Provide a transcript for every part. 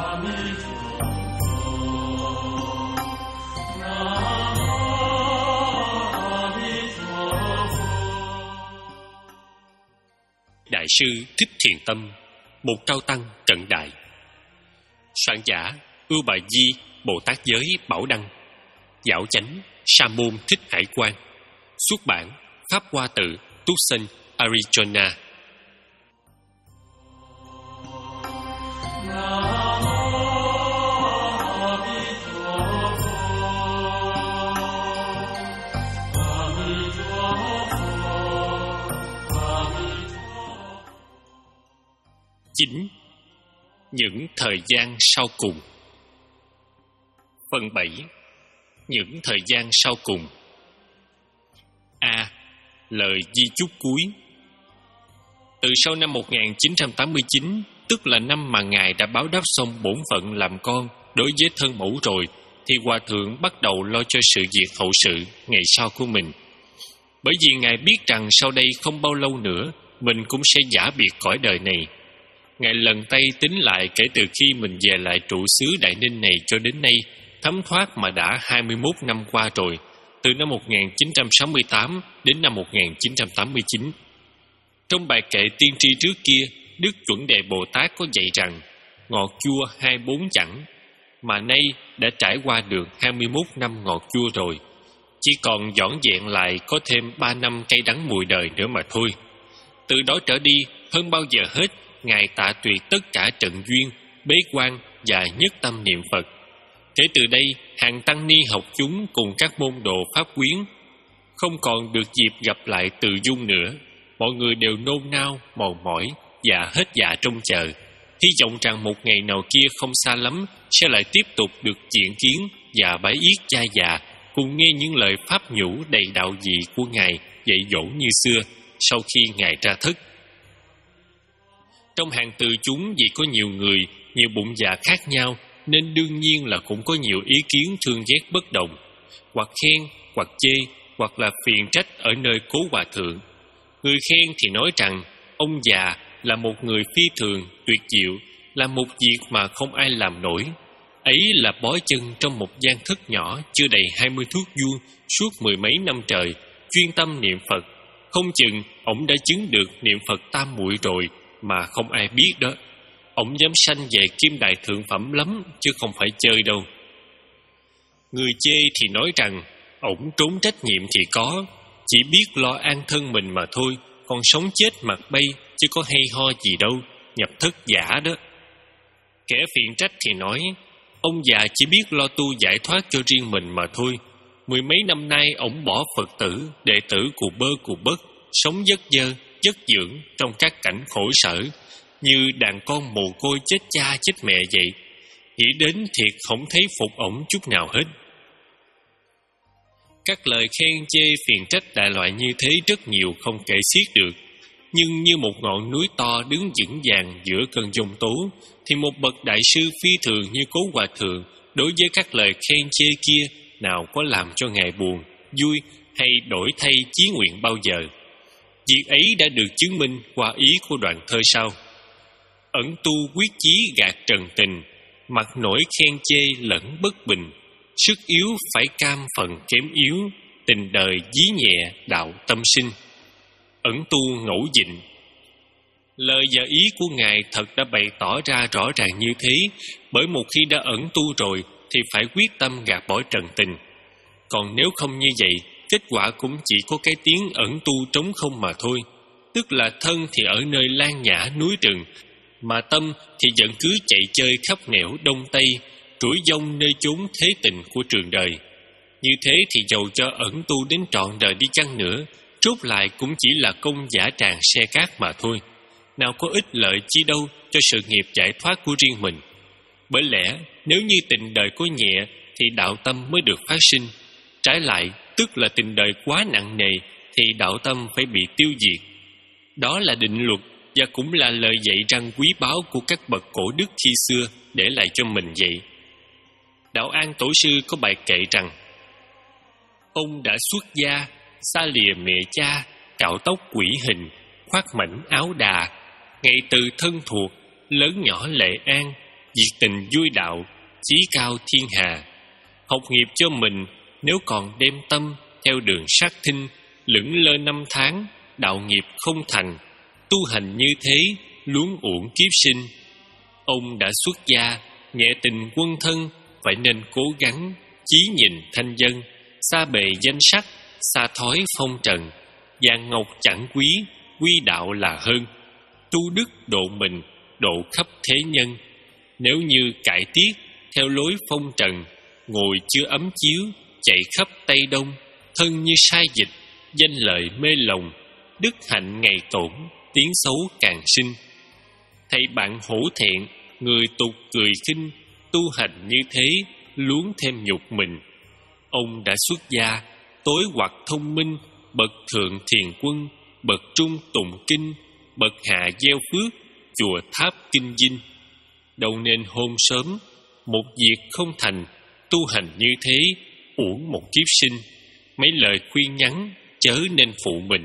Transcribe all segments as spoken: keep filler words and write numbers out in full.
Đại sư Thích Thiền Tâm, một cao tăng cận đại. Soạn giả Ưu Bà Di Bồ Tát Giới Bảo Đăng. Dạo chánh Sa Môn Thích Hải Quan. Xuất bản Pháp Hoa Tự, Tucson, Arizona. Chính những thời gian sau cùng. Phần bảy. Những thời gian sau cùng. A. Lời di chúc cuối. Từ sau năm một nghìn chín trăm tám mươi chín, tức là năm mà Ngài đã báo đáp xong bổn phận làm con đối với thân mẫu rồi, thì Hòa Thượng bắt đầu lo cho sự việc hậu sự ngày sau của mình. Bởi vì Ngài biết rằng sau đây không bao lâu nữa mình cũng sẽ giả biệt cõi đời này. Ngài lần tay tính lại kể từ khi mình về lại trụ xứ Đại Ninh này cho đến nay, thấm thoát mà đã hai mươi mốt năm qua rồi, từ năm một nghìn chín trăm sáu mươi tám đến năm một nghìn chín trăm tám mươi chín. Trong bài kệ tiên tri trước kia, Đức Chuẩn Đề Bồ Tát có dạy rằng ngọt chua hai bốn chẳng, mà nay đã trải qua được hai mươi mốt năm ngọt chua rồi, chỉ còn dọn dẹn lại có thêm ba năm cay đắng mùi đời nữa mà thôi. Từ đó trở đi, hơn bao giờ hết, Ngài tạ tuyệt tất cả trận duyên, bế quan và nhất tâm niệm Phật. Kể từ đây, hàng tăng ni học chúng cùng các môn đồ pháp quyến không còn được dịp gặp lại Từ Dung nữa. Mọi người đều nôn nao, mòn mỏi và hết dạ trông chờ, hy vọng rằng một ngày nào kia không xa lắm sẽ lại tiếp tục được diện kiến và bái yết cha già, cùng nghe những lời pháp nhũ đầy đạo dị của Ngài dạy dỗ như xưa sau khi Ngài ra thất. Trong hàng từ chúng vì có nhiều người, nhiều bụng dạ khác nhau, nên đương nhiên là cũng có nhiều ý kiến thương ghét bất đồng, hoặc khen, hoặc chê, hoặc là phiền trách ở nơi Cố Hòa Thượng. Người khen thì nói rằng ông già là một người phi thường, tuyệt diệu, là một việc mà không ai làm nổi. Ấy là bó chân trong một gian thất nhỏ chưa đầy hai mươi thước vuông suốt mười mấy năm trời, chuyên tâm niệm Phật. Không chừng ổng đã chứng được niệm Phật tam muội rồi mà không ai biết đó. Ổng dám sanh về kim đài thượng phẩm lắm, chứ không phải chơi đâu. Người chê thì nói rằng ổng trốn trách nhiệm thì có, chỉ biết lo an thân mình mà thôi, còn sống chết mặt bay, chứ có hay ho gì đâu, nhập thất giả đó. Kẻ phiền trách thì nói, ông già chỉ biết lo tu giải thoát cho riêng mình mà thôi. Mười mấy năm nay ổng bỏ Phật tử, đệ tử cù bơ cù bất, sống vất vơ, vất dưỡng trong các cảnh khổ sở, như đàn con mồ côi chết cha chết mẹ vậy. Nghĩ đến thiệt không thấy phục ổng chút nào hết. Các lời khen chê phiền trách đại loại như thế rất nhiều không kể xiết được. Nhưng như một ngọn núi to đứng vững vàng giữa cơn giông tố, thì một bậc đại sư phi thường như Cố Hòa Thượng đối với các lời khen chê kia nào có làm cho Ngài buồn, vui hay đổi thay chí nguyện bao giờ. Việc ấy đã được chứng minh qua ý của đoạn thơ sau. Ẩn tu quyết chí gạt trần tình, mặt nổi khen chê lẫn bất bình, sức yếu phải cam phần kém yếu, tình đời dí nhẹ đạo tâm sinh. Ẩn tu ngẫu dịnh. Lời và ý của Ngài thật đã bày tỏ ra rõ ràng như thế, bởi một khi đã ẩn tu rồi thì phải quyết tâm gạt bỏ trần tình. Còn nếu không như vậy, kết quả cũng chỉ có cái tiếng ẩn tu trống không mà thôi. Tức là thân thì ở nơi lan nhã núi rừng, mà tâm thì vẫn cứ chạy chơi khắp nẻo đông tây, trủi dông nơi chốn thế tình của trường đời. Như thế thì dầu cho ẩn tu đến trọn đời đi chăng nữa, rốt lại cũng chỉ là công giả tràng xe cát mà thôi, nào có ích lợi chi đâu cho sự nghiệp giải thoát của riêng mình. Bởi lẽ nếu như tình đời có nhẹ thì đạo tâm mới được phát sinh, trái lại tức là tình đời quá nặng nề thì đạo tâm phải bị tiêu diệt. Đó là định luật và cũng là lời dạy răn quý báu của các bậc cổ đức khi xưa để lại cho mình vậy. Đạo An Tổ sư có bài kệ rằng: ông đã xuất gia, xa lìa mẹ cha, cạo tóc quỷ hình, khoác mảnh áo đà, ngày từ thân thuộc, lớn nhỏ lệ an, diệt tình vui đạo, chí cao thiên hà. Học nghiệp cho mình, nếu còn đem tâm theo đường sát thinh, lững lơ năm tháng, đạo nghiệp không thành, tu hành như thế, luống uổng kiếp sinh. Ông đã xuất gia, nhẹ tình quân thân, phải nên cố gắng, chí nhìn thanh dân, xa bề danh sắc, xa thói phong trần. Vàng ngọc chẳng quý, quy đạo là hơn. Tu đức độ mình, độ khắp thế nhân. Nếu như cải tiết theo lối phong trần, ngồi chưa ấm chiếu, chạy khắp Tây Đông, thân như sai dịch, danh lợi mê lòng, đức hạnh ngày tổn, tiếng xấu càng sinh. Thầy bạn hổ thẹn, người tục cười khinh, tu hành như thế, luống thêm nhục mình. Ông đã xuất gia, tối hoặc thông minh, bậc thượng thiền quân, bậc trung tụng kinh, bậc hạ gieo phước, chùa tháp kinh dinh. Đâu nên hôn sớm, một việc không thành, tu hành như thế, uổng một kiếp sinh. Mấy lời khuyên nhắn, chớ nên phụ mình.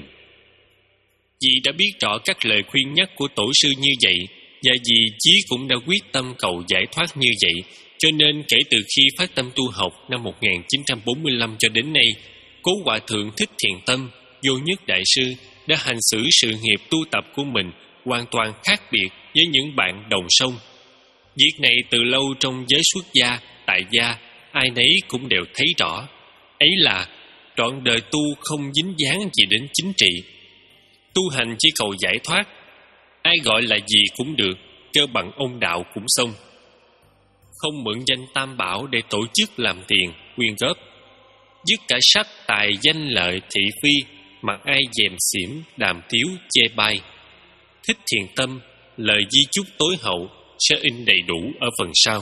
Dì đã biết rõ các lời khuyên nhắc của tổ sư như vậy, và dì chí cũng đã quyết tâm cầu giải thoát như vậy, cho nên kể từ khi phát tâm tu học năm một nghìn chín trăm bốn mươi lăm cho đến nay, Cố Hòa Thượng Thích Thiện Tâm, Vô Nhất Đại Sư đã hành xử sự nghiệp tu tập của mình hoàn toàn khác biệt với những bạn đồng sông. Việc này từ lâu trong giới xuất gia, tại gia, ai nấy cũng đều thấy rõ. Ấy là trọn đời tu không dính dáng gì đến chính trị. Tu hành chỉ cầu giải thoát, ai gọi là gì cũng được, kêu bằng ông đạo cũng xong. Không mượn danh tam bảo để tổ chức làm tiền, quyên góp. Dứt cả sắc tài danh lợi thị phi, mặc ai dèm xỉm, đàm tiếu, chê bai. Thích Thiện Tâm, lời di chúc tối hậu sẽ in đầy đủ ở phần sau.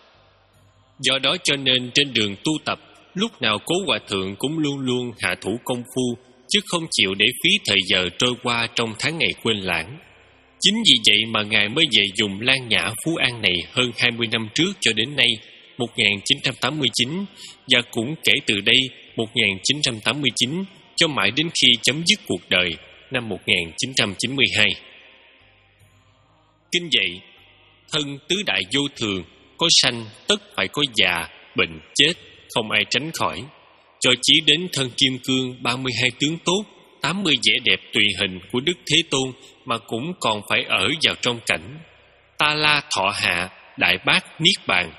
Do đó cho nên trên đường tu tập, lúc nào Cố Hòa Thượng cũng luôn luôn hạ thủ công phu, chứ không chịu để phí thời giờ trôi qua trong tháng ngày quên lãng. Chính vì vậy mà Ngài mới về dùng Lan Nhã Phú An này hơn hai mươi năm trước cho đến nay, một nghìn chín trăm tám mươi chín, và cũng kể từ đây, một nghìn chín trăm tám mươi chín, cho mãi đến khi chấm dứt cuộc đời, năm một nghìn chín trăm chín mươi hai. Kinh dạy, thân tứ đại vô thường, có sanh tất phải có già, bệnh, chết, không ai tránh khỏi. Cho chỉ đến thân kim cương ba mươi hai tướng tốt, tám mươi vẻ đẹp tùy hình của Đức Thế Tôn mà cũng còn phải ở vào trong cảnh ta la thọ hạ, đại bác niết bàn.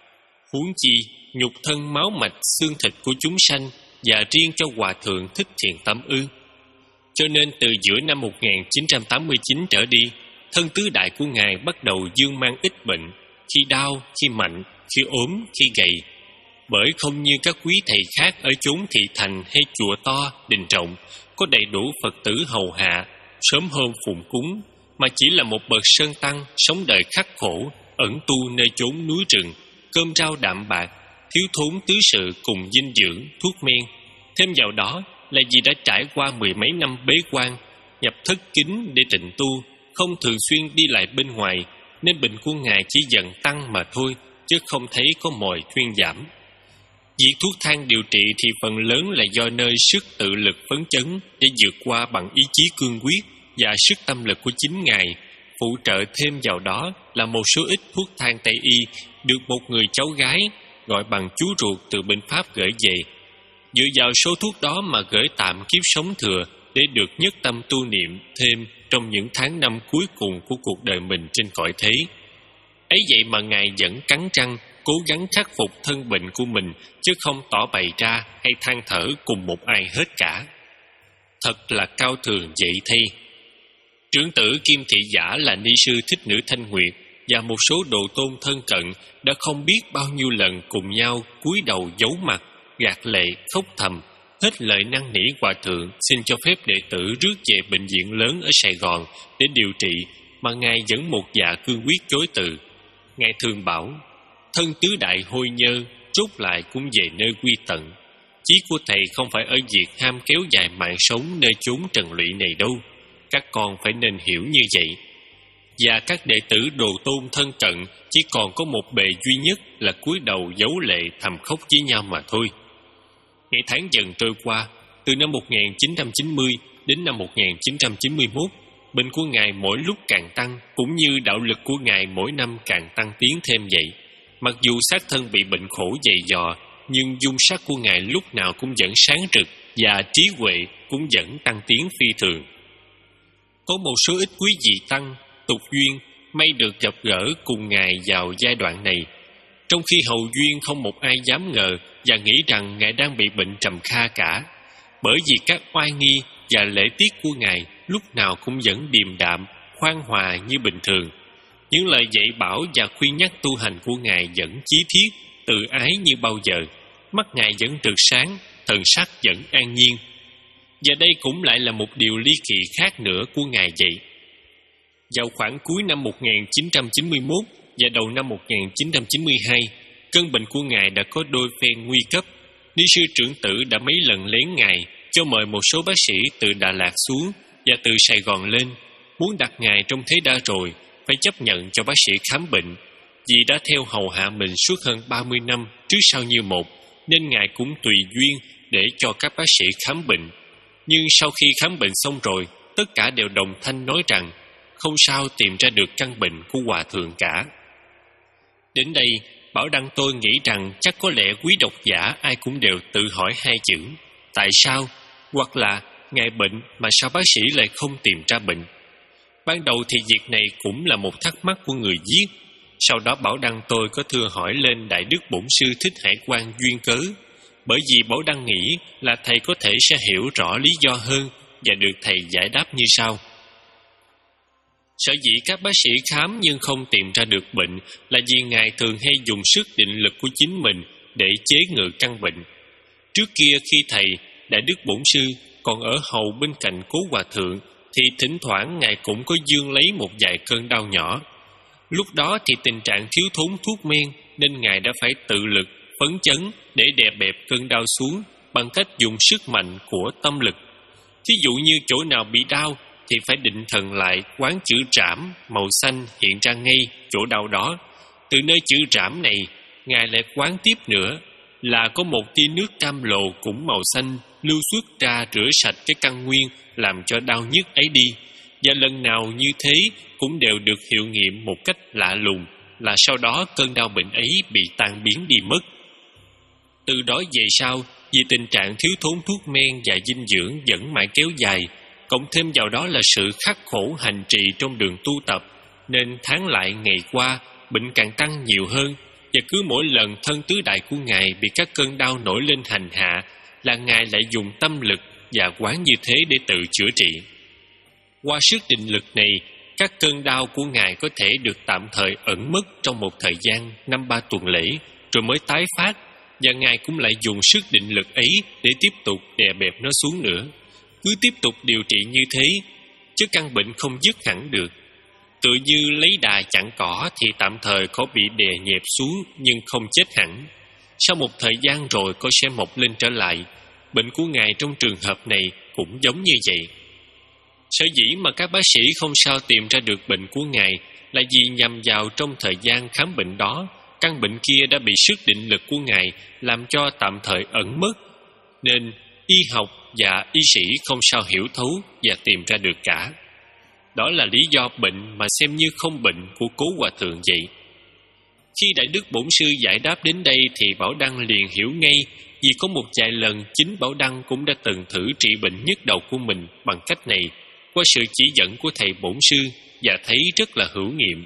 Huống chi nhục thân máu mạch xương thịt của chúng sanh, và riêng cho Hòa Thượng Thích Thiện Tâm ư? Cho nên từ giữa năm một nghìn chín trăm tám mươi chín trở đi, thân tứ đại của Ngài bắt đầu dương mang ít bệnh, khi đau, khi mạnh, khi ốm, khi gầy. Bởi không như các quý thầy khác ở chốn thị thành hay chùa to, đình rộng, có đầy đủ Phật tử hầu hạ, sớm hôm phụng cúng, mà chỉ là một bậc sơn tăng sống đời khắc khổ, ẩn tu nơi chốn núi rừng, cơm rau đạm bạc, thiếu thốn tứ sự cùng dinh dưỡng, thuốc men. Thêm vào đó là vì đã trải qua mười mấy năm bế quan, nhập thất kín để tịnh tu, không thường xuyên đi lại bên ngoài, nên bệnh của Ngài chỉ dần tăng mà thôi, chứ không thấy có mồi thuyên giảm. Việc thuốc thang điều trị thì phần lớn là do nơi sức tự lực phấn chấn để vượt qua bằng ý chí cương quyết và sức tâm lực của chính Ngài. Phụ trợ thêm vào đó là một số ít thuốc thang Tây y được một người cháu gái gọi bằng chú ruột từ bên Pháp gửi về. Dựa vào số thuốc đó mà gửi tạm kiếp sống thừa để được nhất tâm tu niệm thêm trong những tháng năm cuối cùng của cuộc đời mình trên cõi thế. Ấy vậy mà Ngài vẫn cắn răng cố gắng khắc phục thân bệnh của mình, chứ không tỏ bày ra hay than thở cùng một ai hết cả. Thật là cao thường vậy thay. Trưởng tử Kim Thị Giả là ni sư Thích Nữ Thanh Nguyệt và một số đồ tôn thân cận đã không biết bao nhiêu lần cùng nhau cúi đầu giấu mặt, gạt lệ, khóc thầm, hết lời năn nỉ Hòa Thượng xin cho phép đệ tử rước về bệnh viện lớn ở Sài Gòn để điều trị, mà Ngài vẫn một dạ cương quyết chối từ. Ngài thường bảo, thân tứ đại hôi nhơ, rốt lại cũng về nơi quy tận. Chí của Thầy không phải ở việc ham kéo dài mạng sống nơi chốn trần lụy này đâu. Các con phải nên hiểu như vậy. Và các đệ tử đồ tôn thân cận chỉ còn có một bề duy nhất là cúi đầu giấu lệ thầm khóc với nhau mà thôi. Ngày tháng dần trôi qua, từ năm một nghìn chín trăm chín mươi đến năm một nghìn chín trăm chín mươi mốt, bệnh của Ngài mỗi lúc càng tăng, cũng như đạo lực của Ngài mỗi năm càng tăng tiến thêm vậy. Mặc dù xác thân bị bệnh khổ dày dò, nhưng dung sắc của Ngài lúc nào cũng vẫn sáng rực, và trí huệ cũng vẫn tăng tiến phi thường. Có một số ít quý vị tăng, tục duyên, may được gặp gỡ cùng Ngài vào giai đoạn này, trong khi hầu duyên không một ai dám ngờ và nghĩ rằng Ngài đang bị bệnh trầm kha cả, bởi vì các oai nghi và lễ tiết của Ngài lúc nào cũng vẫn điềm đạm, khoan hòa như bình thường. Những lời dạy bảo và khuyên nhắc tu hành của Ngài vẫn chí thiết, từ ái như bao giờ. Mắt Ngài vẫn rực sáng, thần sắc vẫn an nhiên. Và đây cũng lại là một điều ly kỳ khác nữa của Ngài vậy. Vào khoảng cuối năm một nghìn chín trăm chín mươi mốt và đầu năm một nghìn chín trăm chín mươi hai, cơn bệnh của Ngài đã có đôi phen nguy cấp. Ni sư trưởng tử đã mấy lần lén Ngài, cho mời một số bác sĩ từ Đà Lạt xuống và từ Sài Gòn lên, muốn đặt Ngài trong thế đa rồi phải chấp nhận cho bác sĩ khám bệnh. Vì đã theo hầu hạ mình suốt hơn ba mươi năm trước sau như một, nên Ngài cũng tùy duyên để cho các bác sĩ khám bệnh. Nhưng sau khi khám bệnh xong rồi, tất cả đều đồng thanh nói rằng không sao tìm ra được căn bệnh của hòa thượng cả. Đến đây, Bảo Đăng tôi nghĩ rằng chắc có lẽ quý độc giả ai cũng đều tự hỏi hai chữ: tại sao? Hoặc là Ngài bệnh mà sao bác sĩ lại không tìm ra bệnh? Ban đầu thì việc này cũng là một thắc mắc của người viết. Sau đó Bảo Đăng tôi có thưa hỏi lên Đại Đức Bổn Sư Thích Hải Quang duyên cớ, bởi vì Bảo Đăng nghĩ là thầy có thể sẽ hiểu rõ lý do hơn và được thầy giải đáp như sau. Sở dĩ các bác sĩ khám nhưng không tìm ra được bệnh là vì Ngài thường hay dùng sức định lực của chính mình để chế ngự căn bệnh. Trước kia khi thầy, Đại Đức Bổn Sư, còn ở hầu bên cạnh Cố Hòa Thượng, thì thỉnh thoảng Ngài cũng có dương lấy một vài cơn đau nhỏ. Lúc đó thì tình trạng thiếu thốn thuốc men, nên Ngài đã phải tự lực, phấn chấn để đè bẹp cơn đau xuống bằng cách dùng sức mạnh của tâm lực. Thí dụ như chỗ nào bị đau thì phải định thần lại quán chữ trảm màu xanh hiện ra ngay chỗ đau đó. Từ nơi chữ trảm này, Ngài lại quán tiếp nữa là có một tia nước cam lồ cũng màu xanh lưu xuất ra rửa sạch cái căn nguyên làm cho đau nhức ấy đi. Và lần nào như thế cũng đều được hiệu nghiệm một cách lạ lùng, là sau đó cơn đau bệnh ấy bị tan biến đi mất. Từ đó về sau, vì tình trạng thiếu thốn thuốc men và dinh dưỡng vẫn mãi kéo dài, cộng thêm vào đó là sự khắc khổ hành trì trong đường tu tập, nên tháng lại ngày qua, bệnh càng tăng nhiều hơn. Và cứ mỗi lần thân tứ đại của Ngài bị các cơn đau nổi lên hành hạ, là Ngài lại dùng tâm lực và quán như thế để tự chữa trị. Qua sức định lực này, các cơn đau của Ngài có thể được tạm thời ẩn mất trong một thời gian năm ba tuần lễ, rồi mới tái phát, và Ngài cũng lại dùng sức định lực ấy để tiếp tục đè bẹp nó xuống nữa. Cứ tiếp tục điều trị như thế, chứ căn bệnh không dứt hẳn được. Tự như lấy đà chặn cỏ thì tạm thời có bị đè nhẹp xuống nhưng không chết hẳn. Sau một thời gian rồi có sẽ mọc lên trở lại. Bệnh của Ngài trong trường hợp này cũng giống như vậy. Sở dĩ mà các bác sĩ không sao tìm ra được bệnh của Ngài là vì nhằm vào trong thời gian khám bệnh đó, căn bệnh kia đã bị sức định lực của Ngài làm cho tạm thời ẩn mất, nên y học và y sĩ không sao hiểu thấu và tìm ra được cả. Đó là lý do bệnh mà xem như không bệnh của Cố Hòa Thượng vậy. Khi Đại Đức Bổn Sư giải đáp đến đây thì Bảo Đăng liền hiểu ngay, vì có một vài lần chính Bảo Đăng cũng đã từng thử trị bệnh nhức đầu của mình bằng cách này, qua sự chỉ dẫn của thầy Bổn Sư, và thấy rất là hữu nghiệm.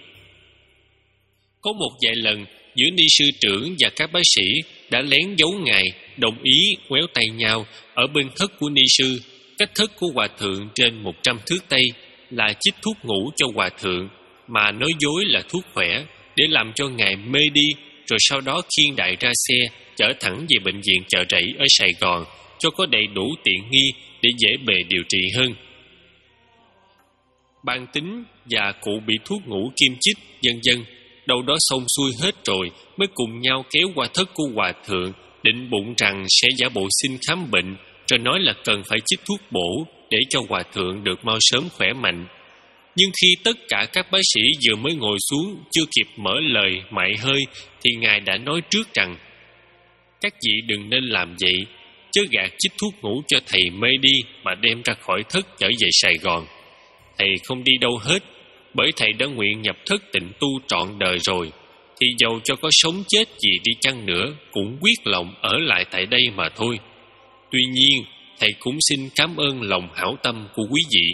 Có một vài lần giữa ni sư trưởng và các bác sĩ đã lén giấu Ngài, đồng ý quéo tay nhau ở bên thất của ni sư, cách thất của Hòa Thượng trên một trăm thước tây, là chích thuốc ngủ cho Hòa Thượng, mà nói dối là thuốc khỏe để làm cho Ngài mê đi, rồi sau đó khiêng đại ra xe chở thẳng về bệnh viện Chợ Rẫy ở Sài Gòn cho có đầy đủ tiện nghi để dễ bề điều trị hơn. Ban tính và cụ bị thuốc ngủ kim chích vân vân đâu đó xong xuôi hết rồi mới cùng nhau kéo qua thất của Hòa Thượng, định bụng rằng sẽ giả bộ xin khám bệnh, rồi nói là cần phải chích thuốc bổ để cho Hòa Thượng được mau sớm khỏe mạnh. Nhưng khi tất cả các bác sĩ vừa mới ngồi xuống, chưa kịp mở lời mại hơi, thì Ngài đã nói trước rằng: các vị đừng nên làm vậy, chớ gạt chích thuốc ngủ cho thầy mê đi mà đem ra khỏi thất trở về Sài Gòn. thầy không đi đâu hết, bởi thầy đã nguyện nhập thất tịnh tu trọn đời rồi, thì dầu cho có sống chết gì đi chăng nữa cũng quyết lòng ở lại tại đây mà thôi. Tuy nhiên, thầy cũng xin cảm ơn lòng hảo tâm của quý vị.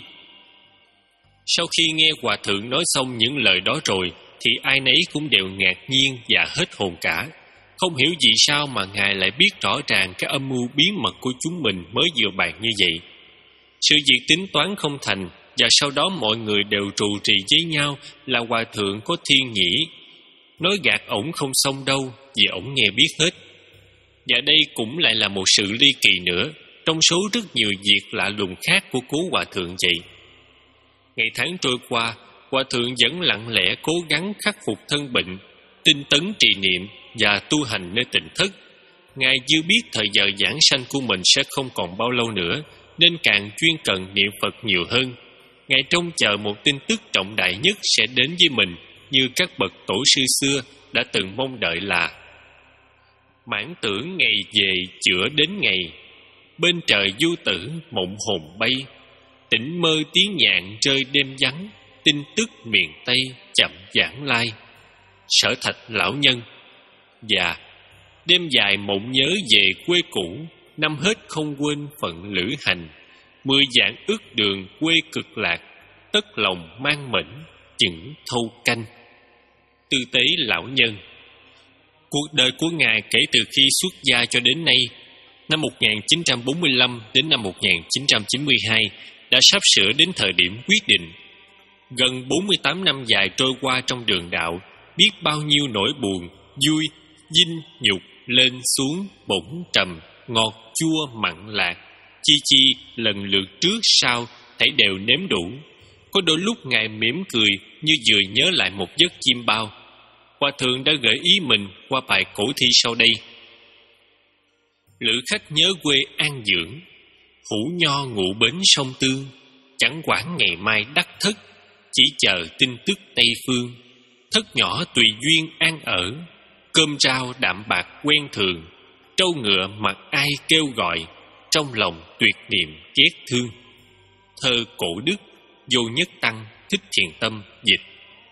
Sau khi nghe hòa thượng nói xong những lời đó rồi, thì ai nấy cũng đều ngạc nhiên và hết hồn cả. Không hiểu vì sao mà Ngài lại biết rõ ràng cái âm mưu bí mật của chúng mình mới vừa bàn như vậy. Sự việc tính toán không thành, và sau đó mọi người đều trù trì với nhau là hòa thượng có thiên nhĩ. Nói gạt ổng không xong đâu, vì ổng nghe biết hết. Và đây cũng lại là một sự ly kỳ nữa, trong số rất nhiều việc lạ lùng khác của cố hòa thượng vậy. Ngày tháng trôi qua, hòa thượng vẫn lặng lẽ cố gắng khắc phục thân bệnh, tinh tấn trì niệm và tu hành nơi tịnh thất. Ngài dư biết thời giờ giảng sanh của mình sẽ không còn bao lâu nữa, nên càng chuyên cần niệm Phật nhiều hơn. Ngài trông chờ một tin tức trọng đại nhất sẽ đến với mình, như các bậc tổ sư xưa đã từng mong đợi là: mãn tưởng ngày về chữa đến ngày, bên trời du tử mộng hồn bay, tỉnh mơ tiếng nhạn rơi đêm vắng, tin tức miền Tây chậm vãng lai. Sở Thạch lão nhân. Và đêm dài mộng nhớ về quê cũ, năm hết không quên phận lữ hành, mười vạn ước đường quê cực lạc, tất lòng mang mệnh chừng thâu canh. Tư tế lão nhân. Cuộc đời của Ngài kể từ khi xuất gia cho đến nay, năm một nghìn chín trăm bốn mươi lăm đến năm một nghìn chín trăm chín mươi hai, đã sắp sửa đến thời điểm quyết định. Gần bốn mươi tám năm dài trôi qua trong đường đạo, biết bao nhiêu nỗi buồn, vui, vinh, nhục, lên xuống, bổng, trầm, ngọt, chua, mặn, lạc, chi chi lần lượt trước sau, thảy đều nếm đủ. Có đôi lúc Ngài mỉm cười như vừa nhớ lại một giấc chim bao. Hòa thượng đã gợi ý mình qua bài cổ thi sau đây: lữ khách nhớ quê an dưỡng, hữu nho ngụ bến sông Tương, chẳng quản ngày mai đắc thất, chỉ chờ tin tức Tây phương. Thất nhỏ tùy duyên an ở, cơm rau đạm bạc quen thường, trâu ngựa mặc ai kêu gọi, trong lòng tuyệt niệm ghét thương. Thơ cổ đức, Vô Nhất Tăng, Thích Thiền Tâm dịch.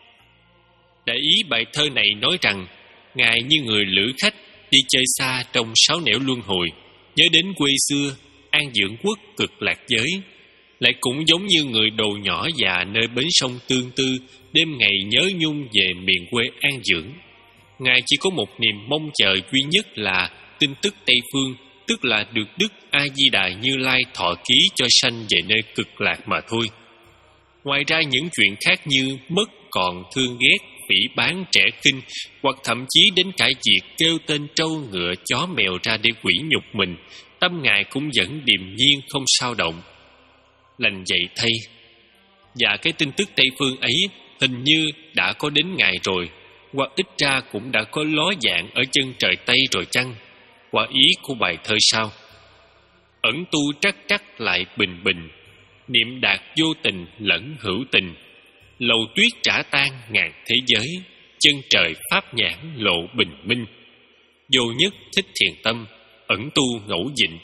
Đại ý bài thơ này nói rằng Ngài như người lữ khách đi chơi xa trong sáu nẻo luân hồi, nhớ đến quê xưa, an dưỡng quốc cực lạc giới. Lại cũng giống như người đồ nhỏ già nơi bến sông Tương Tư, đêm ngày nhớ nhung về miền quê an dưỡng. Ngài chỉ có một niềm mong chờ duy nhất là tin tức Tây phương, tức là được Đức A-di-đà Như Lai thọ ký cho sanh về nơi cực lạc mà thôi. Ngoài ra những chuyện khác như mất còn thương ghét, phỉ báng trẻ kinh, hoặc thậm chí đến cả việc kêu tên trâu ngựa chó mèo ra để quỷ nhục mình, tâm Ngài cũng vẫn điềm nhiên không sao động. Lành vậy thay. Và cái tin tức Tây phương ấy hình như đã có đến Ngài rồi, hoặc ít ra cũng đã có ló dạng ở chân trời Tây rồi chăng? Qua ý của bài thơ sau: ẩn tu trắc trắc lại bình bình, niệm đạt vô tình lẫn hữu tình, lầu tuyết trả tan ngàn thế giới, chân trời pháp nhãn lộ bình minh. Vô Nhất Thích Thiền Tâm, ẩn tu ngẫu dịnh.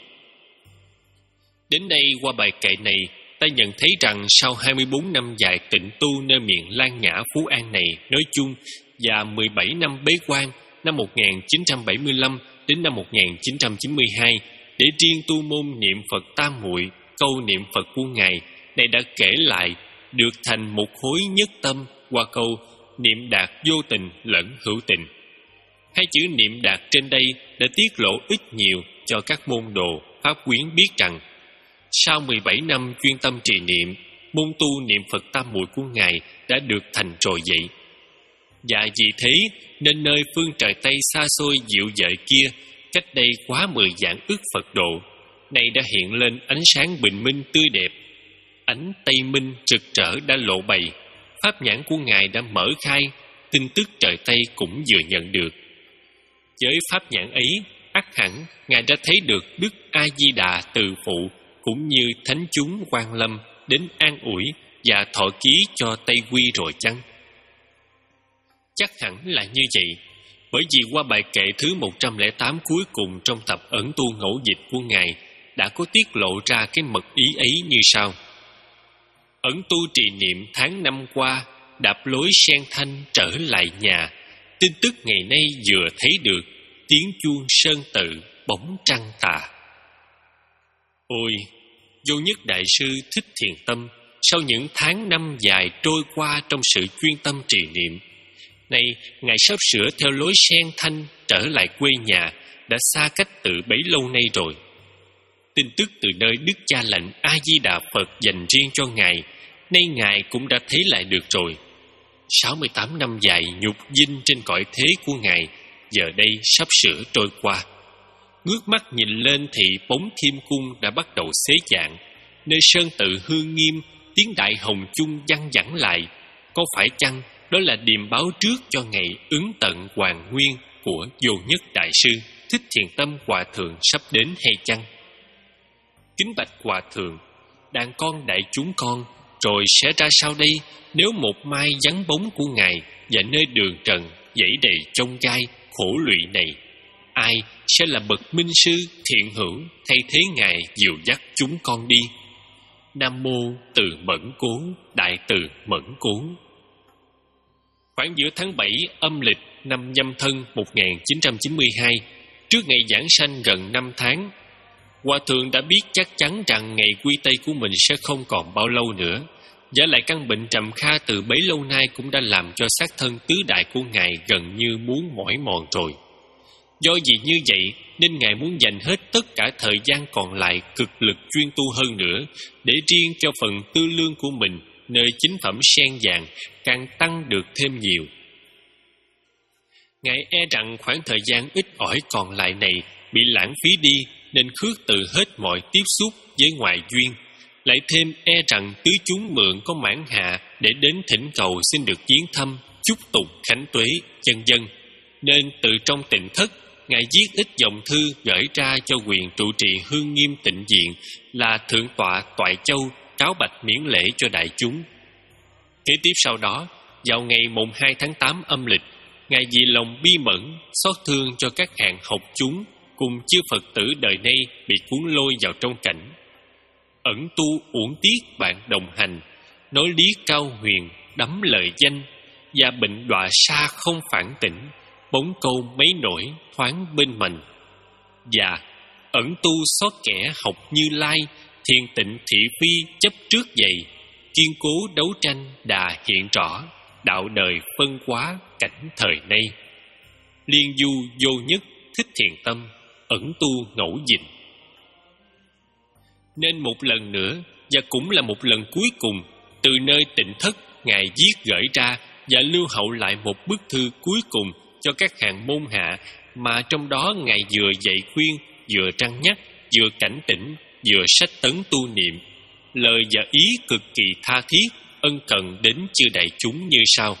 Đến đây, qua bài kệ này, ta nhận thấy rằng sau hai mươi bốn năm dài tịnh tu nơi miền Lan Nhã Phú An này nói chung, và mười bảy năm bế quan năm một nghìn chín trăm bảy mươi lăm đến năm một nghìn chín trăm chín mươi hai để riêng tu môn niệm Phật tam muội, câu niệm Phật của Ngài này đã kể lại được thành một khối nhất tâm qua câu niệm đạt vô tình lẫn hữu tình. Hai chữ niệm đạt trên đây đã tiết lộ ít nhiều cho các môn đồ pháp quyến biết rằng sau mười bảy năm chuyên tâm trì niệm, môn tu niệm Phật tam muội của Ngài đã được thành rồi vậy. Và vì thế nên nơi phương trời Tây xa xôi dịu dợi kia, cách đây quá mười vạn ức Phật độ, nay đã hiện lên ánh sáng bình minh tươi đẹp. Ánh Tây Minh rực rỡ đã lộ bày, pháp nhãn của Ngài đã mở khai, tin tức trời Tây cũng vừa nhận được. Với pháp nhãn ấy, ắt hẳn Ngài đã thấy được Đức A-di-đà Từ Phụ cũng như thánh chúng Quan Lâm đến an ủi và thọ ký cho Tây Quy rồi chăng? Chắc hẳn là như vậy, bởi vì qua bài kệ thứ một trăm lẻ tám cuối cùng trong tập ẩn tu ngẫu dịch của Ngài đã có tiết lộ ra cái mật ý ấy như sau: Ẩn tu trì niệm tháng năm qua, đạp lối sen thanh trở lại nhà. Tin tức ngày nay vừa thấy được, tiếng chuông sơn tự bóng trăng tà. Ôi, Vô Nhất đại sư Thích Thiền Tâm sau những tháng năm dài trôi qua trong sự chuyên tâm trì niệm, nay ngài sắp sửa theo lối sen thanh trở lại quê nhà đã xa cách từ bấy lâu nay rồi. Tin tức từ nơi Đức Cha Lành A Di Đà Phật dành riêng cho ngài, nay ngài cũng đã thấy lại được rồi. sáu mươi tám năm dài nhục dinh trên cõi thế của ngài giờ đây sắp sửa trôi qua. Ngước mắt nhìn lên thì bóng Thiêm Cung đã bắt đầu xế dạng. Nơi sơn tự hương nghiêm, tiếng đại hồng chung văng vẳng lại. Có phải chăng đó là điềm báo trước cho ngày ứng tận hoàn nguyên của Vô Nhất đại sư Thích Thiền Tâm Hòa Thượng sắp đến hay chăng? Kính bạch Hòa Thượng, đàn con đại chúng con rồi sẽ ra sao đây nếu một mai vắng bóng của ngài và nơi đường trần dãy đầy chông gai khổ lụy này? Ai sẽ là bậc minh sư thiện hữu thay thế ngài dìu dắt chúng con đi? Nam mô Từ Mẫn Cố, Đại Từ Mẫn Cố. Khoảng giữa tháng bảy âm lịch năm Nhâm Thân một nghìn chín trăm chín mươi hai, trước ngày giảng sanh gần năm tháng, Hòa Thượng đã biết chắc chắn rằng ngày quy tây của mình sẽ không còn bao lâu nữa. Giả lại căn bệnh trầm kha từ bấy lâu nay cũng đã làm cho xác thân tứ đại của ngài gần như muốn mỏi mòn rồi. Do vì như vậy nên ngài muốn dành hết tất cả thời gian còn lại cực lực chuyên tu hơn nữa, để riêng cho phần tư lương của mình nơi chính phẩm sen vàng càng tăng được thêm nhiều. Ngài e rằng khoảng thời gian ít ỏi còn lại này bị lãng phí đi, nên khước từ hết mọi tiếp xúc với ngoại duyên. Lại thêm e rằng tứ chúng mượn có mãn hạ để đến thỉnh cầu xin được viếng thăm, chúc tụng khánh tuế, vân vân. Nên từ trong tịnh thất, ngài viết ít dòng thư gửi ra cho quyền trụ trì Hương Nghiêm Tịnh Viện là Thượng tọa Toại Châu cáo bạch miễn lễ cho đại chúng. Kế tiếp sau đó, vào ngày mùng hai tháng tám âm lịch, ngài vì lòng bi mẫn, xót thương cho các hàng học chúng cùng chư Phật tử đời nay bị cuốn lôi vào trong cảnh ẩn tu uổng tiếc bạn đồng hành, nói lý cao huyền đắm lời danh, và bệnh đọa xa không phản tỉnh, bóng câu mấy nổi thoáng bên mình. Và ẩn tu xót kẻ học Như Lai, thiền tịnh thị phi chấp trước dày, kiên cố đấu tranh đà hiện rõ, đạo đời phân hóa cảnh thời nay. Liên du Vô Nhất Thích Thiền Tâm, ẩn tu ngẫu dình. Nên một lần nữa, và cũng là một lần cuối cùng, từ nơi tịnh thất ngài viết gửi ra và lưu hậu lại một bức thư cuối cùng cho các hàng môn hạ, mà trong đó ngài vừa dạy khuyên, vừa trăn nhắc, vừa cảnh tỉnh, vừa sách tấn tu niệm. Lời và ý cực kỳ tha thiết, ân cần đến chư đại chúng như sau: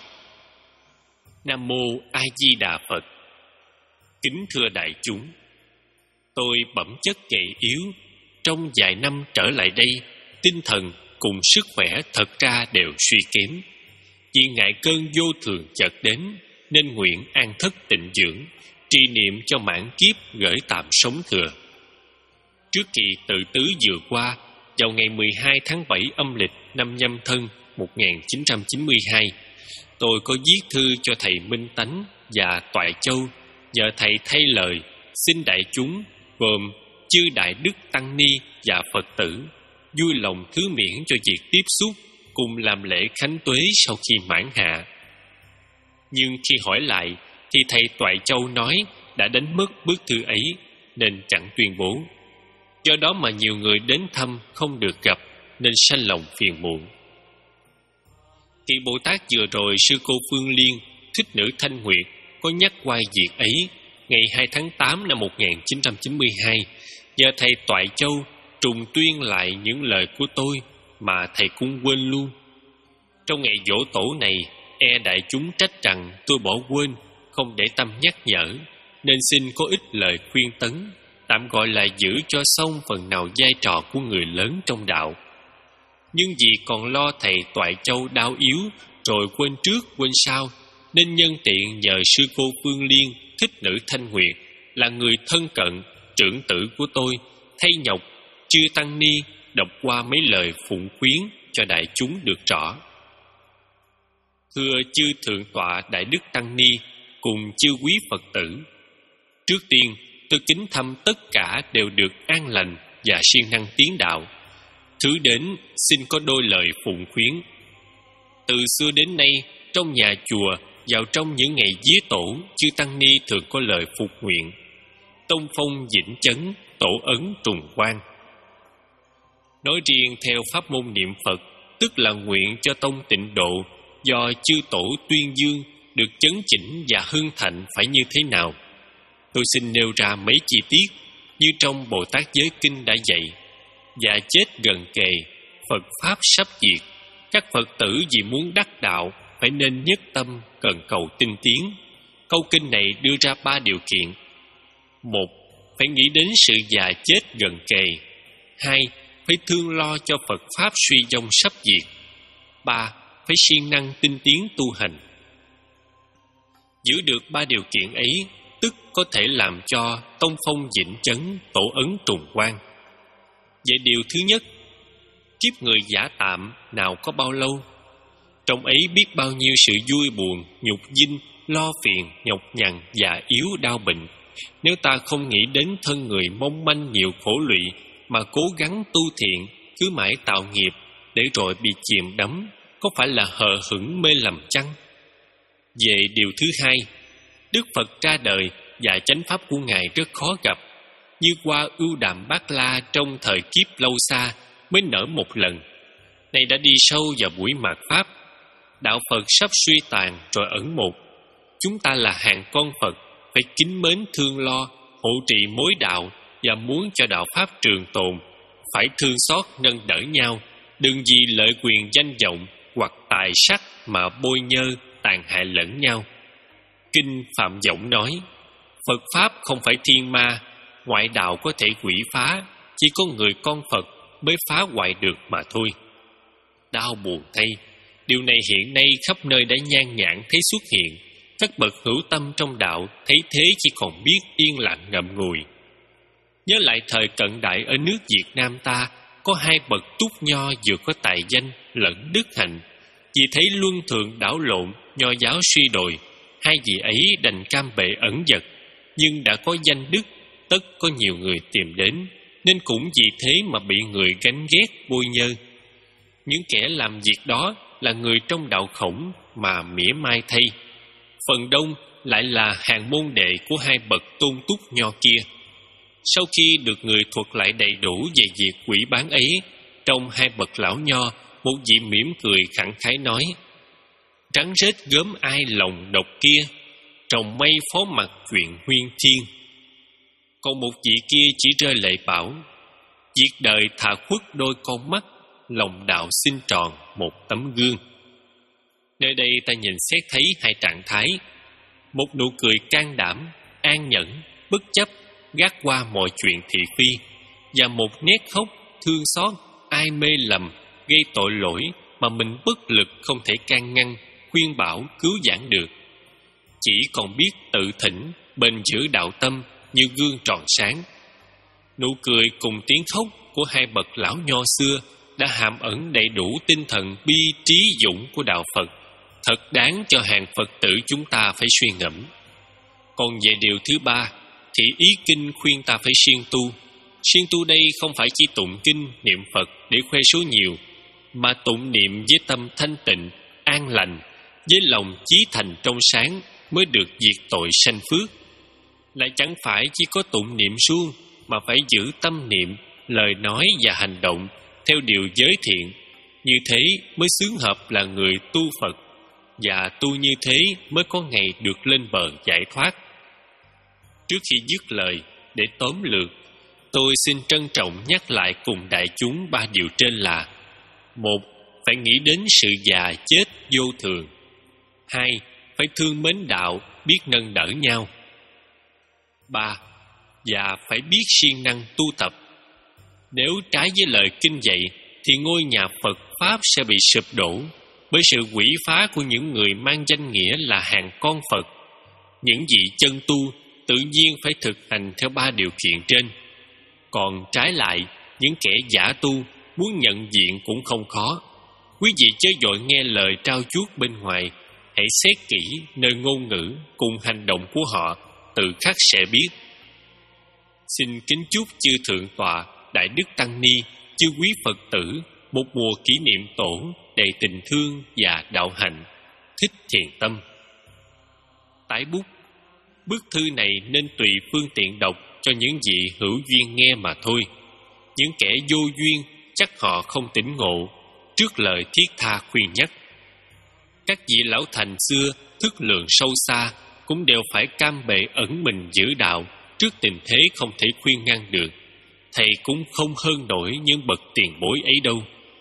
Nam mô A Di Đà Phật. Kính thưa đại chúng, tôi bẩm chất gầy yếu, trong vài năm trở lại đây, tinh thần cùng sức khỏe thật ra đều suy kém. Vì ngại cơn vô thường chợt đến, nên nguyện an thất tịnh dưỡng, trì niệm cho mãn kiếp gửi tạm sống thừa. Trước kỳ tự tứ vừa qua, vào ngày mười hai tháng bảy âm lịch năm Nhâm Thân một nghìn chín trăm chín mươi hai, tôi có viết thư cho thầy Minh Tánh và Toại Châu, nhờ thầy thay lời xin đại chúng gồm chư đại đức tăng ni và Phật tử vui lòng thứ miễn cho việc tiếp xúc cùng làm lễ khánh tuế sau khi mãn hạ. Nhưng khi hỏi lại thì thầy Toại Châu nói đã đánh mất bức thư ấy nên chẳng tuyên bố. Do đó mà nhiều người đến thăm không được gặp, nên sanh lòng phiền muộn. Kỳ Bồ Tát vừa rồi sư cô Phương Liên, Thích Nữ Thanh Nguyệt có nhắc qua việc ấy ngày hai tháng tám năm một nghìn chín trăm chín mươi hai. Giờ thầy Toại Châu trùng tuyên lại những lời của tôi mà thầy cũng quên luôn. Trong ngày giỗ tổ này, e đại chúng trách rằng tôi bỏ quên, không để tâm nhắc nhở, nên xin có ít lời khuyên tấn, tạm gọi là giữ cho xong phần nào vai trò của người lớn trong đạo. Nhưng vì còn lo thầy Toại Châu đau yếu, rồi quên trước quên sau, nên nhân tiện nhờ sư cô Phương Liên, Thích Nữ Thanh Nguyệt là người thân cận, trưởng tử của tôi, thay nhọc chư tăng ni đọc qua mấy lời phụng khuyến cho đại chúng được rõ. Thưa chư Thượng tọa Đại Đức Tăng Ni cùng chư quý Phật tử, trước tiên tôi kính thăm tất cả đều được an lành và siêng năng tiến đạo. Thứ đến xin có đôi lời phụng khuyến. Từ xưa đến nay, trong nhà chùa vào trong những ngày vía tổ, chư Tăng Ni thường có lời phục nguyện: tông phong vĩnh chấn, tổ ấn trùng quang. Nói riêng theo pháp môn niệm Phật, tức là nguyện cho tông Tịnh Độ do chư tổ tuyên dương được chấn chỉnh và hưng thạnh phải như thế nào. Tôi xin nêu ra mấy chi tiết như trong Bồ Tát Giới Kinh đã dạy: và chết gần kề, Phật Pháp sắp diệt. Các Phật tử vì muốn đắc đạo phải nên nhất tâm cần cầu tinh tiến. Câu kinh này đưa ra ba điều kiện: một, phải nghĩ đến sự già chết gần kề; hai, phải thương lo cho Phật Pháp suy vong sắp diệt; ba, phải siêng năng tinh tiến tu hành. Giữ được ba điều kiện ấy, tức có thể làm cho tông phong vĩnh chấn, tổ ấn trùng quang. Vậy điều thứ nhất, kiếp người giả tạm nào có bao lâu? Trong ấy biết bao nhiêu sự vui buồn, nhục dinh, lo phiền, nhọc nhằn, già yếu, đau bệnh. Nếu ta không nghĩ đến thân người mong manh nhiều khổ lụy mà cố gắng tu thiện, cứ mãi tạo nghiệp để rồi bị chìm đắm, có phải là hờ hững mê lầm chăng? Về điều thứ hai, Đức Phật ra đời và chánh pháp của Ngài rất khó gặp, như hoa ưu đàm bát la trong thời kiếp lâu xa mới nở một lần, nay đã đi sâu vào buổi mạt pháp. Đạo Phật sắp suy tàn rồi ẩn một. Chúng ta là hàng con Phật, phải kính mến thương lo, hộ trì mối đạo, và muốn cho đạo pháp trường tồn, phải thương xót nâng đỡ nhau, đừng vì lợi quyền danh vọng hoặc tài sắc mà bôi nhơ, tàn hại lẫn nhau. Kinh Phạm Võng nói: Phật Pháp không phải thiên ma, ngoại đạo có thể quỷ phá, chỉ có người con Phật mới phá hoại được mà thôi. Đau buồn thay, điều này hiện nay khắp nơi đã nhan nhản thấy xuất hiện. Các bậc hữu tâm trong đạo thấy thế chỉ còn biết yên lặng ngậm ngùi. Nhớ lại thời cận đại ở nước Việt Nam ta, có hai bậc túc nho vừa có tài danh lẫn đức hạnh. Vì thấy luân thường đảo lộn, nho giáo suy đồi, hai vị ấy đành cam bệ ẩn dật. Nhưng đã có danh đức, tất có nhiều người tìm đến, nên cũng vì thế mà bị người gánh ghét bôi nhơ. Những kẻ làm việc đó là người trong đạo Khổng mà mỉa mai thay. Phần đông lại là hàng môn đệ của hai bậc tôn túc nho kia. Sau khi được người thuật lại đầy đủ về việc quỷ bán ấy, trong hai bậc lão nho, một vị mỉm cười khẳng khái nói: Rắn rết gớm ai lòng độc kia, trồng mây phó mặt chuyện huyên thiên. Còn một vị kia chỉ rơi lệ bảo: Việc đời thà khuất đôi con mắt, lòng đạo xin tròn một tấm gương. Nơi đây ta nhìn xét thấy hai trạng thái: một nụ cười can đảm, an nhẫn, bất chấp, gác qua mọi chuyện thị phi, và một nét khóc, thương xót, ai mê lầm, gây tội lỗi mà mình bất lực không thể can ngăn, khuyên bảo, cứu vãn được. Chỉ còn biết tự thỉnh, bền giữ đạo tâm như gương tròn sáng. Nụ cười cùng tiếng khóc của hai bậc lão nho xưa đã hàm ẩn đầy đủ tinh thần bi trí dũng của đạo Phật, thật đáng cho hàng Phật tử chúng ta phải suy ngẫm. Còn về điều thứ ba, thì ý kinh khuyên ta phải siêng tu. Siêng tu đây không phải chỉ tụng kinh, niệm Phật để khoe số nhiều, mà tụng niệm với tâm thanh tịnh, an lành, với lòng chí thành trong sáng mới được diệt tội sanh phước. Lại chẳng phải chỉ có tụng niệm suông, mà phải giữ tâm niệm, lời nói và hành động theo điều giới thiện. Như thế mới xứng hợp là người tu Phật, và tu như thế mới có ngày được lên bờ giải thoát. Trước khi dứt lời, để tóm lược, tôi xin trân trọng nhắc lại cùng đại chúng ba điều trên là: một, phải nghĩ đến sự già chết vô thường; hai, phải thương mến đạo, biết nâng đỡ nhau; ba, và phải biết siêng năng tu tập. Nếu trái với lời kinh dạy, thì ngôi nhà Phật Pháp sẽ bị sụp đổ bởi sự quỷ phá của những người mang danh nghĩa là hàng con Phật. Những vị chân tu tự nhiên phải thực hành theo ba điều kiện trên. Còn trái lại, những kẻ giả tu muốn nhận diện cũng không khó, Quý vị chớ vội nghe lời trao chuốt bên ngoài, hãy xét kỹ nơi ngôn ngữ cùng hành động của họ, tự khắc sẽ biết. Xin kính chúc chư Thượng tọa, Đại Đức Tăng Ni, chư quý Phật tử một mùa kỷ niệm tổ đầy tình thương và đạo hạnh. Thích Thiền Tâm. Tái bút. Bức thư này nên tùy phương tiện đọc cho những vị hữu duyên nghe mà thôi. Những kẻ vô duyên chắc họ không tỉnh ngộ trước lời thiết tha khuyên nhắc. Các vị lão thành xưa thức lượng sâu xa cũng đều phải cam bệ ẩn mình giữ đạo trước tình thế không thể khuyên ngăn được. Thầy cũng không hơn nổi những bậc tiền bối ấy đâu.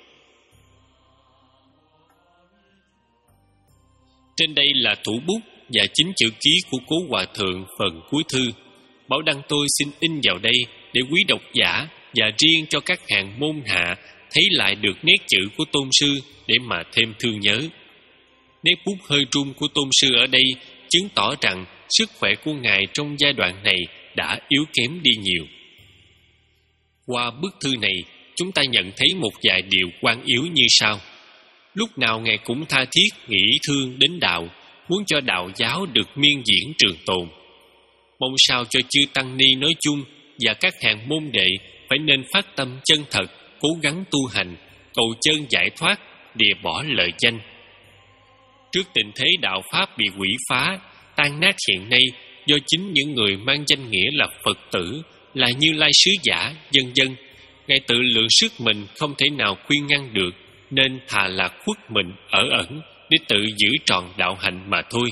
Trên đây là thủ bút và chính chữ ký của Cố Hòa Thượng phần cuối thư. Bảo đăng tôi xin in vào đây để quý độc giả và riêng cho các hàng môn hạ thấy lại được nét chữ của tôn sư để mà thêm thương nhớ. Nét bút hơi run của tôn sư ở đây chứng tỏ rằng sức khỏe của ngài trong giai đoạn này đã yếu kém đi nhiều. Qua bức thư này, chúng ta nhận thấy một vài điều quan yếu như sau. Lúc nào ngài cũng tha thiết nghĩ thương đến đạo, muốn cho đạo giáo được miên diễn trường tồn. Mong sao cho chư tăng ni nói chung và các hàng môn đệ phải nên phát tâm chân thật, cố gắng tu hành, cầu chân giải thoát, đìa bỏ lợi danh. Trước tình thế đạo pháp bị quỷ phá, tan nát hiện nay do chính những người mang danh nghĩa là Phật tử, là Như Lai sứ giả, vân vân, ngài tự lượng sức mình không thể nào khuyên ngăn được, nên thà là khuất mình ở ẩn để tự giữ tròn đạo hạnh mà thôi.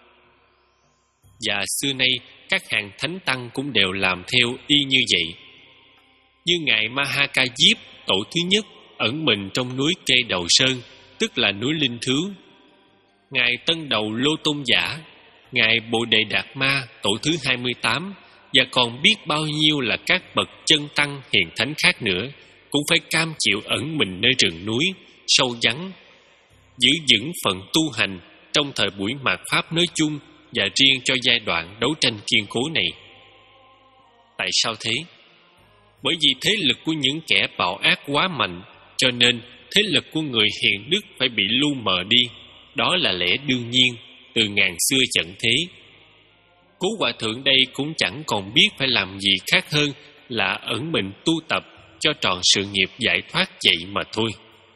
Và xưa nay các hàng thánh tăng cũng đều làm theo y như vậy. Như ngài Mahaka Diếp, tổ thứ nhất, ẩn mình trong núi Cây Đầu Sơn, tức là núi Linh Thứu. Ngài Tân Đầu Lô Tôn Giả, ngài Bồ Đề Đạt Ma, tổ thứ hai mươi tám, và còn biết bao nhiêu là các bậc chân tăng hiền thánh khác nữa, cũng phải cam chịu ẩn mình nơi rừng núi sâu vắng, giữ vững phần tu hành trong thời buổi mạt pháp nói chung và riêng cho giai đoạn đấu tranh kiên cố này. Tại sao thế? Bởi vì thế lực của những kẻ bạo ác quá mạnh, cho nên thế lực của người hiền đức phải bị lu mờ đi. Đó là lẽ đương nhiên, từ ngàn xưa chẳng thế. Cố Hòa Thượng đây cũng chẳng còn biết phải làm gì khác hơn là ẩn mình tu tập cho tròn sự nghiệp giải thoát vậy mà thôi.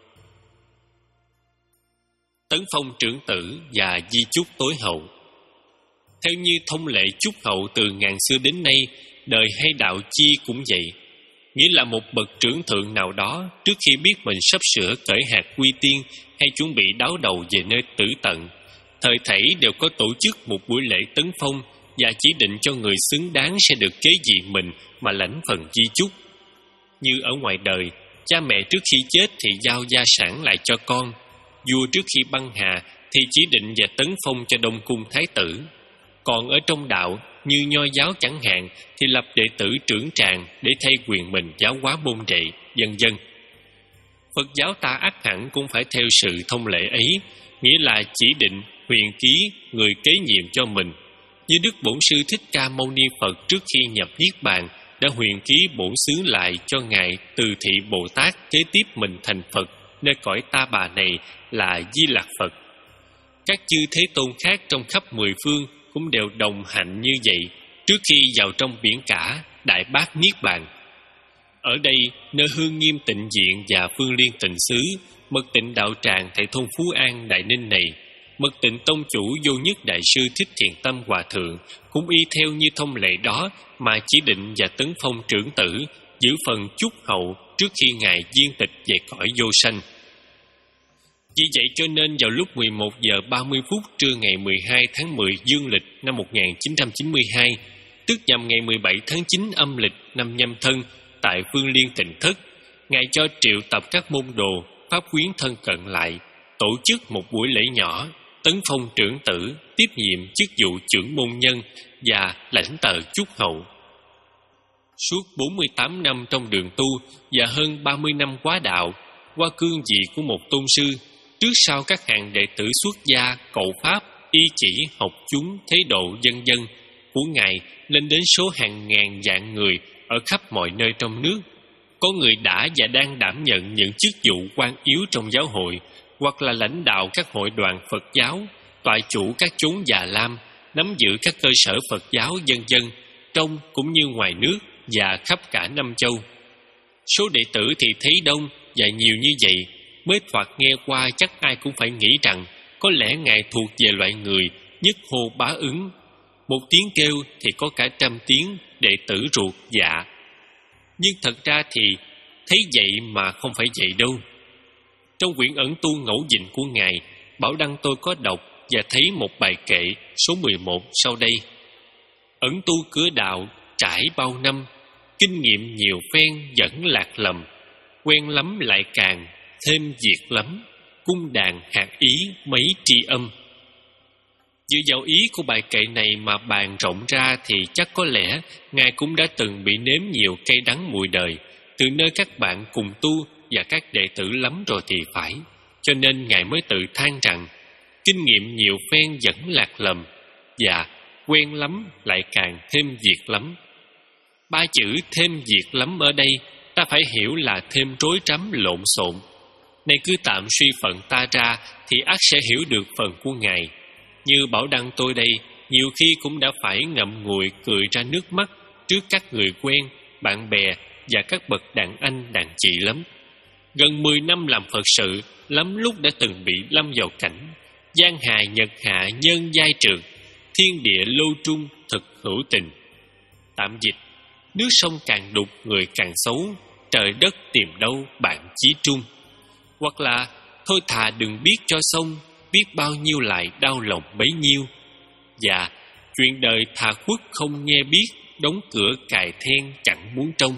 Tấn phong trưởng tử và di chúc tối hậu. Theo như thông lệ chúc hậu từ ngàn xưa đến nay, đời hay đạo chi cũng vậy. Nghĩa là một bậc trưởng thượng nào đó trước khi biết mình sắp sửa cởi hạt quy tiên hay chuẩn bị đáo đầu về nơi tử tận, thời thảy đều có tổ chức một buổi lễ tấn phong và chỉ định cho người xứng đáng sẽ được kế vị mình mà lãnh phần di chúc. Như ở ngoài đời, cha mẹ trước khi chết thì giao gia sản lại cho con, vua trước khi băng hà thì chỉ định và tấn phong cho đông cung thái tử. Còn ở trong đạo, như Nho giáo chẳng hạn, thì lập đệ tử trưởng tràng để thay quyền mình giáo hóa môn đệ, vân vân. Phật giáo ta ắt hẳn cũng phải theo sự thông lệ ấy, nghĩa là chỉ định huyền ký người kế nhiệm cho mình. Như Đức Bổn Sư Thích Ca Mâu Ni Phật trước khi nhập Niết Bàn đã huyền ký bổn xứ lại cho ngài Từ Thị Bồ Tát kế tiếp mình thành Phật nơi cõi Ta Bà này là Di Lạc Phật. Các chư Thế Tôn khác trong khắp mười phương cũng đều đồng hạnh như vậy trước khi vào trong biển cả Đại Bát Niết Bàn. Ở đây, nơi Hương Nghiêm Tịnh Diện và Phương Liên Tịnh Xứ, Mật Tịnh Đạo Tràng tại thôn Phú An, Đại Ninh này, Mật Tịnh Tông Chủ Vô Nhất Đại Sư Thích Thiền Tâm Hòa Thượng cũng y theo như thông lệ đó mà chỉ định và tấn phong trưởng tử, giữ phần chúc hậu trước khi ngài viên tịch về cõi vô sanh. Vì vậy cho nên vào lúc mười một giờ ba mươi phút trưa ngày mười hai tháng mười dương lịch năm một nghìn chín trăm chín mươi hai, tức nhằm ngày mười bảy tháng chín âm lịch năm Nhâm Thân, tại Phương Liên Tịnh Thất, ngài cho triệu tập các môn đồ, pháp quyến thân cận lại, tổ chức một buổi lễ nhỏ, tấn phong trưởng tử, tiếp nhiệm chức vụ trưởng môn nhân và lãnh tờ chúc hậu. Suốt bốn mươi tám năm trong đường tu và hơn ba mươi năm quá đạo, qua cương vị của một tôn sư, trước sau các hàng đệ tử xuất gia, cậu pháp, y chỉ, học chúng, thế độ vân vân của ngài lên đến số hàng ngàn vạn người ở khắp mọi nơi trong nước, Có người đã và đang đảm nhận những chức vụ quan yếu trong giáo hội, hoặc là lãnh đạo các hội đoàn Phật giáo, toại chủ các chốn già lam, nắm giữ các cơ sở Phật giáo vân vân, trong cũng như ngoài nước và khắp cả năm châu. Số đệ tử thì thấy đông và nhiều như vậy, mới thoạt nghe qua chắc ai cũng phải nghĩ rằng có lẽ Ngài thuộc về loại người nhất hô bá ứng. Một tiếng kêu thì có cả trăm tiếng đệ tử ruột dạ. Nhưng thật ra thì thấy vậy mà không phải vậy đâu. Trong quyển ẩn tu ngẫu dịnh của Ngài, Bảo Đăng tôi có đọc và thấy một bài kệ số mười một sau đây. Ẩn tu cửa đạo trải bao năm, kinh nghiệm nhiều phen vẫn lạc lầm, quen lắm lại càng thêm việc lắm, cung đàn hạt ý mấy tri âm. Dựa vào ý của bài kệ này mà bàn rộng ra thì chắc có lẽ Ngài cũng đã từng bị nếm nhiều cay đắng mùi đời từ nơi các bạn cùng tu và các đệ tử lắm rồi thì phải. Cho nên Ngài mới tự than rằng kinh nghiệm nhiều phen vẫn lạc lầm và quen lắm lại càng thêm việc lắm. Ba chữ thêm việc lắm ở đây ta phải hiểu là thêm rối rắm lộn xộn. Này cứ tạm suy phận ta ra thì ắt sẽ hiểu được phần của Ngài. Như Bảo Đăng tôi đây, nhiều khi cũng đã phải ngậm ngùi cười ra nước mắt trước các người quen, bạn bè và các bậc đàn anh đàn chị lắm. Gần mười năm làm Phật sự, lắm lúc đã từng bị lâm vào cảnh giang hà nhật hạ nhân giai trượt, thiên địa lô trung thực hữu tình. Tạm dịch: nước sông càng đục người càng xấu, trời đất tìm đâu bạn chí trung. Hoặc là thôi thà đừng biết cho xong, biết bao nhiêu lại đau lòng bấy nhiêu. Và chuyện đời thà khuất không nghe biết, đóng cửa cài then chẳng muốn trông.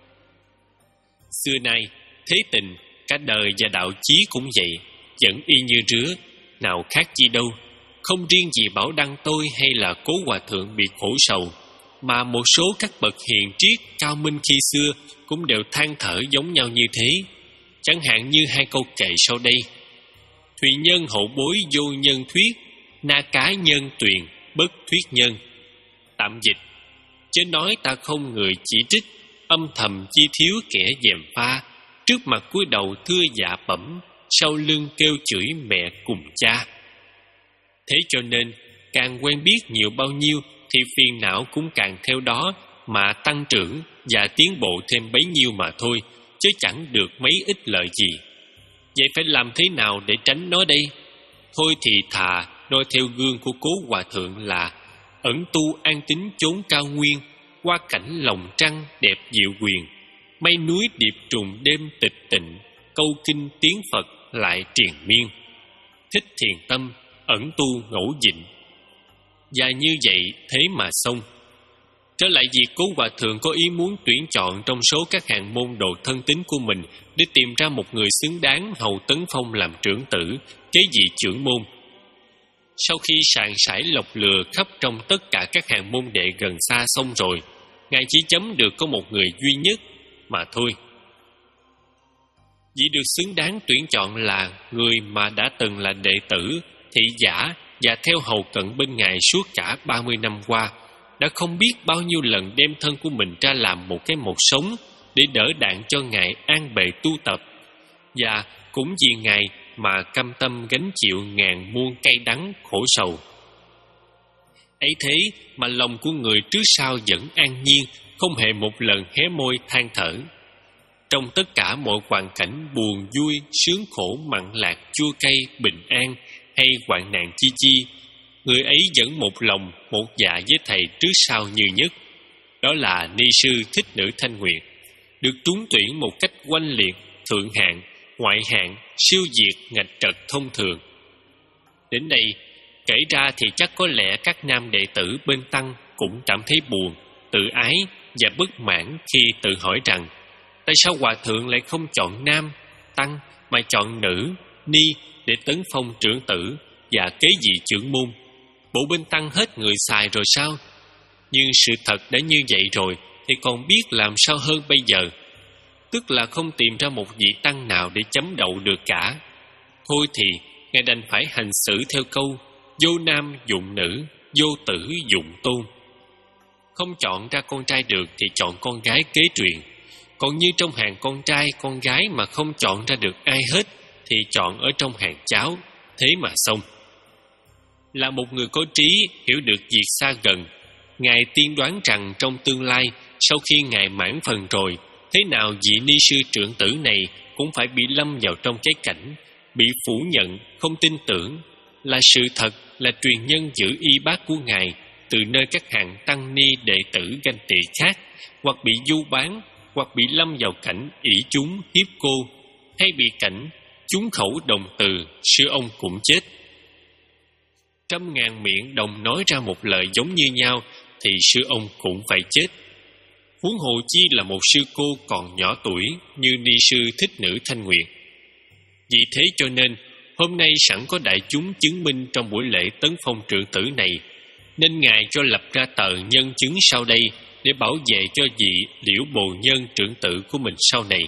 Xưa nay thế tình cả đời và đạo chí cũng vậy, vẫn y như rứa, nào khác chi đâu. Không riêng gì Bảo Đăng tôi hay là Cố Hòa Thượng bị khổ sầu, mà một số các bậc hiền triết cao minh khi xưa cũng đều than thở giống nhau như thế. Chẳng hạn như hai câu kệ sau đây: Thùy nhân hậu bối vô nhân thuyết, na cá nhân tuyền bất thuyết nhân. Tạm dịch: chớ nói ta không người chỉ trích, âm thầm chi thiếu kẻ dèm pha, trước mặt cúi đầu thưa dạ bẩm, sau lưng kêu chửi mẹ cùng cha. Thế cho nên càng quen biết nhiều bao nhiêu thì phiền não cũng càng theo đó mà tăng trưởng và tiến bộ thêm bấy nhiêu mà thôi, chứ chẳng được mấy ít lợi gì. Vậy phải làm thế nào để tránh nó đây? Thôi thì thà noi theo gương của Cố Hòa Thượng là ẩn tu an tín chốn cao nguyên, qua cảnh lòng trăng đẹp diệu quyền, mây núi điệp trùng đêm tịch tịnh, câu kinh tiếng Phật lại triền miên. Thích thiền tâm, ẩn tu ngẫu dịnh. Và như vậy thế mà xong. Trở lại việc Cố Hòa Thượng có ý muốn tuyển chọn trong số các hạng môn đồ thân tín của mình để tìm ra một người xứng đáng hầu tấn phong làm trưởng tử, kế vị trưởng môn. Sau khi sàn sải lọc lừa khắp trong tất cả các hạng môn đệ gần xa xong rồi, Ngài chỉ chấm được có một người duy nhất mà thôi. Vì được xứng đáng tuyển chọn là người mà đã từng là đệ tử, thị giả và theo hầu cận bên Ngài suốt cả ba mươi năm qua, đã không biết bao nhiêu lần đem thân của mình ra làm một cái một sống để đỡ đạn cho Ngài an bề tu tập, và cũng vì Ngài mà cam tâm gánh chịu ngàn muôn cay đắng khổ sầu. Ấy thế mà lòng của người trước sau vẫn an nhiên, không hề một lần hé môi than thở. Trong tất cả mọi hoàn cảnh buồn vui, sướng khổ, mặn lạc, chua cay, bình an hay hoạn nạn chi chi, người ấy vẫn một lòng một dạ với thầy trước sau như nhất. Đó là ni sư Thích Nữ Thanh Nguyệt, được trúng tuyển một cách oanh liệt, thượng hạng, ngoại hạng, siêu diệt, ngạch trật thông thường. Đến đây kể ra thì chắc có lẽ các nam đệ tử bên tăng cũng cảm thấy buồn, tự ái và bất mãn khi tự hỏi rằng tại sao Hòa Thượng lại không chọn nam tăng mà chọn nữ ni để tấn phong trưởng tử và kế vị trưởng môn. Bộ bên tăng hết người xài rồi sao? Nhưng sự thật đã như vậy rồi thì còn biết làm sao hơn bây giờ. Tức là không tìm ra một vị tăng nào để chấm đậu được cả. Thôi thì Ngài đành phải hành xử theo câu vô nam dụng nữ, vô tử dụng tôn. Không chọn ra con trai được thì chọn con gái kế truyền. Còn như trong hàng con trai, con gái mà không chọn ra được ai hết, thì chọn ở trong hàng cháu, thế mà xong. Là một người có trí, hiểu được việc xa gần, Ngài tiên đoán rằng trong tương lai, sau khi Ngài mãn phần rồi, thế nào vị ni sư trưởng tử này cũng phải bị lâm vào trong cái cảnh bị phủ nhận, không tin tưởng, là sự thật, là truyền nhân giữ y bát của Ngài, từ nơi các hạng tăng ni đệ tử ganh tị khác, hoặc bị du bán, hoặc bị lâm vào cảnh ỷ chúng hiếp cô, hay bị cảnh chúng khẩu đồng từ, sư ông cũng chết. Trăm ngàn miệng đồng nói ra một lời giống như nhau, thì sư ông cũng phải chết. Huống hồ chi là một sư cô còn nhỏ tuổi như ni sư Thích Nữ Thanh Nguyệt. Vì thế cho nên hôm nay sẵn có đại chúng chứng minh trong buổi lễ tấn phong trưởng tử này, nên Ngài cho lập ra tờ nhân chứng sau đây để bảo vệ cho vị Liễu Bồ Nhân trưởng tử của mình sau này.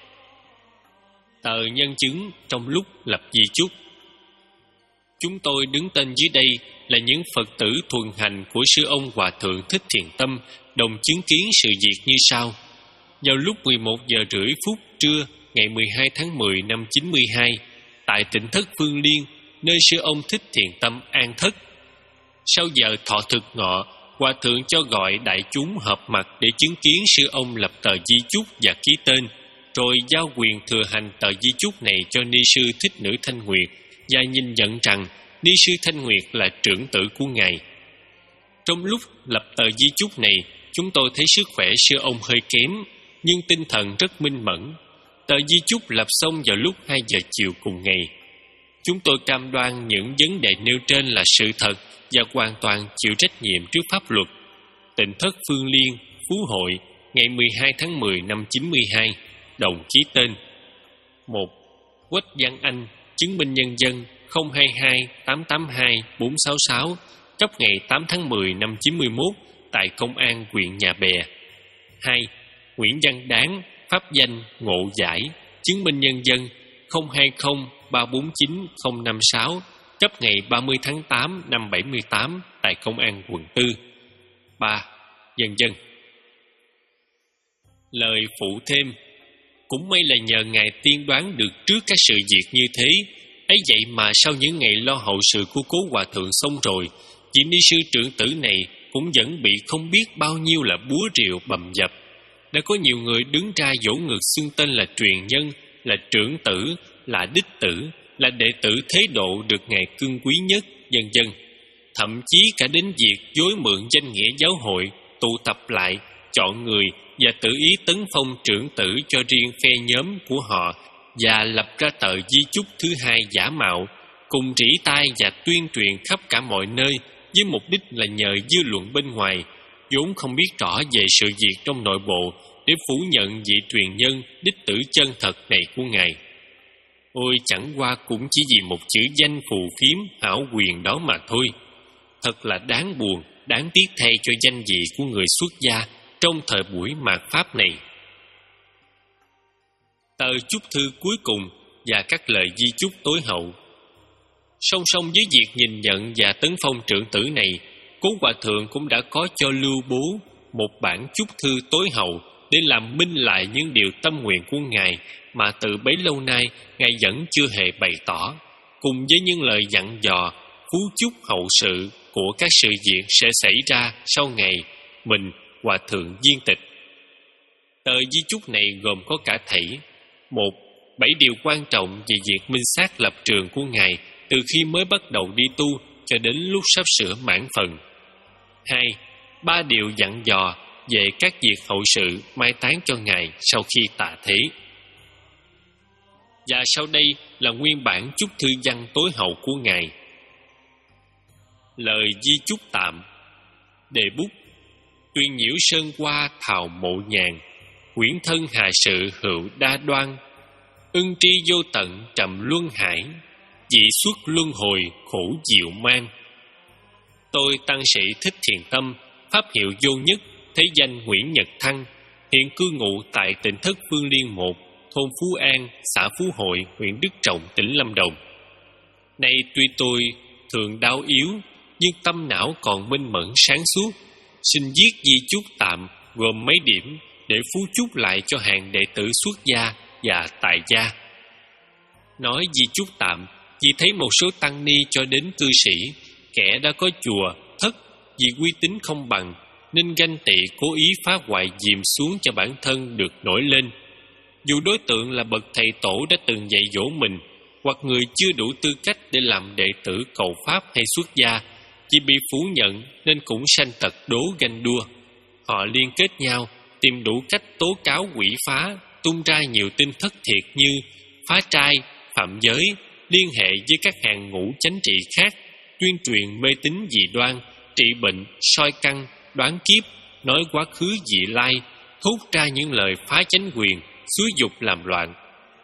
Tờ nhân chứng trong lúc lập di chúc. Chúng tôi đứng tên dưới đây là những Phật tử thuần hành của sư ông Hòa Thượng Thích Thiện Tâm, đồng chứng kiến sự việc như sau. Vào lúc mười một giờ rưỡi phút trưa ngày mười hai tháng mười năm chín mươi hai, tại tỉnh thất Phương Liên, nơi sư ông Thích Thiện Tâm an thất. Sau giờ thọ thực ngọ, Hòa Thượng cho gọi đại chúng họp mặt để chứng kiến sư ông lập tờ di chúc và ký tên, rồi giao quyền thừa hành tờ di chúc này cho ni sư Thích Nữ Thanh Nguyệt, và nhìn nhận rằng ni sư Thanh Nguyệt là trưởng tử của Ngài. Trong lúc lập tờ di chúc này, chúng tôi thấy sức khỏe sư ông hơi kém, nhưng tinh thần rất minh mẫn. Tờ di chúc lập xong vào lúc hai giờ chiều cùng ngày. Chúng tôi cam đoan những vấn đề nêu trên là sự thật và hoàn toàn chịu trách nhiệm trước pháp luật. Tỉnh thất Phương Liên, Phú Hội, ngày mười hai tháng mười năm chín mươi hai, đồng ký tên. một. Quách Văn Anh, chứng minh nhân dân không hai hai tám tám hai bốn sáu sáu, cấp ngày tám tháng mười năm chín mươi mốt tại Công an huyện Nhà Bè. hai. Nguyễn Văn Đáng, pháp danh Ngộ Giải, chứng minh nhân dân không hai không ba bốn chín không năm sáu, cấp ngày ba mươi tháng tám năm bảy mươi tám tại Công an quận tư. ba. Nhân dân. Lời phụ thêm. Cũng may là nhờ Ngài tiên đoán được trước các sự việc như thế, ấy vậy mà sau những ngày lo hậu sự của cố Hòa Thượng xong rồi, vị ni sư trưởng tử này cũng vẫn bị không biết bao nhiêu là búa rìu bầm dập. Đã có nhiều người đứng ra vỗ ngực xưng tên là truyền nhân, là trưởng tử, là đích tử, là đệ tử thế độ được Ngài cưng quý nhất, vân vân. Thậm chí cả đến việc dối mượn danh nghĩa giáo hội, tụ tập lại, chọn người và tự ý tấn phong trưởng tử cho riêng phe nhóm của họ, và lập ra tờ di chúc thứ hai giả mạo, cùng rỉ tai và tuyên truyền khắp cả mọi nơi, với mục đích là nhờ dư luận bên ngoài vốn không biết rõ về sự việc trong nội bộ để phủ nhận vị truyền nhân đích tử chân thật này của Ngài. Ôi, chẳng qua cũng chỉ vì một chữ danh phù phiếm hảo quyền đó mà thôi. Thật là đáng buồn, đáng tiếc thay cho danh vị của người xuất gia trong thời buổi mạt Pháp này. Tờ chúc thư cuối cùng và các lời di chúc tối hậu. Song song với việc nhìn nhận và tấn phong trưởng tử này, cố Hòa Thượng cũng đã có cho lưu bố một bản chúc thư tối hậu để làm minh lại những điều tâm nguyện của Ngài mà từ bấy lâu nay Ngài vẫn chưa hề bày tỏ, cùng với những lời dặn dò phú chúc hậu sự của các sự việc sẽ xảy ra sau ngày mình Hòa Thượng viên tịch. Tờ di chúc này gồm có cả thảy: một. Bảy điều quan trọng về việc minh xác lập trường của Ngài từ khi mới bắt đầu đi tu cho đến lúc sắp sửa mãn phần. Hai. Ba điều dặn dò về các việc hậu sự mai táng cho Ngài sau khi tạ thế. Và sau đây là nguyên bản chúc thư văn tối hậu của Ngài. Lời di chúc tạm. Đề bút: Tuyên nhiễu sơn qua thảo mộ nhàn, quyển thân hà sự hữu đa đoan, ưng tri vô tận trầm luân hải, dị xuất luân hồi khổ diệu mang. Tôi tăng sĩ Thích Thiện Tâm, pháp hiệu vô nhất, thế danh Nguyễn Nhật Thăng, hiện cư ngụ tại tỉnh thất Phương Liên một, thôn Phú An, xã Phú Hội, huyện Đức Trọng, tỉnh Lâm Đồng. Nay tuy tôi thường đau yếu, nhưng tâm não còn minh mẫn sáng suốt. Xin viết di chúc tạm gồm mấy điểm để phú chúc lại cho hàng đệ tử xuất gia và tại gia. Nói di chúc tạm vì thấy một số tăng ni cho đến cư sĩ, kẻ đã có chùa, thất, vì uy tín không bằng, nên ganh tị cố ý phá hoại dìm xuống cho bản thân được nổi lên. Dù đối tượng là bậc thầy tổ đã từng dạy dỗ mình, hoặc người chưa đủ tư cách để làm đệ tử cầu pháp hay xuất gia, chỉ bị phủ nhận nên cũng sanh tật đố ganh đua. Họ liên kết nhau, tìm đủ cách tố cáo quỷ phá, tung ra nhiều tin thất thiệt như phá trai, phạm giới, liên hệ với các hàng ngũ chánh trị khác, tuyên truyền mê tín dị đoan, trị bệnh, soi căn, đoán kiếp, nói quá khứ dị lai, thốt ra những lời phá chánh quyền, xúi dục làm loạn.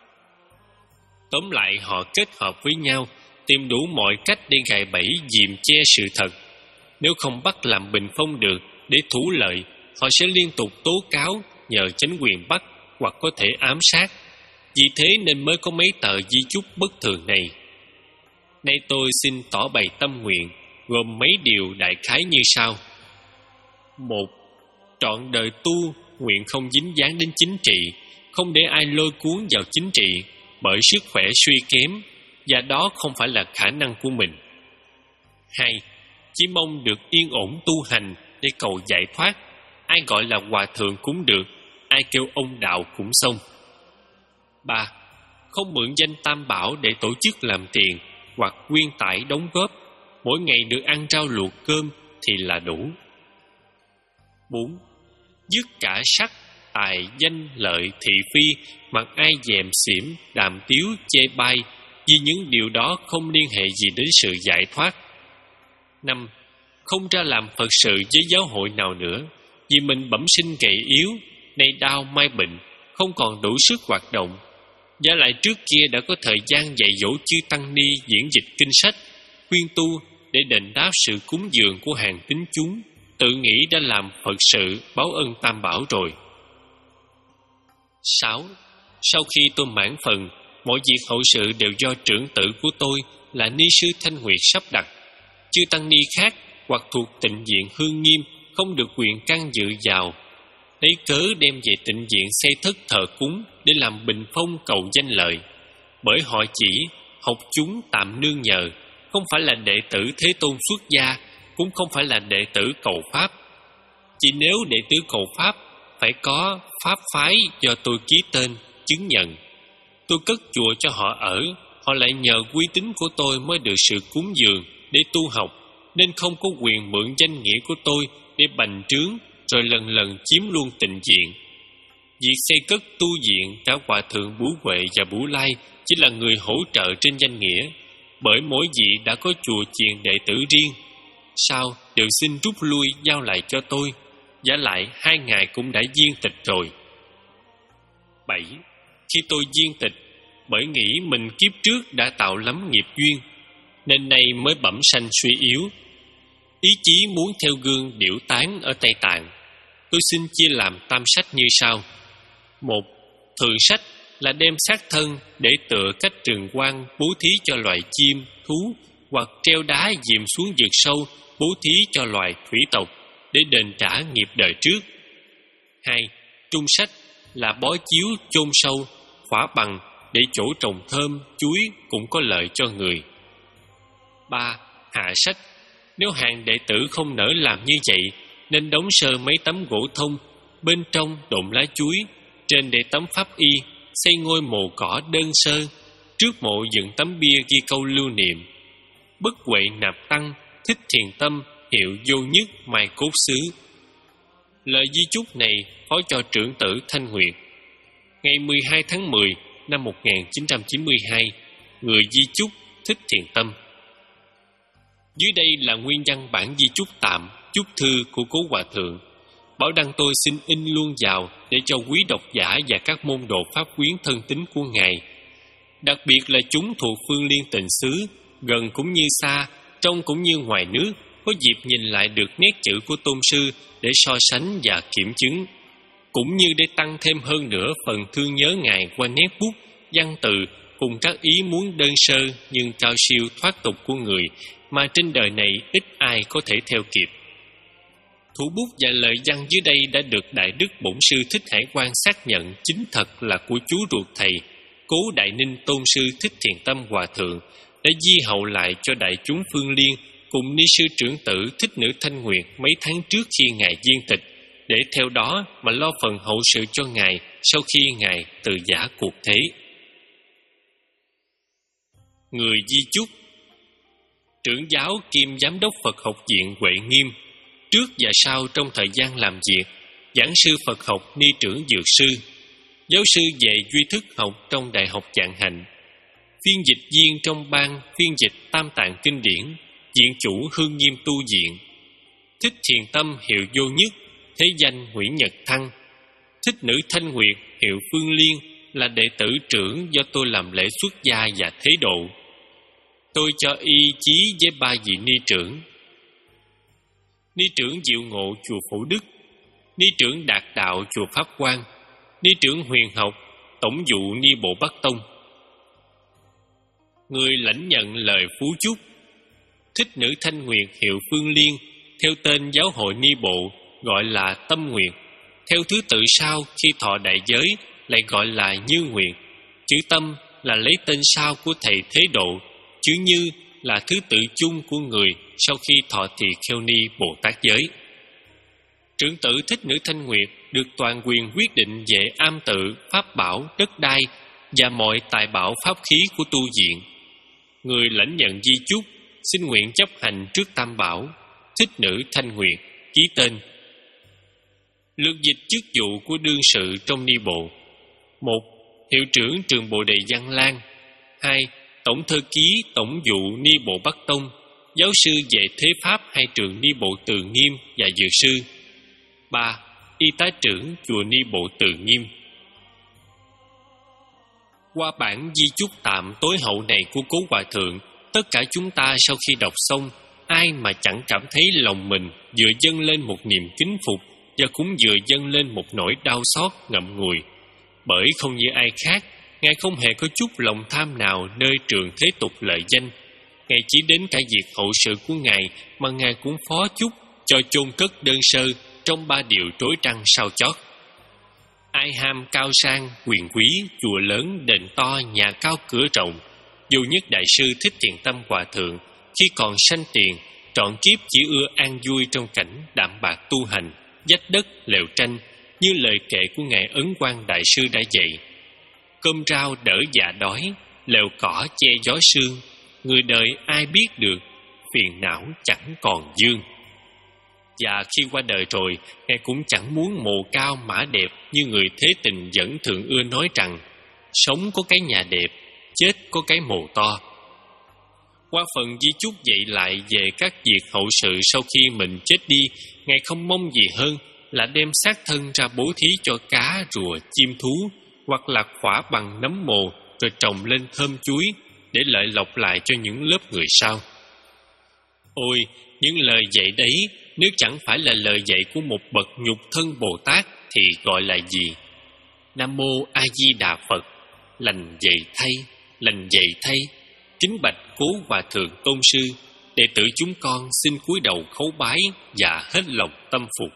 Tóm lại, họ kết hợp với nhau, tìm đủ mọi cách để gài bẫy dìm che sự thật. Nếu không bắt làm bình phong được để thủ lợi, họ sẽ liên tục tố cáo, nhờ chánh quyền bắt hoặc có thể ám sát. Vì thế nên mới có mấy tờ di chúc bất thường này. Nay tôi xin tỏ bày tâm nguyện, gồm mấy điều đại khái như sau. Một, trọn đời tu, nguyện không dính dáng đến chính trị, không để ai lôi cuốn vào chính trị, bởi sức khỏe suy kém, và đó không phải là khả năng của mình. Hai, chỉ mong được yên ổn tu hành để cầu giải thoát. Ai gọi là hòa thượng cũng được, ai kêu ông đạo cũng xong. Ba, không mượn danh Tam Bảo để tổ chức làm tiền hoặc quyên tải đóng góp, mỗi ngày được ăn rau luộc cơm thì là đủ. Bốn, dứt cả sắc, tài, danh, lợi, thị phi, mặc ai dèm xỉm, đàm tiếu, chê bai, vì những điều đó không liên hệ gì đến sự giải thoát. Năm, không ra làm Phật sự với giáo hội nào nữa, vì mình bẩm sinh gầy yếu, nay đau mai bệnh, không còn đủ sức hoạt động. Giả lại trước kia đã có thời gian dạy dỗ chư tăng ni diễn dịch kinh sách, khuyên tu để đền đáp sự cúng dường của hàng tín chúng, tự nghĩ đã làm Phật sự báo ân Tam Bảo rồi. Sáu, sau khi tôi mãn phần, mọi việc hậu sự đều do trưởng tử của tôi là ni sư Thanh Nguyệt sắp đặt. Chư tăng ni khác hoặc thuộc Tịnh Viện Hương Nghiêm không được quyền can dự vào. Lấy cớ đem về Tịnh Viện xây thất thờ cúng để làm bình phong cầu danh lợi. Bởi họ chỉ học chúng tạm nương nhờ, không phải là đệ tử Thế Tôn xuất gia, cũng không phải là đệ tử cầu pháp. Chỉ nếu đệ tử cầu pháp phải có pháp phái do tôi ký tên, chứng nhận. Tôi cất chùa cho họ ở, họ lại nhờ uy tín của tôi mới được sự cúng dường để tu học, nên không có quyền mượn danh nghĩa của tôi để bành trướng rồi lần lần chiếm luôn Tịnh Viện. Việc xây cất tu viện, cả Hòa Thượng Bủ Huệ và Bủ Lai chỉ là người hỗ trợ trên danh nghĩa, bởi mỗi vị đã có chùa chiền đệ tử riêng. Sau đều xin rút lui giao lại cho tôi, giả lại hai ngài cũng đã viên tịch rồi. Bảy, khi tôi viên tịch, bởi nghĩ mình kiếp trước đã tạo lắm nghiệp duyên, nên nay mới bẩm sanh suy yếu. Ý chí muốn theo gương Điểu Tán ở Tây Tạng. Tôi xin chia làm tam sách như sau. Một, thượng sách là đem xác thân để tựa cách rừng quang bố thí cho loài chim, thú, hoặc treo đá dìm xuống vực sâu bố thí cho loài thủy tộc để đền trả nghiệp đời trước. Hai, trung sách là bó chiếu chôn sâu, khỏa bằng để chỗ trồng thơm, chuối cũng có lợi cho người. Ba, hạ sách. Nếu hàng đệ tử không nỡ làm như vậy, nên đóng sơ mấy tấm gỗ thông, bên trong độn lá chuối, trên để tấm pháp y, xây ngôi mồ cỏ đơn sơ, trước mộ dựng tấm bia ghi câu lưu niệm: Bất Huệ Nạp Tăng, Thích Thiền Tâm, hiệu vô nhất mai cốt xứ. Lời di chúc này phó cho trưởng tử Thanh Nguyệt. Ngày mười hai tháng mười năm một nghìn chín trăm chín mươi hai, người di chúc Thích Thiền Tâm. Dưới đây là nguyên văn bản di chúc tạm, chúc thư của Cố Hòa Thượng. Bảo đăng tôi xin in luôn vào để cho quý độc giả và các môn đồ pháp quyến thân tín của Ngài. Đặc biệt là chúng thuộc phương Liên Tịnh xứ, gần cũng như xa, trong cũng như ngoài nước, có dịp nhìn lại được nét chữ của Tôn sư để so sánh và kiểm chứng, cũng như để tăng thêm hơn nữa phần thương nhớ Ngài qua nét bút, văn từ cùng các ý muốn đơn sơ nhưng cao siêu thoát tục của người mà trên đời này ít ai có thể theo kịp. Thủ bút và lời văn dưới đây đã được Đại Đức Bổn Sư Thích Hải Quang xác nhận chính thật là của chú ruột thầy, Cố Đại Ninh Tôn Sư Thích Thiền Tâm Hòa Thượng, đã di hậu lại cho đại chúng Phương Liên cùng ni sư trưởng tử Thích Nữ Thanh Nguyệt mấy tháng trước khi ngài viên tịch, để theo đó mà lo phần hậu sự cho ngài sau khi ngài từ giã cuộc thế. Người di chúc: trưởng giáo kiêm giám đốc Phật học viện Huệ Nghiêm, trước và sau trong thời gian làm việc, giảng sư Phật học ni trưởng Dược Sư, giáo sư về duy thức học trong Đại học Vạn Hạnh, phiên dịch viên trong ban phiên dịch Tam Tạng Kinh Điển, viện chủ Hương Nghiêm Tu Viện. Thích Thiền Tâm hiệu Vô Nhất, thế danh Nguyễn Nhật Thăng. Thích Nữ Thanh Nguyệt hiệu Phương Liên, là đệ tử trưởng do tôi làm lễ xuất gia và thế độ. Tôi cho y chí với ba vị ni trưởng: ni trưởng Diệu Ngộ chùa Phổ Đức, ni trưởng Đạt Đạo chùa Pháp Quang, ni trưởng Huyền Học tổng vụ ni bộ Bắc Tông. Người lãnh nhận lời phú chúc: Thích Nữ Thanh Nguyệt hiệu Phương Liên, theo tên giáo hội ni bộ gọi là Tâm Nguyệt, theo thứ tự sau khi thọ đại giới lại gọi là Như Nguyệt. Chữ Tâm là lấy tên sau của thầy Thế Độ, chữ Như là thứ tự chung của người sau khi thọ trì kheo ni Bồ Tát giới. Trưởng tử Thích Nữ Thanh Nguyệt được toàn quyền quyết định về am tự, pháp bảo, đất đai và mọi tài bảo pháp khí của tu viện. Người lãnh nhận di chúc xin nguyện chấp hành trước Tam Bảo: Thích Nữ Thanh Nguyệt, ký tên. Lược dịch chức vụ của đương sự trong ni bộ: một. Hiệu trưởng trường Bồ Đề Văn Lang. Hai. Tổng thư ký tổng vụ ni bộ Bắc Tông, giáo sư về thế pháp hai trường ni bộ Từ Nghiêm và Dược Sư. Ba. Y tá trưởng chùa ni bộ Từ Nghiêm. Qua bản di chúc tạm tối hậu này của Cố Hòa Thượng, tất cả chúng ta sau khi đọc xong, ai mà chẳng cảm thấy lòng mình vừa dâng lên một niềm kính phục và cũng vừa dâng lên một nỗi đau xót ngậm ngùi. Bởi không như ai khác, Ngài không hề có chút lòng tham nào nơi trường thế tục lợi danh. Ngài chỉ đến cả việc hậu sự của Ngài mà Ngài cũng phó chúc cho chôn cất đơn sơ trong ba điều trối trăng sau chót. Ai ham cao sang, quyền quý, chùa lớn, đền to, nhà cao cửa rộng, dù nhất Đại sư Thích Thiền Tâm Hòa Thượng khi còn sanh tiền, trọn kiếp chỉ ưa an vui trong cảnh đạm bạc tu hành, vách đất, lều tranh, như lời kệ của Ngài Ấn Quang Đại sư đã dạy. Cơm rau đỡ dạ đói, lều cỏ che gió sương, người đời ai biết được, phiền não chẳng còn dương. Và khi qua đời rồi, Ngài cũng chẳng muốn mồ cao mã đẹp như người thế tình vẫn thường ưa nói rằng sống có cái nhà đẹp, chết có cái mồ to. Qua phần di chúc dạy lại về các việc hậu sự sau khi mình chết đi, Ngài không mong gì hơn là đem xác thân ra bố thí cho cá, rùa, chim thú, hoặc là khỏa bằng nấm mồ rồi trồng lên thơm chuối để lợi lộc lại cho những lớp người sau. Ôi, những lời dạy đấy nếu chẳng phải là lời dạy của một bậc nhục thân Bồ Tát thì gọi là gì? Nam Mô A Di Đà Phật. Lành vậy thay, lành vậy thay. Kính bạch Cố Hòa Thượng Tôn Sư, đệ tử chúng con xin cúi đầu khấu bái và hết lòng tâm phục.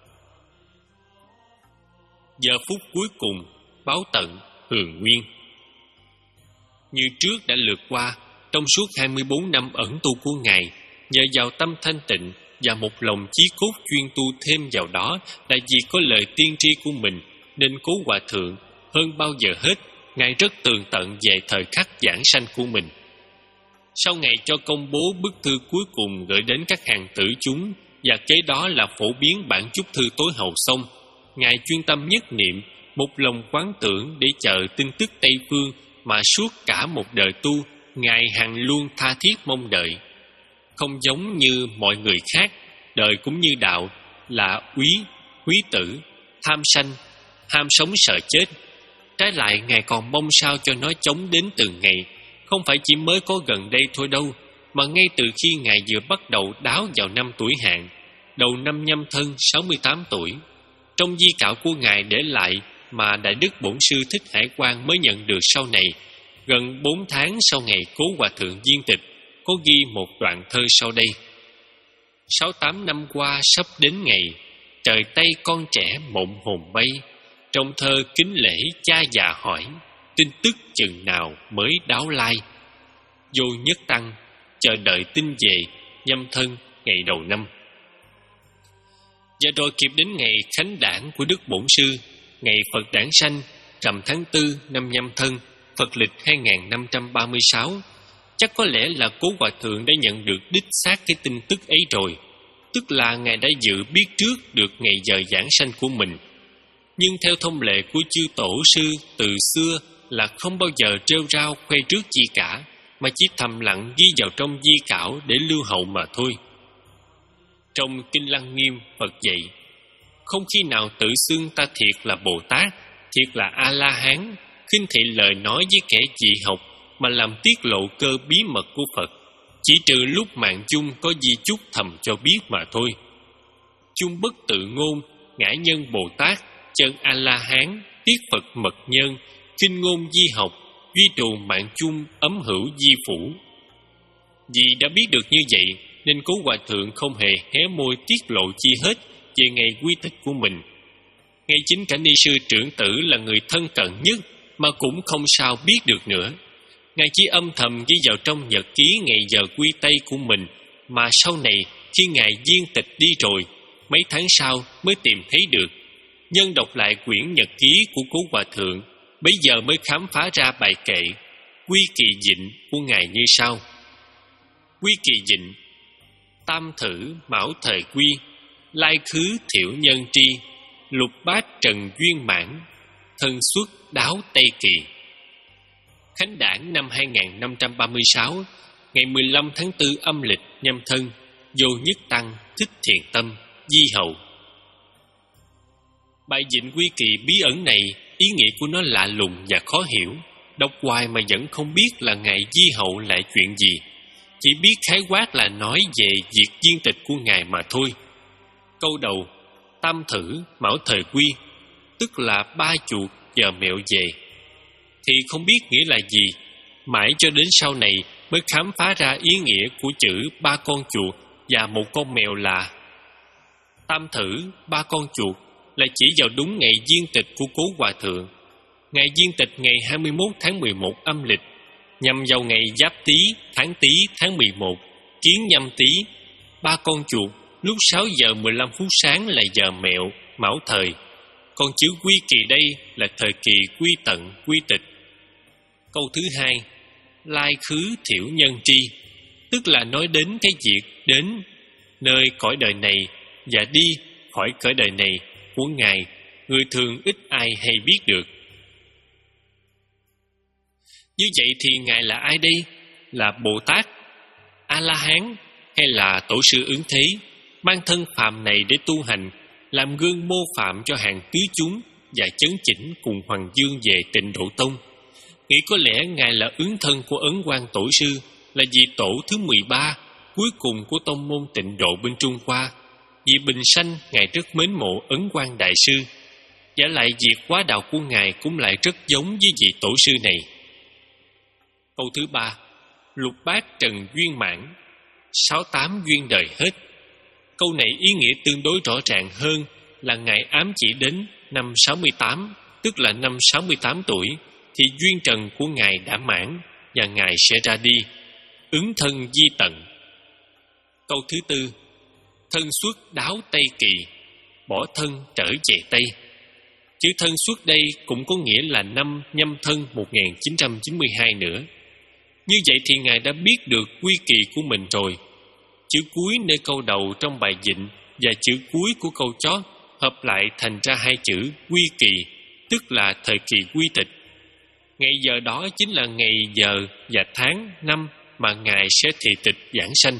Giờ phút cuối cùng, báo tận Hường Nguyên. Như trước đã lượt qua, trong suốt hai mươi bốn năm ẩn tu của Ngài, nhờ vào tâm thanh tịnh và một lòng chí cốt chuyên tu thêm vào đó là vì có lời tiên tri của mình, nên Cố Hòa Thượng hơn bao giờ hết, Ngài rất tường tận về thời khắc giảng sanh của mình. Sau ngày cho công bố bức thư cuối cùng gửi đến các hàng tử chúng và kế đó là phổ biến bản chúc thư tối hậu xong, Ngài chuyên tâm nhất niệm, một lòng quán tưởng để chờ tin tức Tây Phương mà suốt cả một đời tu, Ngài hằng luôn tha thiết mong đợi. Không giống như mọi người khác, đời cũng như đạo là úy, húy tử, tham sanh, ham sống sợ chết. Trái lại, Ngài còn mong sao cho nó chống đến từng ngày, không phải chỉ mới có gần đây thôi đâu, mà ngay từ khi Ngài vừa bắt đầu đáo vào năm tuổi Hạng, đầu năm Nhâm Thân sáu mươi tám tuổi. Trong di cảo của Ngài để lại mà Đại Đức Bổn Sư Thích Hải Quang mới nhận được sau này, gần bốn tháng sau ngày Cố Hòa Thượng viên tịch, có ghi một đoạn thơ sau đây. Sáu tám năm qua sắp đến ngày, trời Tây con trẻ mộng hồn bay, trong thơ kính lễ cha già hỏi, tin tức chừng nào mới đáo lai. Vô nhất tăng, chờ đợi tin về nhâm thân ngày đầu năm. Và rồi kịp đến ngày khánh đản của Đức Bổn Sư, ngày Phật đản sanh, rằm tháng tư năm nhâm thân, Phật lịch hai nghìn năm trăm ba mươi sáu. Chắc có lẽ là Cố Hòa Thượng đã nhận được đích xác cái tin tức ấy rồi, tức là Ngài đã dự biết trước được ngày giờ giảng sanh của mình. Nhưng theo thông lệ của chư tổ sư từ xưa là không bao giờ rêu rao khoe trước gì cả, mà chỉ thầm lặng ghi vào trong di cảo để lưu hậu mà thôi. Trong Kinh Lăng Nghiêm, Phật dạy, không khi nào tự xưng ta thiệt là Bồ Tát, thiệt là A-la-hán, khinh thị lời nói với kẻ dị học mà làm tiết lộ cơ bí mật của Phật, chỉ trừ lúc mạng chung có di chúc thầm cho biết mà thôi. Chung bất tự ngôn, ngã nhân Bồ Tát, chân A-la-hán, tiết Phật mật nhân, kinh ngôn di học, duy trù mạng chung ấm hữu di phủ. Vì đã biết được như vậy, nên Cố Hòa Thượng không hề hé môi tiết lộ chi hết về ngày quy tịch của mình. Ngay chính cả ni sư trưởng tử là người thân cận nhất mà cũng không sao biết được nữa. Ngài chỉ âm thầm ghi vào trong nhật ký ngày giờ quy tây của mình, mà sau này khi Ngài viên tịch đi rồi, mấy tháng sau mới tìm thấy được. Nhân đọc lại quyển nhật ký của Cố Hòa Thượng, bấy giờ mới khám phá ra bài kệ Quy Kỳ Dịnh của Ngài như sau. Quy Kỳ Dịnh: tam thử mão thời quy, lai khứ thiểu nhân tri, lục bát trần duyên mãn, thân xuất đáo tây kỳ. Khánh đản năm hai nghìn năm trăm ba mươi sáu, ngày mười lăm tháng tư âm lịch nhâm thân, Vô Nhất Tăng Thích Thiền Tâm Di Hầu. Bài Dịnh Quy Kỳ bí ẩn này, ý nghĩa của nó lạ lùng và khó hiểu, đọc hoài mà vẫn không biết là Ngài Di Hậu lại chuyện gì, chỉ biết khái quát là nói về việc viên tịch của Ngài mà thôi. Câu đầu tam thử mão thời quy, tức là ba chuột giờ mẹo về, thì không biết nghĩa là gì, mãi cho đến sau này mới khám phá ra ý nghĩa của chữ ba con chuột và một con mèo là tam thử ba con chuột là chỉ vào đúng ngày viên tịch của Cố Hòa Thượng. Ngày viên tịch ngày hai mươi mốt tháng mười một âm lịch, nhằm vào ngày Giáp Tý, tháng Tý, tháng mười một, Kiến Nhâm Tý. Ba con chuột lúc sáu giờ mười lăm phút sáng là giờ mẹo, mão thời. Còn chữ quy kỳ đây là thời kỳ quy tận, quy tịch. Câu thứ hai, lai khứ thiểu nhân tri, tức là nói đến cái việc đến nơi cõi đời này và đi khỏi cõi đời này của Ngài, người thường ít ai hay biết được. Như vậy thì Ngài là ai đây? Là Bồ Tát, A-la-hán hay là Tổ sư Ứng Thế, mang thân phàm này để tu hành, làm gương mô phạm cho hàng tứ chúng và chấn chỉnh cùng Hoàng Dương về Tịnh Độ Tông? Nghĩ có lẽ Ngài là ứng thân của Ấn Quang Tổ sư, là vị tổ thứ mười ba, cuối cùng của tông môn Tịnh Độ bên Trung Hoa. Vì bình sanh, Ngài rất mến mộ Ấn Quang Đại sư, và lại việc quá đạo của Ngài cũng lại rất giống với vị tổ sư này. Câu thứ ba, lục bát trần duyên mãn, sáu tám duyên đời hết. Câu này ý nghĩa tương đối rõ ràng hơn là Ngài ám chỉ đến năm sáu mươi tám, tức là năm sáu mươi tám tuổi, thì duyên trần của Ngài đã mãn và Ngài sẽ ra đi, ứng thân di tận. Câu thứ tư, thân xuất đáo Tây Kỳ, bỏ thân trở về Tây. Chữ thân xuất đây cũng có nghĩa là năm nhâm thân một nghìn chín trăm chín mươi hai nữa. Như vậy thì Ngài đã biết được quy kỳ của mình rồi. Chữ cuối nơi câu đầu trong bài Dịnh và chữ cuối của câu chót hợp lại thành ra hai chữ quy kỳ, tức là thời kỳ quy tịch. Ngày giờ đó chính là ngày giờ và tháng năm mà Ngài sẽ thị tịch giảng sanh.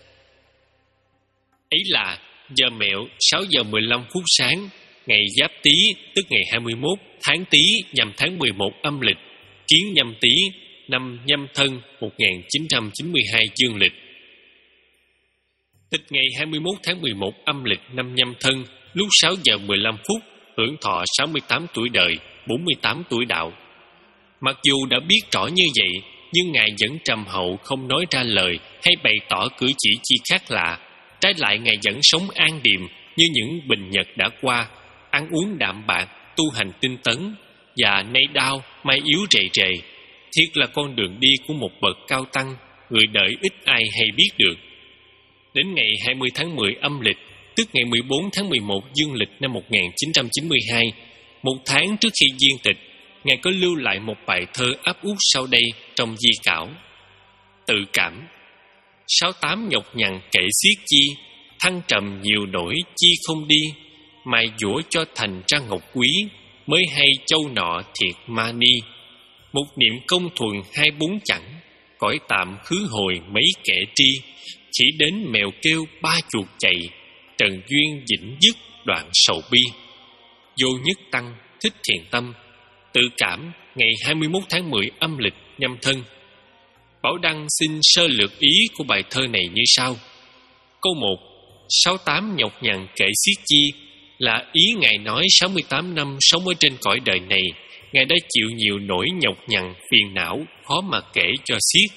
Ấy là giờ mẹo sáu giờ mười lăm phút sáng, ngày Giáp Tý, tức ngày hai mươi mốt tháng Tý nhằm tháng mười một âm lịch, Kiến Nhâm Tý, năm Nhâm Thân một nghìn chín trăm chín mươi hai dương lịch. Tịch ngày hai mươi mốt tháng mười một âm lịch năm Nhâm Thân lúc sáu giờ mười lăm phút, hưởng thọ sáu mươi tám tuổi đời, bốn mươi tám tuổi đạo. Mặc dù đã biết rõ như vậy, nhưng Ngài vẫn trầm hậu không nói ra lời hay bày tỏ cử chỉ chi khác lạ, Trái lại Ngài vẫn sống an điềm như những bình nhật đã qua, ăn uống đạm bạc, tu hành tinh tấn, và nay đau mai yếu rề rề. Thiệt là con đường đi của một bậc cao tăng, người đời ít ai hay biết được. Đến ngày hai mươi tháng mười âm lịch, tức ngày mười bốn tháng mười một dương lịch năm một nghìn chín trăm chín mươi hai, một tháng trước khi viên tịch, Ngài có lưu lại một bài thơ áp út sau đây trong di cảo. Tự cảm. Sáu tám nhọc nhằn kể xiết chi, thăng trầm nhiều nỗi chi không đi, mài dũa cho thành ra ngọc quý, mới hay châu nọ thiệt ma ni. Một niệm công thuần hai bốn chẳng, cõi tạm khứ hồi mấy kẻ tri, chỉ đến mèo kêu ba chuột chạy, trần duyên vĩnh dứt đoạn sầu bi. Vô nhất tăng thích thiền tâm. Tự cảm ngày hai mươi mốt tháng mười âm lịch nhâm thân. Bảo Đăng xin sơ lược ý của bài thơ này như sau. Câu một. Sáu tám nhọc nhằn kể xiết chi là ý Ngài nói sáu mươi tám năm sống ở trên cõi đời này, Ngài đã chịu nhiều nỗi nhọc nhằn phiền não khó mà kể cho xiết.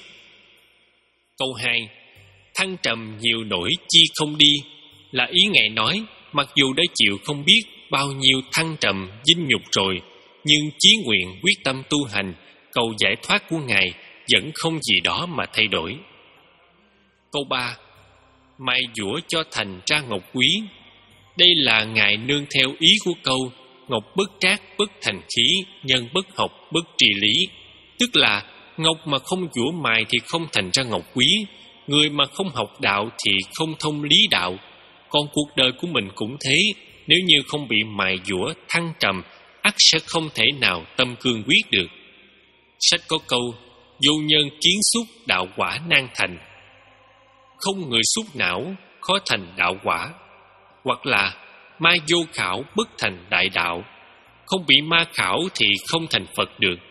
Câu hai. Thăng trầm nhiều nỗi chi không đi là ý Ngài nói mặc dù đã chịu không biết bao nhiêu thăng trầm dinh nhục rồi, nhưng chí nguyện quyết tâm tu hành cầu giải thoát của Ngài vẫn không gì đó mà thay đổi. Câu ba. Mài dũa cho thành ra ngọc quý. Đây là Ngài nương theo ý của câu ngọc bất trác bất thành khí, nhân bất học bất trì lý. Tức là ngọc mà không dũa mài thì không thành ra ngọc quý, người mà không học đạo thì không thông lý đạo. Còn cuộc đời của mình cũng thế, nếu như không bị mài dũa thăng trầm, ắt sẽ không thể nào tâm cương quyết được. Sách có câu vô nhân kiến xúc đạo quả nan thành. Không người xúc não khó thành đạo quả, hoặc là ma vô khảo bất thành đại đạo. Không bị ma khảo thì không thành Phật được.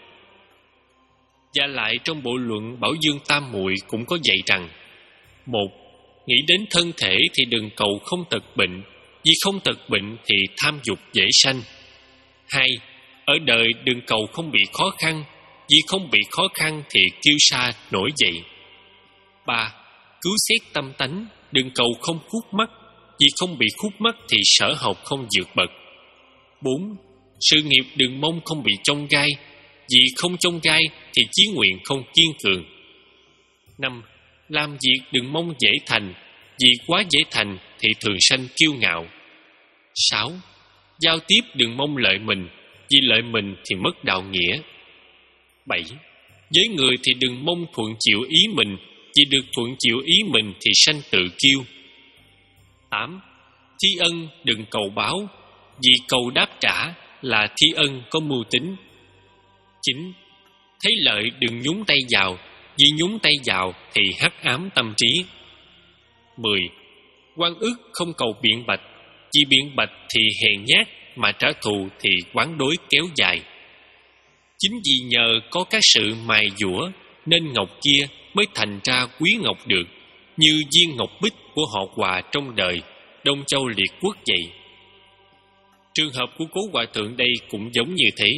Và lại trong bộ luận Bảo Dương Tam Muội cũng có dạy rằng: một. Nghĩ đến thân thể thì đừng cầu không tật bệnh, vì không tật bệnh thì tham dục dễ sanh. Hai. Ở đời đừng cầu không bị khó khăn, vì không bị khó khăn thì kiêu sa nổi dậy. Ba. Cứu xét tâm tánh, đừng cầu không khúc mắc, vì không bị khúc mắc thì sở học không vượt bậc. Bốn. Sự nghiệp đừng mong không bị chông gai, vì không chông gai thì chí nguyện không kiên cường. Năm. Làm việc đừng mong dễ thành, vì quá dễ thành thì thường sanh kiêu ngạo. Sáu. Giao tiếp đừng mong lợi mình, vì lợi mình thì mất đạo nghĩa. Bảy. Với người thì đừng mong thuận chịu ý mình, vì được thuận chịu ý mình thì sanh tự kiêu. Tám. Thi ân đừng cầu báo, vì cầu đáp trả là thi ân có mưu tính. Chín. Thấy lợi đừng nhúng tay vào, vì nhúng tay vào thì hắc ám tâm trí. Mười. Oan ức không cầu biện bạch, vì biện bạch thì hèn nhát, mà trả thù thì quán đối kéo dài. Chính vì nhờ có các sự mài dũa nên ngọc kia mới thành ra quý ngọc được, như viên ngọc bích của họ Hòa trong đời Đông Châu Liệt Quốc vậy. Trường hợp của Cố Hòa Thượng đây cũng giống như thế.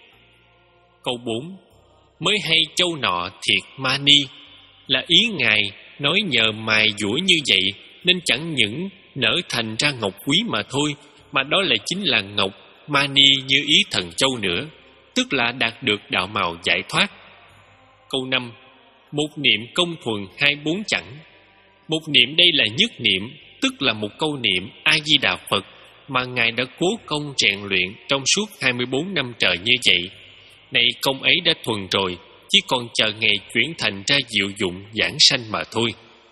Câu bốn. Mới hay châu nọ thiệt ma ni là ý Ngài nói nhờ mài dũa như vậy nên chẳng những nở thành ra ngọc quý mà thôi, mà đó lại chính là ngọc mani như ý thần châu nữa, tức là đạt được đạo màu giải thoát. Câu năm. Một niệm công thuần hai bốn chẳng. Một niệm đây là nhất niệm, tức là một câu niệm A Di Đà Phật mà Ngài đã cố công rèn luyện trong suốt hai mươi bốn năm trời như vậy. Này công ấy đã thuần rồi, chỉ còn chờ ngày chuyển thành ra diệu dụng giảng sanh mà thôi.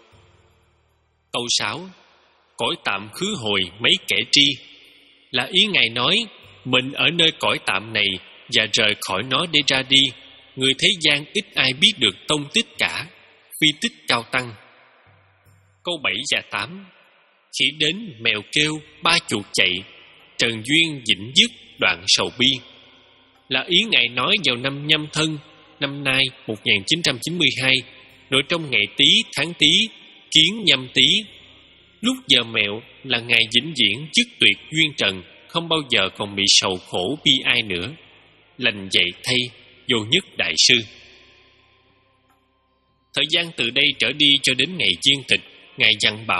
Câu sáu. Cõi tạm khứ hồi mấy kẻ tri là ý Ngài nói mình ở nơi cõi tạm này và rời khỏi nó để ra đi, người thế gian ít ai biết được tông tích cả, phi tích cao tăng. Câu bảy và tám. Chỉ đến mèo kêu ba chuột chạy, trần duyên vĩnh dứt đoạn sầu bi là ý Ngài nói vào năm Nhâm Thân, năm nay một nghìn chín trăm chín mươi hai, nội trong ngày Tý tháng Tý, kiến Nhâm Tý. Lúc giờ mẹo là Ngài vĩnh viễn dứt tuyệt duyên trần, không bao giờ còn bị sầu khổ bi ai nữa. Lành vậy thay Vô Nhất Đại Sư. Thời gian từ đây trở đi cho đến ngày viên tịch, Ngài dặn bảo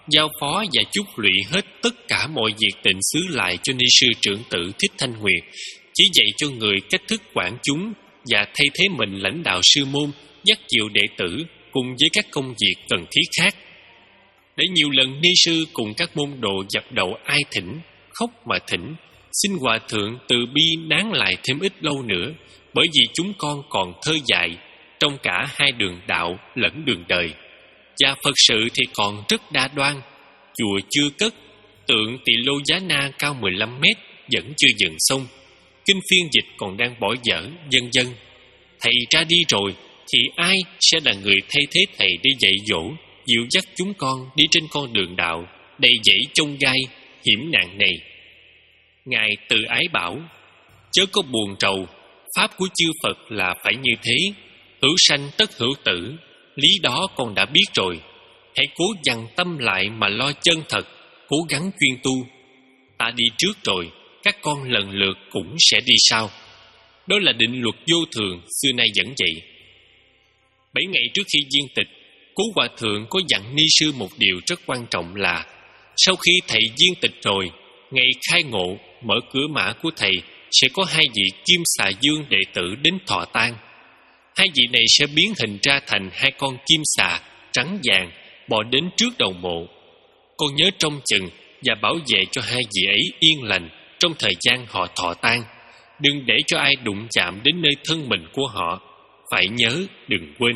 giao phó và chúc lụy hết tất cả mọi việc tịnh xứ lại cho ni sư trưởng tử Thích Thanh Nguyệt, chỉ dạy cho người cách thức quản chúng và thay thế mình lãnh đạo sư môn, dắt dìu đệ tử cùng với các công việc cần thiết khác. Để nhiều lần ni sư cùng các môn đồ dập đầu ai thỉnh, khóc mà thỉnh, xin hòa thượng từ bi nán lại thêm ít lâu nữa, bởi vì chúng con còn thơ dại trong cả hai đường đạo lẫn đường đời. Và Phật sự thì còn rất đa đoan, chùa chưa cất, tượng Tỳ Lô Giá Na cao mười lăm mét vẫn chưa dựng xong, kinh phiên dịch còn đang bỏ dở, vân vân. Thầy ra đi rồi thì ai sẽ là người thay thế thầy để dạy dỗ, dìu dắt chúng con đi trên con đường đạo đầy dẫy chông gai hiểm nạn này? Ngài từ ái bảo: chớ có buồn rầu, pháp của chư Phật là phải như thế, hữu sanh tất hữu tử, lý đó con đã biết rồi. Hãy cố dằn tâm lại mà lo chân thật, cố gắng chuyên tu. Ta đi trước rồi, các con lần lượt cũng sẽ đi sau. Đó là định luật vô thường xưa nay vẫn vậy. Bảy ngày trước khi viên tịch, Cố Hòa Thượng có dặn ni sư một điều rất quan trọng là sau khi thầy viên tịch rồi, ngày khai ngộ mở cửa mã của thầy sẽ có hai vị Kim Xà Dương đệ tử đến thọ tang. Hai vị này sẽ biến hình ra thành hai con kim xà trắng vàng bò đến trước đầu mộ. Con nhớ trông chừng và bảo vệ cho hai vị ấy yên lành trong thời gian họ thọ tang. Đừng để cho ai đụng chạm đến nơi thân mình của họ. Phải nhớ, đừng quên.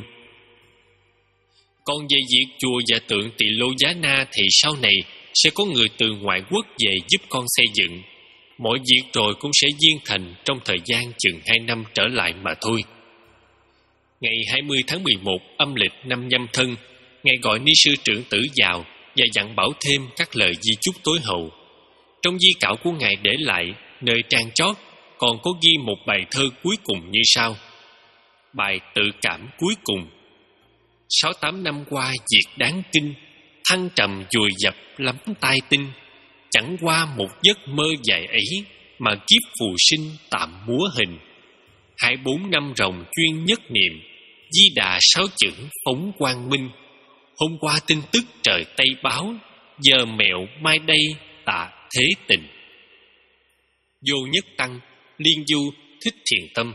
Còn về việc chùa và tượng Tỳ Lô Giá Na thì sau này sẽ có người từ ngoại quốc về giúp con xây dựng. Mọi việc rồi cũng sẽ viên thành trong thời gian chừng hai năm trở lại mà thôi. Ngày hai mươi tháng mười một âm lịch năm Nhâm Thân, Ngài gọi ni sư trưởng tử vào và dặn bảo thêm các lời di chúc tối hậu. Trong di cảo của Ngài để lại, nơi trang chót còn có ghi một bài thơ cuối cùng như sau: bài tự cảm cuối cùng. Sáu tám năm qua việc đáng kinh, thăng trầm vùi dập lắm tai tinh. Chẳng qua một giấc mơ dài ấy mà kiếp phù sinh tạm múa hình. Hai bốn năm ròng chuyên nhất niệm, Di Đà sáu chữ phóng quang minh. Hôm qua tin tức trời Tây báo, giờ mẹo mai đây tạ thế tình. Vô Nhất Tăng, Liên Du, Thích Thiền Tâm.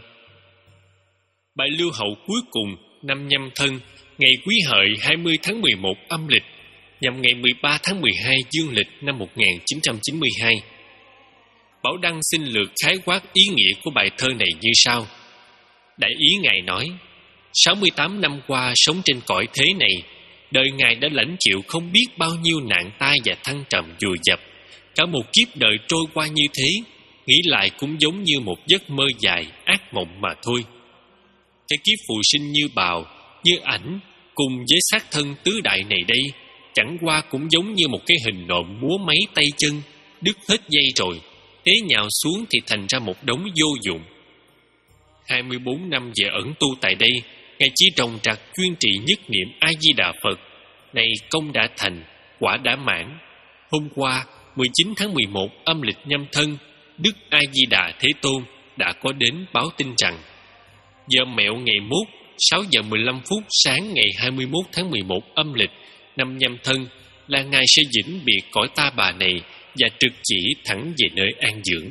Bài lưu hậu cuối cùng năm Nhâm Thân, ngày Quý Hợi hai mươi tháng mười một âm lịch, nhằm ngày mười ba tháng mười hai dương lịch năm một nghìn chín trăm chín mươi hai. Bảo Đăng xin lược khái quát ý nghĩa của bài thơ này như sau. Đại ý Ngài nói, sáu mươi tám năm qua sống trên cõi thế này, đời Ngài đã lãnh chịu không biết bao nhiêu nạn tai và thăng trầm vùi dập. Cả một kiếp đời trôi qua như thế, nghĩ lại cũng giống như một giấc mơ dài, ác mộng mà thôi. Cái kiếp phù sinh như bào, như ảnh, cùng với xác thân tứ đại này đây, chẳng qua cũng giống như một cái hình nộm múa máy tay chân, đứt hết dây rồi, té nhào xuống thì thành ra một đống vô dụng. Hai mươi bốn năm về ẩn tu tại đây, Ngài chỉ trồng trặc chuyên trì nhất niệm A-di-đà Phật. Này công đã thành, quả đã mãn. Hôm qua, mười chín tháng mười một âm lịch Nhâm Thân, Đức A-di-đà Thế Tôn đã có đến báo tin rằng giờ mẹo ngày mốt, sáu giờ mười lăm phút sáng ngày hai mươi mốt tháng mười một âm lịch năm Nhâm Thân là Ngài sẽ vĩnh biệt cõi ta bà này và trực chỉ thẳng về nơi an dưỡng.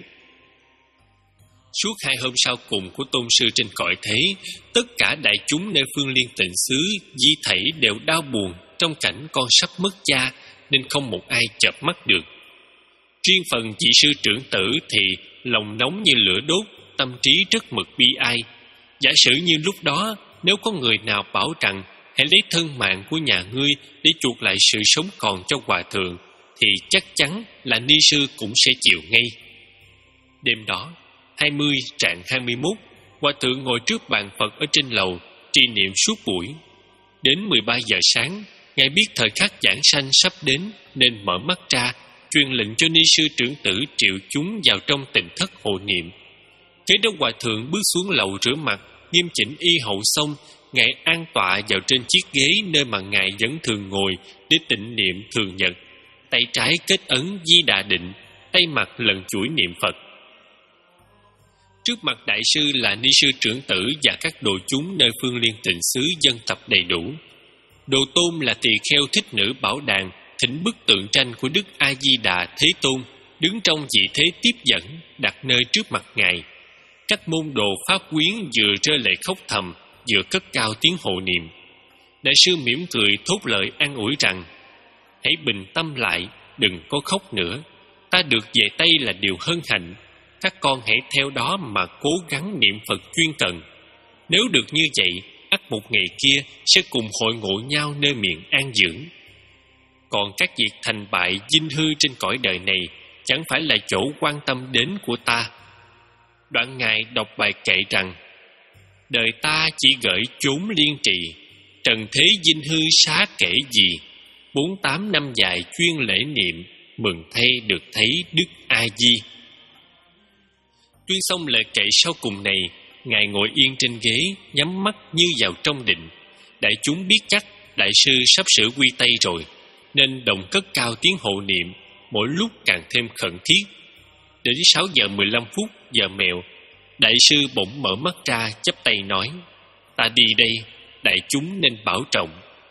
Suốt hai hôm sau cùng của tôn sư trên cõi thế, tất cả đại chúng nơi phương Liên Tịnh xứ di thảy đều đau buồn trong cảnh con sắp mất cha, nên không một ai chợp mắt được. Riêng phần vị sư trưởng tử thì lòng nóng như lửa đốt, tâm trí rất mực bi ai. Giả sử như lúc đó, nếu có người nào bảo rằng hãy lấy thân mạng của nhà ngươi để chuộc lại sự sống còn cho hòa thượng, thì chắc chắn là ni sư cũng sẽ chịu ngay. Đêm đó, hai mươi rạng hai mươi mốt, hòa thượng ngồi trước bàn Phật ở trên lầu, trì niệm suốt buổi. Đến mười ba giờ sáng, Ngài biết thời khắc giảng sanh sắp đến, nên mở mắt ra, truyền lệnh cho ni sư trưởng tử triệu chúng vào trong tịnh thất hộ niệm. Kế đó hòa thượng bước xuống lầu rửa mặt, nghiêm chỉnh y hậu xong, Ngài an tọa vào trên chiếc ghế nơi mà Ngài vẫn thường ngồi để tịnh niệm thường nhật. Tay trái kết ấn Di Đà Định, tay mặt lần chuỗi niệm Phật. Trước mặt đại sư là ni sư trưởng tử và các đồ chúng nơi phương Liên Tịnh xứ dân tập đầy đủ. Đồ tôn là tỳ kheo thích nữ Bảo Đàn thỉnh bức tượng tranh của Đức A Di Đà Thế Tôn đứng trong vị thế tiếp dẫn, đặt nơi trước mặt Ngài. Các môn đồ pháp quyến vừa rơi lệ khóc thầm, vừa cất cao tiếng hộ niệm. Đại sư mỉm cười thốt lời an ủi rằng: hãy bình tâm lại, đừng có khóc nữa. Ta được về Tây là điều hân hạnh. Các con hãy theo đó mà cố gắng niệm Phật chuyên cần. Nếu được như vậy, ắt một ngày kia sẽ cùng hội ngộ nhau nơi miền an dưỡng. Còn các việc thành bại vinh hư trên cõi đời này chẳng phải là chỗ quan tâm đến của ta. Đoạn Ngài đọc bài kệ rằng: đời ta chỉ gửi chốn liên trì, trần thế vinh hư xá kể gì. Bốn tám năm dài chuyên lễ niệm, mừng thay được thấy Đức A Di. Tuyên xong lời kệ sau cùng này, Ngài ngồi yên trên ghế, nhắm mắt như vào trong định. Đại chúng biết chắc đại sư sắp sửa quy Tây rồi, nên đồng cất cao tiếng hộ niệm, mỗi lúc càng thêm khẩn thiết. Đến sáu giờ mười lăm phút giờ mẹo, đại sư bỗng mở mắt ra, chắp tay nói: ta đi đây, đại chúng nên bảo trọng.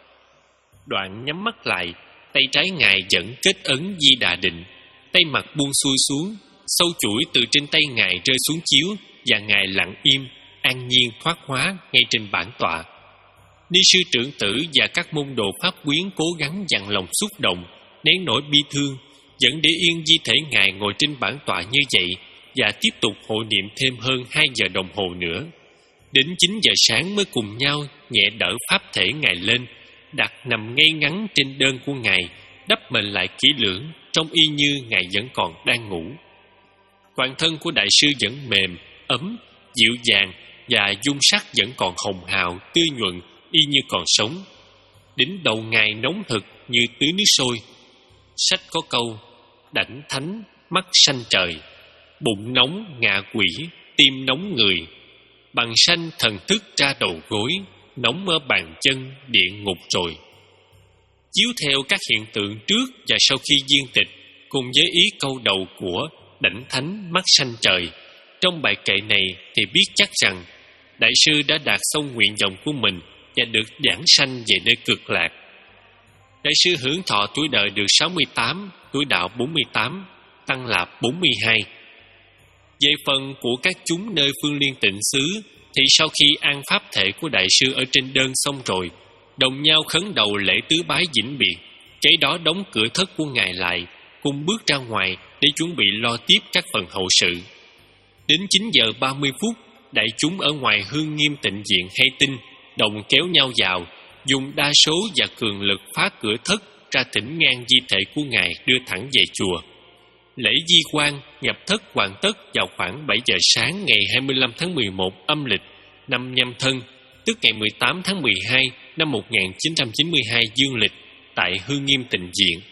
Đoạn nhắm mắt lại, tay trái Ngài vẫn kết ấn Di Đà định, tay mặt buông xuôi xuống, sâu chuỗi từ trên tay Ngài rơi xuống chiếu, và Ngài lặng im, an nhiên thoát hóa ngay trên bản tọa. Ni sư trưởng tử và các môn đồ pháp quyến cố gắng dằn lòng xúc động, nén nỗi bi thương, vẫn để yên di thể Ngài ngồi trên bản tọa như vậy, và tiếp tục hộ niệm thêm hơn hai giờ đồng hồ nữa. Đến chín giờ sáng mới cùng nhau nhẹ đỡ pháp thể Ngài lên, đặt nằm ngay ngắn trên đơn của Ngài, đắp mền lại kỹ lưỡng, trông y như Ngài vẫn còn đang ngủ. Toàn thân của đại sư vẫn mềm, ấm, dịu dàng, và dung sắc vẫn còn hồng hào, tươi nhuận, y như còn sống. Đỉnh đầu Ngài nóng hực như tưới nước sôi. Sách có câu: đảnh thánh, mắt sanh trời, bụng nóng ngạ quỷ, tim nóng người, bằng sanh thần thức ra đầu gối, nóng ở bàn chân địa ngục rồi. Chiếu theo các hiện tượng trước và sau khi viên tịch, cùng với ý câu đầu của đảnh thánh mắt sanh trời, trong bài kệ này thì biết chắc rằng đại sư đã đạt xong nguyện vọng của mình và được giảng sanh về nơi cực lạc. Đại sư hưởng thọ tuổi đời được sáu mươi tám, tuổi đạo bốn mươi tám, tăng lạp bốn mươi hai. Về phần của các chúng nơi Phương Liên Tịnh xứ, thì sau khi an pháp thể của đại sư ở trên đơn xong rồi, đồng nhau khấn đầu lễ tứ bái vĩnh biệt, kế đó đóng cửa thất của Ngài lại, cùng bước ra ngoài để chuẩn bị lo tiếp các phần hậu sự. Đến chín giờ ba mươi phút, đại chúng ở ngoài Hương Nghiêm Tịnh Viện hay tin, đồng kéo nhau vào, dùng đa số và cường lực phá cửa thất ra thỉnh ngang di thể của Ngài đưa thẳng về chùa. Lễ di quan nhập thất hoàn tất vào khoảng bảy giờ sáng ngày hai mươi lăm tháng mười một âm lịch năm Nhâm Thân, tức ngày mười tám tháng mười hai năm một nghìn chín trăm chín mươi hai dương lịch, tại Hương Nghiêm Tịnh Viện.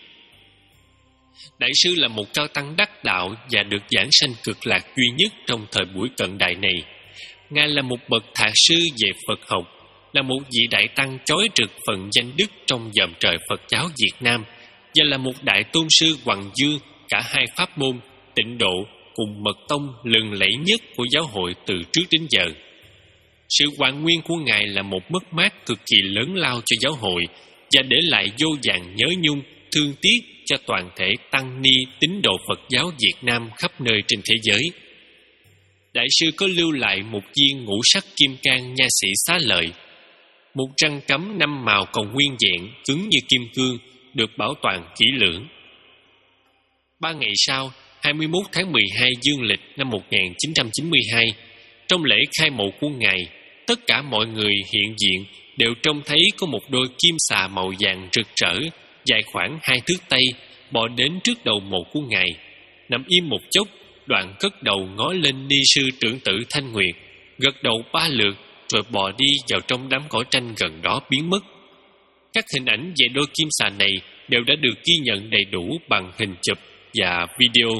Đại sư là một cao tăng đắc đạo và được giảng sanh cực lạc duy nhất trong thời buổi cận đại này. Ngài là một bậc thạc sư về Phật học, là một vị đại tăng chói rực phần danh đức trong dòng trời Phật giáo Việt Nam, và là một đại tôn sư hoằng dương cả hai pháp môn Tịnh Độ cùng Mật Tông lừng lẫy nhất của giáo hội từ trước đến giờ. Sự hoàn nguyên của Ngài là một mất mát cực kỳ lớn lao cho giáo hội, và để lại vô vàn nhớ nhung, thương tiếc cho toàn thể tăng ni tín đồ Phật giáo Việt Nam khắp nơi trên thế giới. Đại sư có lưu lại một viên ngũ sắc kim cang nha sĩ xá lợi, một răng cắm năm màu còn nguyên vẹn, cứng như kim cương, được bảo toàn kỹ lưỡng. Ba ngày sau, hai mươi mốt tháng mười hai dương lịch năm một nghìn chín trăm chín mươi hai, trong lễ khai mộ của Ngài, tất cả mọi người hiện diện đều trông thấy có một đôi kim xà màu vàng rực rỡ, dài khoảng hai thước tây, bò đến trước đầu mộ của Ngài. Nằm im một chốc, đoạn cất đầu ngó lên ni sư trưởng tử Thanh Nguyệt, gật đầu ba lượt, rồi bò đi vào trong đám cỏ tranh gần đó biến mất. Các hình ảnh về đôi kim xà này đều đã được ghi nhận đầy đủ bằng hình chụp và video.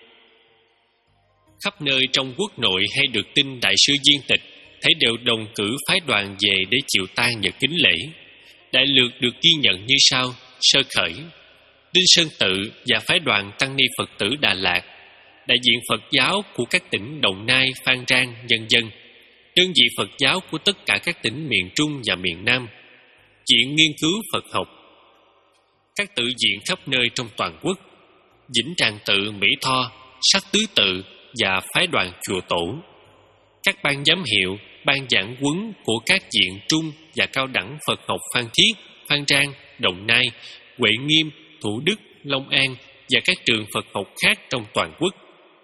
Khắp nơi trong quốc nội hay được tin đại sư viên tịch, thấy đều đồng cử phái đoàn về để chịu tang và kính lễ. Đại lược được ghi nhận như sau: sơ khởi, Đinh Sơn Tự và phái đoàn tăng ni Phật tử Đà Lạt, đại diện Phật giáo của các tỉnh Đồng Nai, Phan Rang, vân vân, đơn vị Phật giáo của tất cả các tỉnh miền Trung và miền Nam, viện nghiên cứu Phật học. các tự viện khắp nơi trong toàn quốc: Vĩnh Tràng Tự, Mỹ Tho, Sắc Tứ Tự và phái đoàn chùa Tổ. Các ban giám hiệu, ban giảng huấn của các viện trung và cao đẳng Phật học Phan Thiết, Phan Rang, Đồng Nai, Huệ Nghiêm, Thủ Đức, Long An và các trường Phật học khác trong toàn quốc.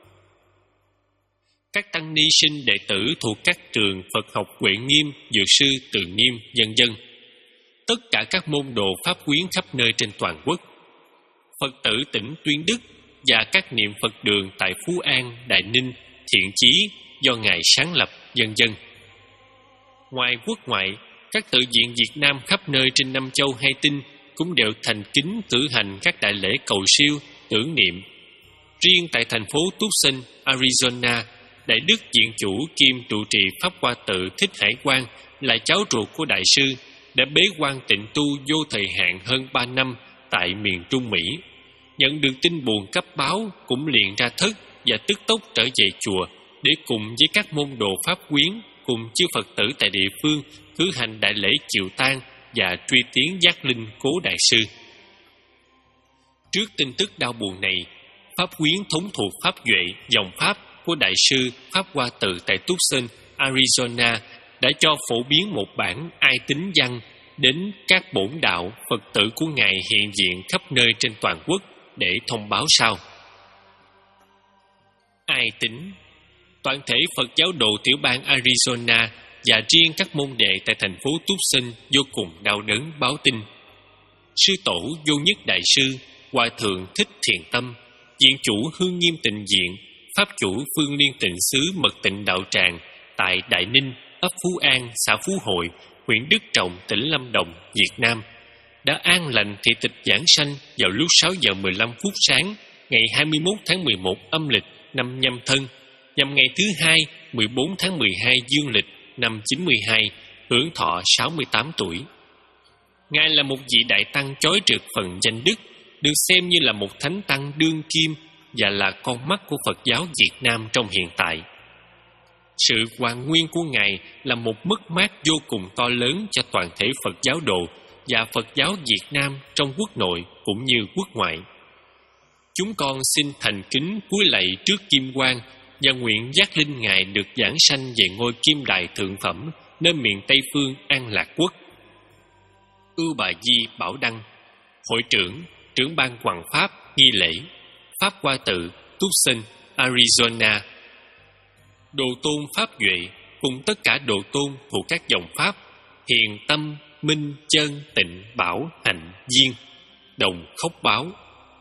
Các tăng ni sinh đệ tử thuộc các trường Phật học Huệ Nghiêm, Dược Sư, Từ Nghiêm, vân vân. Tất cả các môn đồ pháp quyến khắp nơi trên toàn quốc. Phật tử tỉnh Tuyên Đức và các niệm Phật đường tại Phú An, Đại Ninh, Thiện Chí do Ngài sáng lập, vân vân. Ngoài quốc ngoại, các tự viện Việt Nam khắp nơi trên năm châu hai tinh cũng đều thành kính cử hành các đại lễ cầu siêu, tưởng niệm. Riêng tại thành phố Tucson, Arizona, Đại Đức Viện Chủ kiêm trụ trì Pháp Hoa Tự Thích Hải Quang là cháu ruột của Đại sư, đã bế quan tịnh tu vô thời hạn hơn ba năm tại miền Trung Mỹ. Nhận được tin buồn cấp báo, cũng liền ra thất và tức tốc trở về chùa để cùng với các môn đồ pháp quyến cùng chư Phật tử tại địa phương cử hành đại lễ chiều tang và truy tiến giác linh cố Đại sư. Trước tin tức đau buồn này, pháp quyến thống thuộc Pháp Duệ, dòng Pháp của Đại sư Pháp Hoa Tự tại Tucson, Arizona đã cho phổ biến một bản Ai Tín văn đến các bổn đạo Phật tử của Ngài hiện diện khắp nơi trên toàn quốc để thông báo sau. Ai Tín, toàn thể Phật giáo đồ tiểu bang Arizona và riêng các môn đệ tại thành phố Tucson vô cùng đau đớn báo tin. Sư tổ Vô Nhất Đại sư, Hòa thượng Thích Thiền Tâm, viện chủ Hương Nghiêm Tịnh Viện, pháp chủ Phương Liên Tịnh xứ Mật Tịnh Đạo Tràng tại Đại Ninh, ấp Phú An, xã Phú Hội, huyện Đức Trọng, tỉnh Lâm Đồng, Việt Nam, đã an lành thị tịch giảng sanh vào lúc sáu giờ mười lăm phút sáng ngày hai mươi mốt tháng mười một âm lịch năm Nhâm Thân, nhằm ngày thứ hai mười bốn tháng mười hai dương lịch năm chín mươi hai, hưởng thọ sáu mươi tám tuổi. Ngài là một vị đại tăng chói rực phần danh đức, được xem như là một thánh tăng đương kim và là con mắt của Phật giáo Việt Nam trong hiện tại. Sự hoàn nguyên của Ngài là một mất mát vô cùng to lớn cho toàn thể Phật giáo đồ và Phật giáo Việt Nam trong quốc nội cũng như quốc ngoại. Chúng con xin thành kính cúi lạy trước kim quang và nguyện giác linh Ngài được giảng sanh về ngôi kim đài thượng phẩm nơi miền Tây Phương An Lạc Quốc. Ưu Bà Di Bảo Đăng, Hội trưởng, trưởng ban Hoằng Pháp, nghi lễ, Pháp Hoa Tự, Tucson, Arizona. Đồ tôn Pháp Duệ cùng tất cả đồ tôn thuộc các dòng Pháp Hiền, Tâm, Minh, Chân, Tịnh, Bảo, Hạnh, Duyên đồng khóc báo.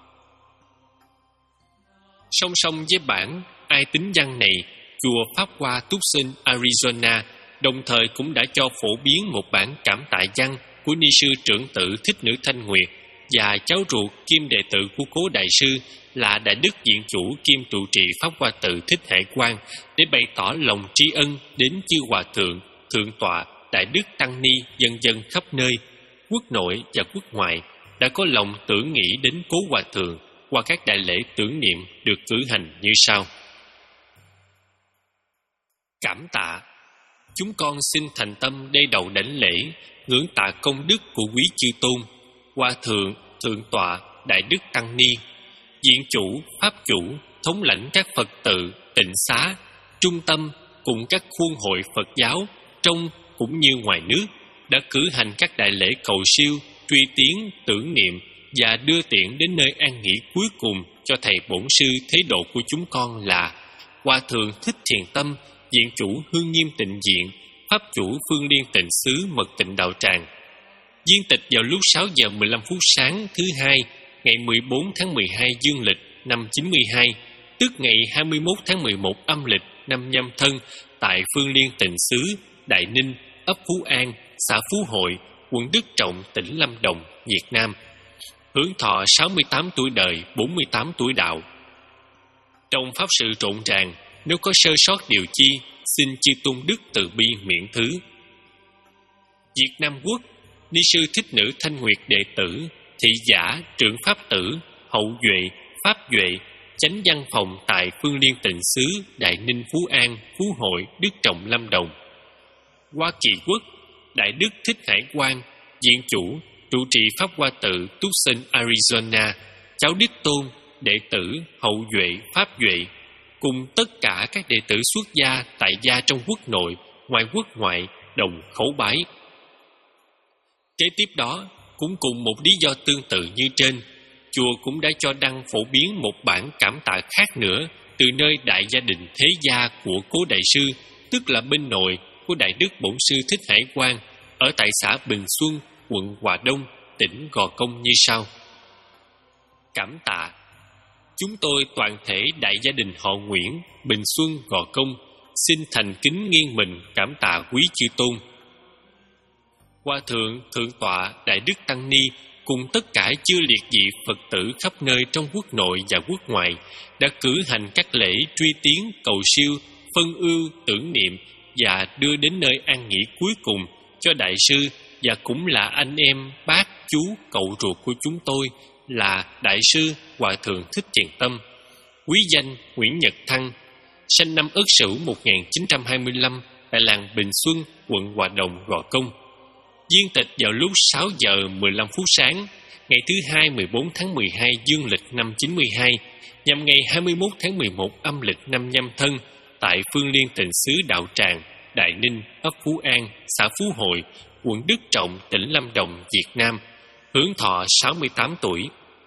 Song song với bản Ai Tín văn này, chùa Pháp Hoa Tucson, Arizona đồng thời cũng đã cho phổ biến một bản cảm tạ văn của ni sư trưởng tự Thích Nữ Thanh Nguyệt và cháu ruột kiêm đệ tử của cố đại sư là Đại Đức Viện Chủ kiêm trụ trì Pháp Hoa Tự Thích Hải Quang để bày tỏ lòng tri ân đến chư hòa thượng, thượng tọa, đại đức tăng ni vân vân khắp nơi, quốc nội và quốc ngoại đã có lòng tưởng nghĩ đến cố hòa thượng qua các đại lễ tưởng niệm được cử hành như sau. Cảm tạ. Chúng con xin thành tâm đê đầu đảnh lễ, ngưỡng tạ công đức của quý chư tôn, hòa thượng, thượng tọa, đại đức tăng ni, viện chủ, pháp chủ, thống lãnh các Phật tự, tịnh xá, trung tâm cùng các khuôn hội Phật giáo trong cũng như ngoài nước đã cử hành các đại lễ cầu siêu, truy tiến, tưởng niệm và đưa tiễn đến nơi an nghỉ cuối cùng cho thầy bổn sư thế độ của chúng con là Hòa thượng Thích Thiền Tâm, viện chủ Hương Nghiêm Tịnh Viện, pháp chủ Phương Liên Tịnh xứ Mật Tịnh Đạo Tràng. Viên tịch vào lúc sáu giờ mười lăm phút sáng thứ hai ngày mười bốn tháng mười hai dương lịch năm chín mươi hai, tức ngày hai mươi mốt tháng mười một âm lịch năm Nhâm Thân tại Phương Liên Tịnh xứ Đại Ninh, ấp Phú An, xã Phú Hội, quận Đức Trọng, tỉnh Lâm Đồng, Việt Nam. Hưởng thọ sáu mươi tám tuổi đời, bốn mươi tám tuổi đạo. Trong pháp sự rộn ràng, nếu có sơ sót điều chi, xin chư tôn đức từ bi miễn thứ. Việt Nam Quốc, ni sư Thích Nữ Thanh Nguyệt đệ tử, thị giả, trưởng pháp tử, hậu duệ, pháp duệ, chánh văn phòng tại Phương Liên Tịnh xứ Đại Ninh, Phú An, Phú Hội, Đức Trọng, Lâm Đồng. Hoa Kỳ Quốc, Đại Đức Thích Hải Quang, viện chủ, trụ trì Pháp Hoa Tự Tucson, Arizona, cháu đích tôn, đệ tử, hậu duệ, pháp duệ, cùng tất cả các đệ tử xuất gia, tại gia trong quốc nội, ngoài quốc ngoại, đồng khẩu bái. Kế tiếp đó, cũng cùng một lý do tương tự như trên, chùa cũng đã cho đăng phổ biến một bản cảm tạ khác nữa từ nơi đại gia đình thế gia của cố đại sư, tức là bên nội của Đại Đức Bổn Sư Thích Hải Quang, ở tại xã Bình Xuân, quận Hòa Đông, tỉnh Gò Công như sau. Cảm tạ. Chúng tôi toàn thể đại gia đình họ Nguyễn, Bình Xuân, Gò Công, xin thành kính nghiêng mình cảm tạ quý chư tôn. Hòa thượng, thượng tọa, Đại Đức Tăng Ni cùng tất cả chư liệt vị Phật tử khắp nơi trong quốc nội và quốc ngoại đã cử hành các lễ truy tiến, cầu siêu, phân ưu, tưởng niệm và đưa đến nơi an nghỉ cuối cùng cho đại sư, và cũng là anh em, bác, chú, cậu ruột của chúng tôi là đại sư Hòa thượng Thích Thiền Tâm, quý danh Nguyễn Nhật Thăng, sinh năm Ất Sửu một nghìn chín trăm hai mươi lăm tại làng Bình Xuân, quận Hòa Đồng, Gò Công. Viên tịch vào lúc sáu giờ mười lăm phút sáng, ngày thứ hai mười bốn tháng mười hai dương lịch năm chín mươi hai, nhằm ngày hai mươi mốt tháng mười một âm lịch năm Nhâm Thân, tại Phương Liên Tịnh xứ Đạo Tràng, Đại Ninh, ấp Phú An, xã Phú Hội, quận Đức Trọng, tỉnh Lâm Đồng, Việt Nam, hưởng thọ sáu mươi tám tuổi.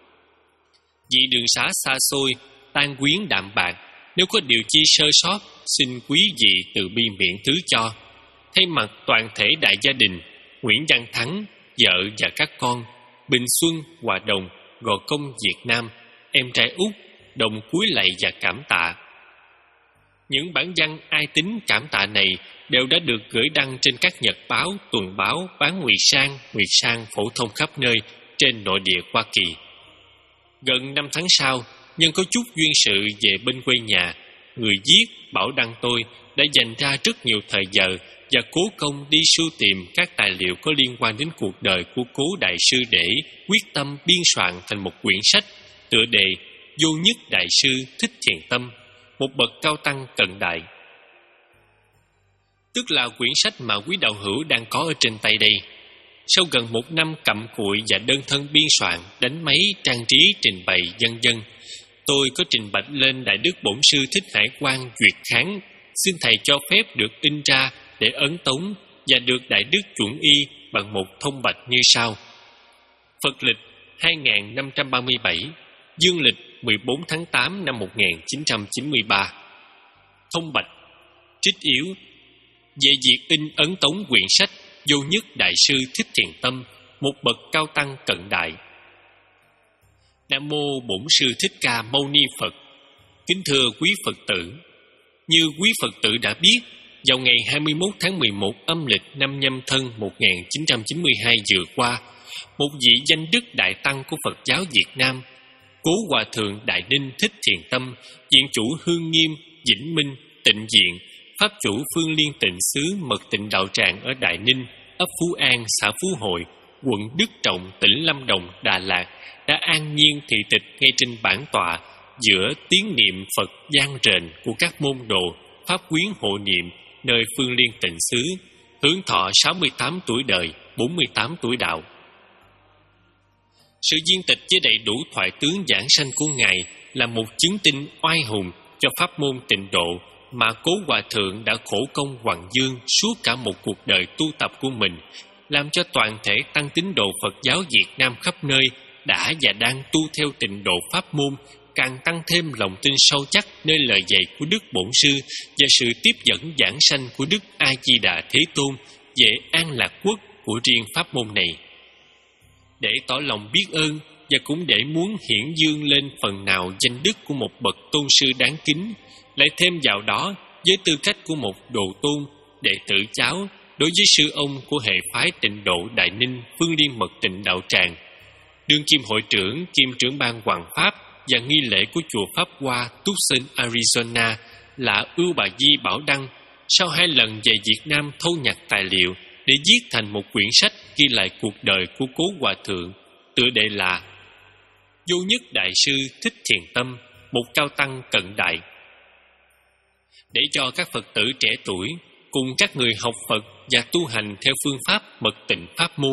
Vị đường xá xa xôi, tan quyến đạm bạc, nếu có điều chi sơ sót, xin quý vị từ bi miễn thứ cho. Thay mặt toàn thể đại gia đình, Nguyễn Văn Thắng, vợ và các con, Bình Xuân, Hòa Đồng, Gò Công, Việt Nam, em trai út, đồng cúi lạy và cảm tạ. Những bản văn ai tính cảm tạ này đều đã được gửi đăng trên các nhật báo, tuần báo, bán ngụy sang, ngụy sang phổ thông khắp nơi trên nội địa Hoa Kỳ. Gần năm tháng sau, nhân có chút duyên sự về bên quê nhà, người viết Bảo Đăng tôi đã dành ra rất nhiều thời giờ và cố công đi sưu tìm các tài liệu có liên quan đến cuộc đời của cố đại sư để quyết tâm biên soạn thành một quyển sách tựa đề Vô Nhất Đại sư Thích Thiền Tâm, một bậc cao tăng cận đại. Tức là quyển sách mà quý đạo hữu đang có ở trên tay đây. Sau gần một năm cặm cụi và đơn thân biên soạn, đánh máy, trang trí, trình bày vân vân, tôi có trình bạch lên Đại Đức Bổn Sư Thích Hải Quang duyệt kháng, xin thầy cho phép được in ra để ấn tống và được Đại Đức chuẩn y bằng một thông bạch như sau. Phật lịch hai nghìn năm trăm ba mươi bảy, dương lịch mười bốn tháng tám năm một nghìn chín trăm chín mươi ba. Thông bạch trích yếu về việc in ấn tống quyển sách Vô Nhất Đại sư Thích Thiền Tâm, một bậc cao tăng cận đại. Nam mô Bổn Sư Thích Ca Mâu Ni Phật. Kính thưa quý Phật tử, như quý Phật tử đã biết, vào ngày hai mươi mốt tháng mười một âm lịch năm Nhâm Thân một nghìn chín trăm chín mươi hai vừa qua, một vị danh đức đại tăng của Phật giáo Việt Nam, Cố Hòa thượng Đại Ninh Thích Thiền Tâm, viện chủ Hương Nghiêm, Vĩnh Minh, Tịnh Diện, pháp chủ Phương Liên Tịnh xứ Mật Tịnh Đạo Tràng ở Đại Ninh, ấp Phú An, xã Phú Hội, quận Đức Trọng, tỉnh Lâm Đồng, Đà Lạt, đã an nhiên thị tịch ngay trên bản tọa giữa tiếng niệm Phật vang rền của các môn đồ pháp quyến hộ niệm nơi Phương Liên Tịnh xứ, hưởng thọ sáu mươi tám tuổi đời, bốn mươi tám tuổi đạo. Sự viên tịch với đầy đủ thoại tướng giảng sanh của Ngài là một chứng tinh oai hùng cho pháp môn Tịnh độ mà Cố Hòa thượng đã khổ công hoằng dương suốt cả một cuộc đời tu tập của mình, làm cho toàn thể tăng tín đồ Phật giáo Việt Nam khắp nơi đã và đang tu theo Tịnh độ pháp môn, càng tăng thêm lòng tin sâu chắc nơi lời dạy của Đức Bổn Sư và sự tiếp dẫn giảng sanh của Đức A Di Đà Thế Tôn về an lạc quốc của riêng pháp môn này. Để tỏ lòng biết ơn và cũng để muốn hiển dương lên phần nào danh đức của một bậc tôn sư đáng kính, lại thêm vào đó với tư cách của một đồ tôn, đệ tử cháu đối với sư ông của hệ phái Tịnh độ Đại Ninh Phương Liên Mật Tịnh Đạo Tràng, đương kim hội trưởng kiêm trưởng ban hoàng pháp và nghi lễ của chùa Pháp Hoa Tucson, Arizona là Ưu Bà Di Bảo Đăng, sau hai lần về Việt Nam thâu nhặt tài liệu để viết thành một quyển sách ghi lại cuộc đời của Cố Hòa thượng, tựa đề là Vô Nhất Đại sư Thích Thiền Tâm, một cao tăng cận đại. Để cho các Phật tử trẻ tuổi cùng các người học Phật và tu hành theo phương pháp Mật Tịnh pháp môn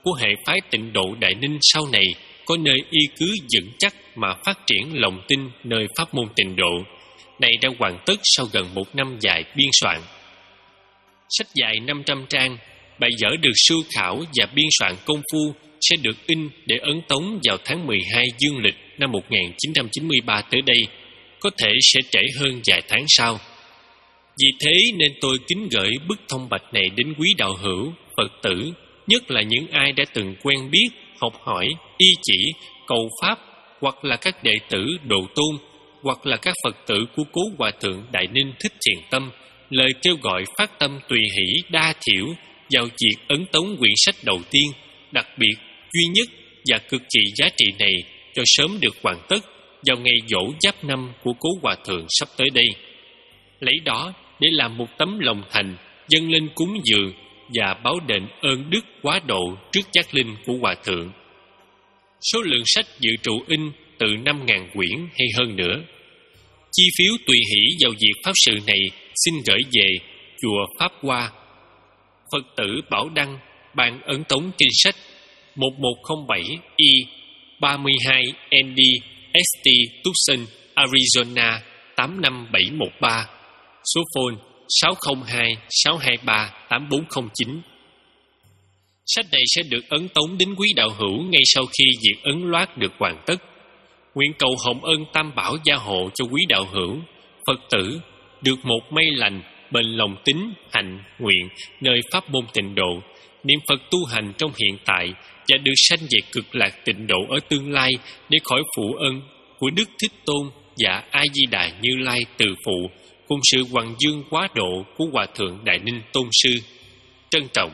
của hệ phái Tịnh Độ Đại Ninh sau này có nơi y cứ vững chắc mà phát triển lòng tin nơi pháp môn Tịnh Độ. Này đã hoàn tất sau gần một năm dài biên soạn. Sách dài năm trăm trang, bài vở được sưu khảo và biên soạn công phu sẽ được in để ấn tống vào tháng mười hai dương lịch năm một nghìn chín trăm chín mươi ba tới đây, có thể sẽ trễ hơn vài tháng sau. Vì thế nên tôi kính gửi bức thông bạch này đến quý đạo hữu, Phật tử, nhất là những ai đã từng quen biết, học hỏi, y chỉ, cầu pháp, hoặc là các đệ tử Độ Tôn, hoặc là các Phật tử của Cố Hòa Thượng Đại Ninh Thích Thiền Tâm, lời kêu gọi phát tâm tùy hỷ đa thiểu vào việc ấn tống quyển sách đầu tiên, đặc biệt, duy nhất và cực kỳ giá trị này cho sớm được hoàn tất vào ngày giỗ Giáp Năm của Cố Hòa Thượng sắp tới đây. Lấy đó để làm một tấm lòng thành dâng lên cúng dường và báo đền ơn đức quá độ trước giác linh của Hòa Thượng. Số lượng sách dự trù in từ năm nghìn quyển hay hơn nữa. Chi phiếu tùy hỷ vào việc pháp sự này xin gửi về chùa Pháp Hoa, Phật tử Bảo Đăng, ban ấn tống kinh sách một một không bảy I ba mươi hai N D S T Tucson, Arizona tám năm bảy một ba. Số phone sáu không hai sáu hai ba tám bốn không chín. Sách này sẽ được ấn tống đến quý đạo hữu ngay sau khi việc ấn loát được hoàn tất. Nguyện cầu hồng ân Tam Bảo gia hộ cho quý đạo hữu, Phật tử được một may lành, bền lòng tín, hạnh, nguyện nơi pháp môn Tịnh Độ, niệm Phật tu hành trong hiện tại và được sanh về cực lạc Tịnh Độ ở tương lai để khỏi phụ ân của Đức Thích Tôn và A Di Đà Như Lai từ phụ cùng sự hoàng dương quá độ của Hòa Thượng Đại Ninh Tôn sư. Trân trọng.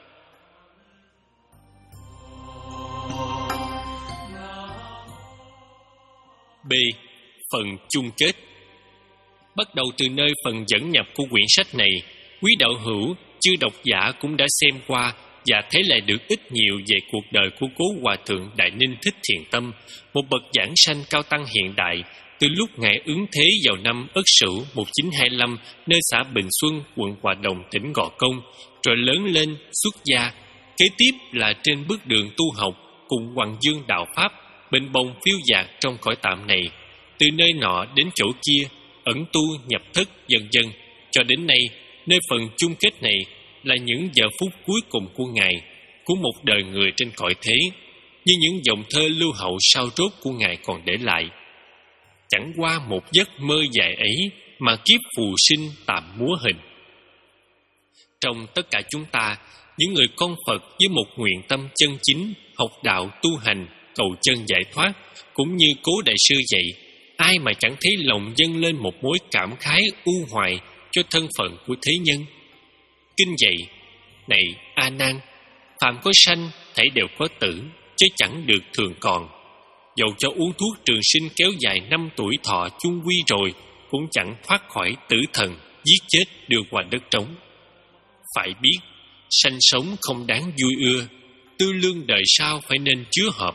B. Phần chung kết. Bắt đầu từ nơi phần dẫn nhập của quyển sách này, quý đạo hữu, chư độc giả cũng đã xem qua và thấy lại được ít nhiều về cuộc đời của Cố Hòa Thượng Đại Ninh Thích Thiền Tâm, một bậc giảng sanh cao tăng hiện đại, từ lúc Ngài ứng thế vào năm Ất Sửu một nghìn chín trăm hai mươi lăm nơi xã Bình Xuân, quận Hòa Đồng, tỉnh Gò Công, rồi lớn lên xuất gia. Kế tiếp là trên bước đường tu học cùng hoàng dương đạo pháp, bên bông phiêu dạt trong cõi tạm này, từ nơi nọ đến chỗ kia, ẩn tu nhập thất dần dần, cho đến nay, nơi phần chung kết này là những giờ phút cuối cùng của Ngài, của một đời người trên cõi thế, như những dòng thơ lưu hậu sao rốt của Ngài còn để lại. Chẳng qua một giấc mơ dài ấy mà kiếp phù sinh tạm múa hình. Trong tất cả chúng ta, những người con Phật với một nguyện tâm chân chính, học đạo tu hành, cầu chân giải thoát, cũng như Cố Đại Sư dạy, ai mà chẳng thấy lòng dâng lên một mối cảm khái u hoài cho thân phận của thế nhân. Kinh dạy: này A Nan, phàm có sanh thảy đều có tử, chứ chẳng được thường còn. Dầu cho uống thuốc trường sinh kéo dài năm tuổi thọ chung quy rồi, cũng chẳng thoát khỏi tử thần giết chết đưa qua đất trống. Phải biết, sanh sống không đáng vui ưa, tư lương đời sau phải nên chứa hợp.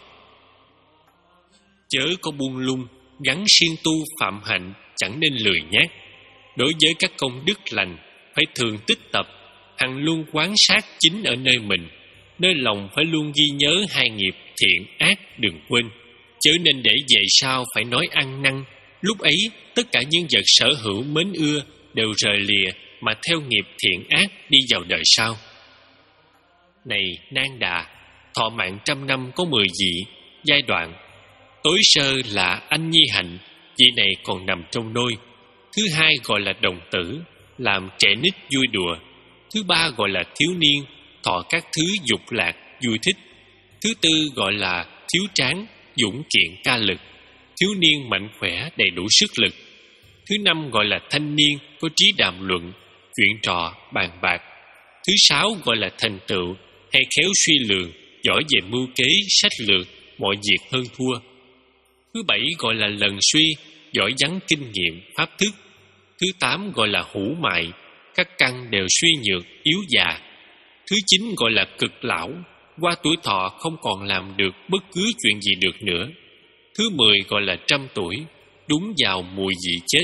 Chớ có buông lung, gắn siêng tu phạm hạnh, chẳng nên lười nhác. Đối với các công đức lành, phải thường tích tập, hằng luôn quán sát chính ở nơi mình, nơi lòng phải luôn ghi nhớ hai nghiệp thiện ác đừng quên. Chớ nên để về sau phải nói ăn năn. Lúc ấy tất cả những vật sở hữu mến ưa đều rời lìa mà theo nghiệp thiện ác đi vào đời sau. Này Nan Đà, thọ mạng trăm năm có mười vị giai đoạn. Tối sơ là anh nhi hạnh, vị này còn nằm trong nôi. Thứ hai gọi là đồng tử, làm trẻ nít vui đùa. Thứ ba gọi là thiếu niên, thọ các thứ dục lạc vui thích. Thứ tư gọi là thiếu tráng, dũng kiện ca lực. Thiếu niên mạnh khỏe đầy đủ sức lực. Thứ năm gọi là thanh niên, có trí đàm luận, chuyện trò bàn bạc. Thứ sáu gọi là thành tựu, hay khéo suy lường, giỏi về mưu kế sách lược, mọi việc hơn thua. Thứ bảy gọi là lần suy, giỏi vắn kinh nghiệm pháp thức. Thứ tám gọi là hữu mại, các căn đều suy nhược yếu già. Thứ chín gọi là cực lão, qua tuổi thọ không còn làm được bất cứ chuyện gì được nữa. Thứ mười gọi là trăm tuổi, đúng vào mùi vị chết.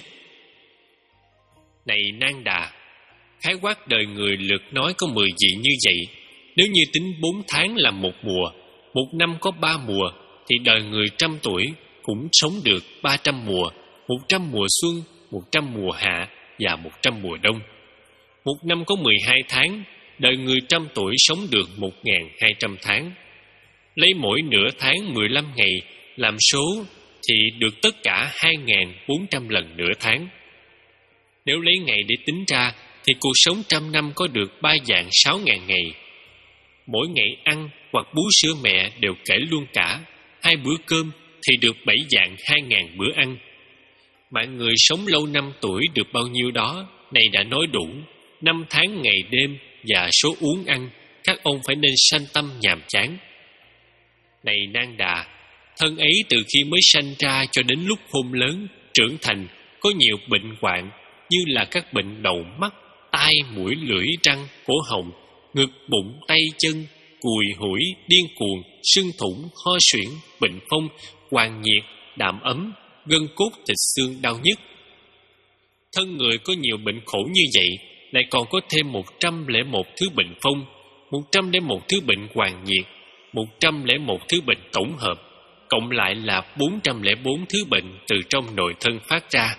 Này Nan Đà, khái quát đời người lượt nói có mười vị như vậy. Nếu như tính bốn tháng là một mùa, một năm có ba mùa, thì đời người trăm tuổi cũng sống được ba trăm mùa, một trăm mùa xuân, một trăm mùa hạ và một trăm mùa đông. Một năm có mười hai tháng, đời người trăm tuổi sống được một nghìn hai trăm tháng. Lấy mỗi nửa tháng mười lăm ngày làm số thì được tất cả hai nghìn bốn trăm lần nửa tháng. Nếu lấy ngày để tính ra thì cuộc sống trăm năm có được ba vạn sáu ngàn ngày. Mỗi ngày ăn hoặc bú sữa mẹ đều kể luôn cả, hai bữa cơm thì được bảy vạn hai ngàn bữa ăn. Mọi người sống lâu năm tuổi được bao nhiêu đó, này đã nói đủ. Năm tháng ngày đêm và số uống ăn, các ông phải nên sanh tâm nhàm chán. Này Nang Đà, thân ấy từ khi mới sanh ra cho đến lúc khôn lớn, trưởng thành, có nhiều bệnh hoạn, như là các bệnh đầu mắt, tai, mũi, lưỡi, răng, cổ họng, ngực, bụng, tay, chân, cùi, hủi, điên cuồng, sưng thủng, ho suyễn, bệnh phong, hoàng nhiệt, đạm ấm, gân cốt thịt xương đau nhức. Thân người có nhiều bệnh khổ như vậy, lại còn có thêm một trăm lẻ một thứ bệnh phong, một trăm lẻ một thứ bệnh hoàng nhiệt, một trăm lẻ một thứ bệnh tổng hợp, cộng lại là bốn trăm lẻ bốn thứ bệnh từ trong nội thân phát ra.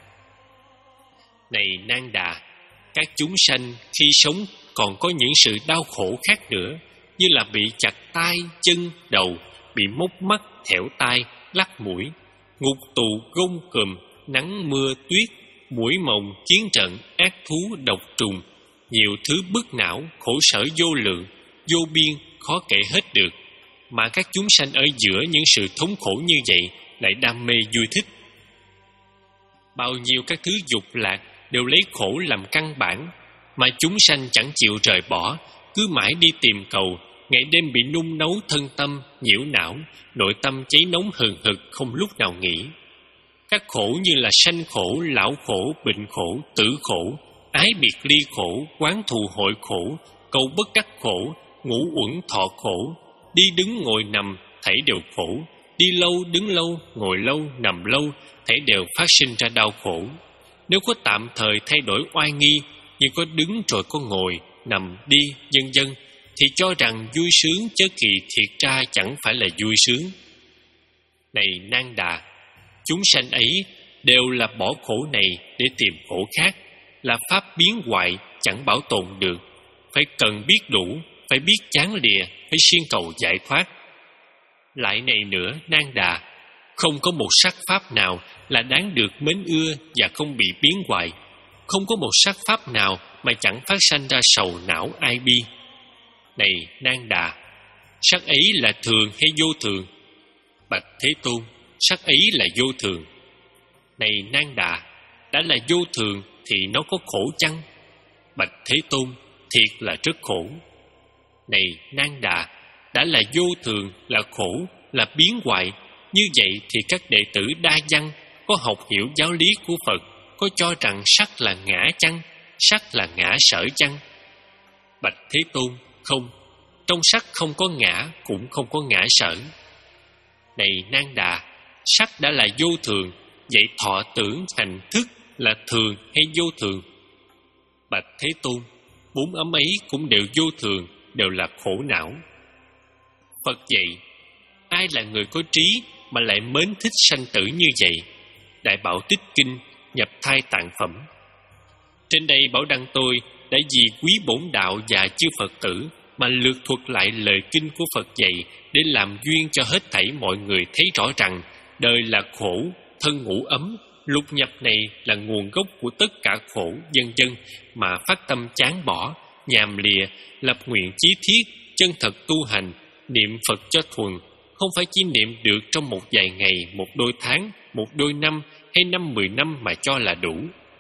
Này Nang Đà, các chúng sanh khi sống còn có những sự đau khổ khác nữa, như là bị chặt tay, chân, đầu, bị mốc mắt, thẻo tai, lắc mũi, ngục tù, gông cùm, nắng mưa tuyết, muỗi mồng, chiến trận, ác thú, độc trùng, nhiều thứ bức não, khổ sở vô lượng, vô biên, khó kể hết được. Mà các chúng sanh ở giữa những sự thống khổ như vậy lại đam mê vui thích. Bao nhiêu các thứ dục lạc đều lấy khổ làm căn bản, mà chúng sanh chẳng chịu rời bỏ, cứ mãi đi tìm cầu, ngày đêm bị nung nấu thân tâm, nhiễu não, nội tâm cháy nóng hừng hực không lúc nào nghỉ. Các khổ như là sanh khổ, lão khổ, bệnh khổ, tử khổ, ái biệt ly khổ, quán thù hội khổ, cầu bất đắc khổ, ngủ uẩn thọ khổ, đi đứng ngồi nằm thảy đều khổ, đi lâu đứng lâu, ngồi lâu nằm lâu thảy đều phát sinh ra đau khổ. Nếu có tạm thời thay đổi oai nghi, như có đứng rồi có ngồi, nằm đi, vân vân, thì cho rằng vui sướng, chớ kỳ thiệt ra chẳng phải là vui sướng. Này Nang Đà, chúng sanh ấy đều là bỏ khổ này để tìm khổ khác, là pháp biến hoại chẳng bảo tồn được, phải cần biết đủ, phải biết chán lìa, phải siêng cầu giải thoát. Lại này nữa Nang Đà, không có một sắc pháp nào là đáng được mến ưa và không bị biến hoại, không có một sắc pháp nào mà chẳng phát sanh ra sầu não ai bi. Này Nang Đà, sắc ấy là thường hay vô thường? Bạch Thế Tôn, sắc ấy là vô thường. Này Nang Đà, đã là vô thường thì nó có khổ chăng? Bạch Thế Tôn, thiệt là rất khổ. Này Nang Đà, đã là vô thường, là khổ, là biến hoại, như vậy thì các đệ tử đa văn có học hiểu giáo lý của Phật có cho rằng sắc là ngã chăng? Sắc là ngã sở chăng? Bạch Thế Tôn, không, trong sắc không có ngã, cũng không có ngã sở. Này Nang Đà, sắc đã là vô thường, vậy thọ tưởng hành thức là thường hay vô thường? Bạch Thế Tôn, bốn ấm ấy cũng đều vô thường, đều là khổ não. Phật dạy, ai là người có trí mà lại mến thích sanh tử như vậy? Đại Bảo Tích Kinh nhập thai tạng phẩm. Trên đây Bảo Đăng tôi đã vì quý bổn đạo và chư Phật tử mà lược thuật lại lời kinh của Phật dạy để làm duyên cho hết thảy mọi người thấy rõ rằng đời là khổ, thân ngủ ấm, lục nhập này là nguồn gốc của tất cả khổ, vân vân, mà phát tâm chán bỏ, nhàm lìa, lập nguyện chí thiết, chân thật tu hành, niệm Phật cho thuần, không phải chỉ niệm được trong một vài ngày, một đôi tháng, một đôi năm hay năm mười năm mà cho là đủ.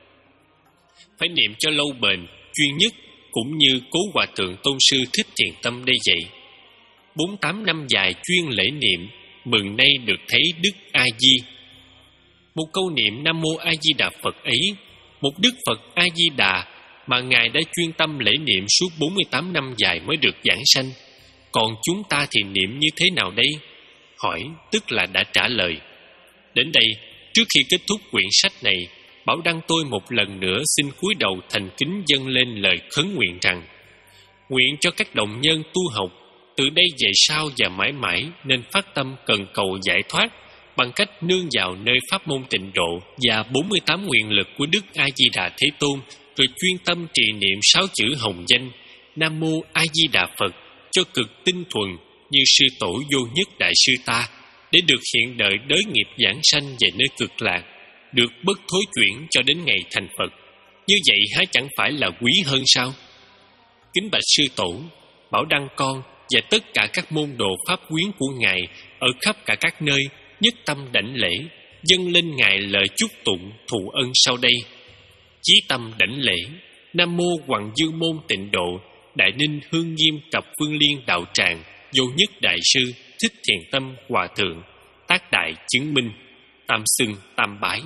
Phải niệm cho lâu bền, chuyên nhất, cũng như Cố Hòa Thượng Tôn Sư Thích Thiền Tâm đây vậy. Bốn tám năm dài chuyên lễ niệm, mừng nay được thấy Đức A Di. Một câu niệm Nam Mô A Di Đà Phật ấy, một Đức Phật A Di Đà mà Ngài đã chuyên tâm lễ niệm suốt bốn mươi tám năm dài mới được giảng sanh. Còn chúng ta thì niệm như thế nào đây? Hỏi tức là đã trả lời. Đến đây, trước khi kết thúc quyển sách này, Bảo Đăng tôi một lần nữa xin cúi đầu thành kính dâng lên lời khấn nguyện rằng: Nguyện cho các đồng nhân tu học từ đây về sau và mãi mãi nên phát tâm cần cầu giải thoát bằng cách nương vào nơi pháp môn Tịnh Độ và bốn mươi tám nguyện lực của Đức A Di Đà Thế Tôn, rồi chuyên tâm trì niệm sáu chữ hồng danh Nam Mô A Di Đà Phật cho cực tinh thuần như sư tổ Vô Nhất đại sư ta, để được hiện đợi đới nghiệp giảng sanh về nơi cực lạc, được bất thối chuyển cho đến ngày thành Phật. Như vậy há chẳng phải là quý hơn sao? Kính bạch sư tổ, Bảo Đăng con và tất cả các môn đồ pháp quyến của ngài ở khắp cả các nơi nhất tâm đảnh lễ, dâng lên ngài lời chúc tụng thụ ân sau đây. Chí tâm đảnh lễ Nam Mô Hoằng Dương Môn Tịnh Độ Đại Ninh Hương Nghiêm Cập Phương Liên Đạo Tràng Vô Nhất đại sư Thích Thiền Tâm Hòa Thượng tác đại chứng minh. Tam xưng tam bái.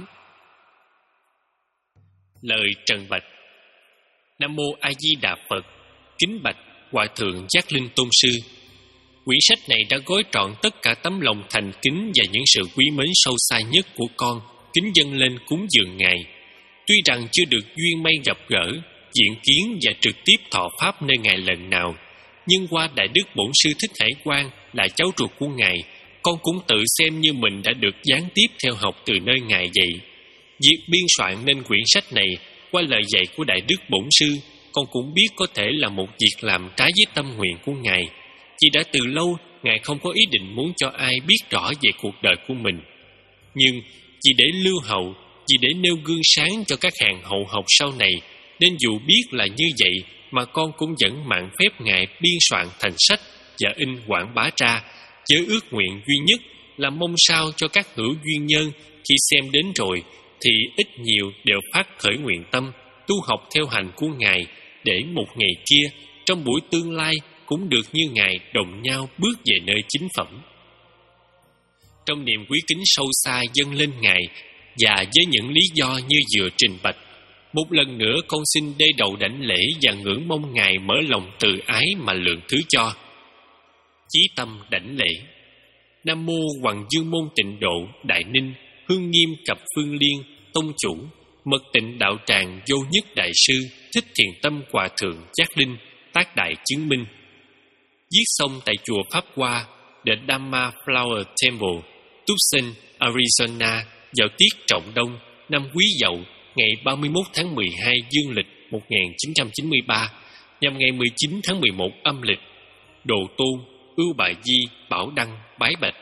Lời trần bạch. Nam Mô A Di Đà Phật. Kính bạch Hòa Thượng Giác Linh Tôn sư, quyển sách này đã gói trọn tất cả tấm lòng thành kính và những sự quý mến sâu xa nhất của con, kính dâng lên cúng dường ngài. Tuy rằng chưa được duyên may gặp gỡ, diện kiến và trực tiếp thọ pháp nơi ngài lần nào, nhưng qua Đại Đức Bổn Sư Thích Hải Quang là cháu ruột của ngài, con cũng tự xem như mình đã được gián tiếp theo học từ nơi ngài dạy. Việc biên soạn nên quyển sách này qua lời dạy của Đại Đức Bổn Sư, con cũng biết có thể là một việc làm trái với tâm nguyện của ngài. Vì đã từ lâu ngài không có ý định muốn cho ai biết rõ về cuộc đời của mình, nhưng vì để lưu hậu, vì để nêu gương sáng cho các hàng hậu học sau này, nên dù biết là như vậy mà con cũng vẫn mạn phép ngài biên soạn thành sách và in quảng bá ra, với ước nguyện duy nhất là mong sao cho các hữu duyên nhân khi xem đến rồi thì ít nhiều đều phát khởi nguyện tâm tu học theo hành của ngài, để một ngày kia trong buổi tương lai cũng được như ngài đồng nhau bước về nơi chính phẩm. Trong niềm quý kính sâu xa dâng lên ngài và với những lý do như vừa trình bạch, một lần nữa con xin đê đầu đảnh lễ và ngưỡng mong ngài mở lòng từ ái mà lượng thứ cho. Chí tâm đảnh lễ Nam Mô Hoằng Dương Môn Tịnh Độ Đại Ninh Hương Nghiêm Cập Phương Liên Tông Chủ Mật Tịnh Đạo Tràng Vô Nhất đại sư Thích Thiền Tâm Hòa Thượng Giác Linh tác đại chứng minh. Viết xong tại chùa Pháp Hoa, The Dhamma Flower Temple, Tucson, Arizona vào tiết Trọng Đông năm Quý Dậu ngày ba mươi mốt tháng mười hai dương lịch một nghìn chín trăm chín mươi ba, nhằm ngày mười chín tháng mười một âm lịch. Đồ Tôn, Ưu Bà Di, Bảo Đăng, bái bạch.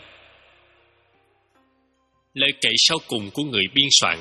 Lời kệ sau cùng của người biên soạn.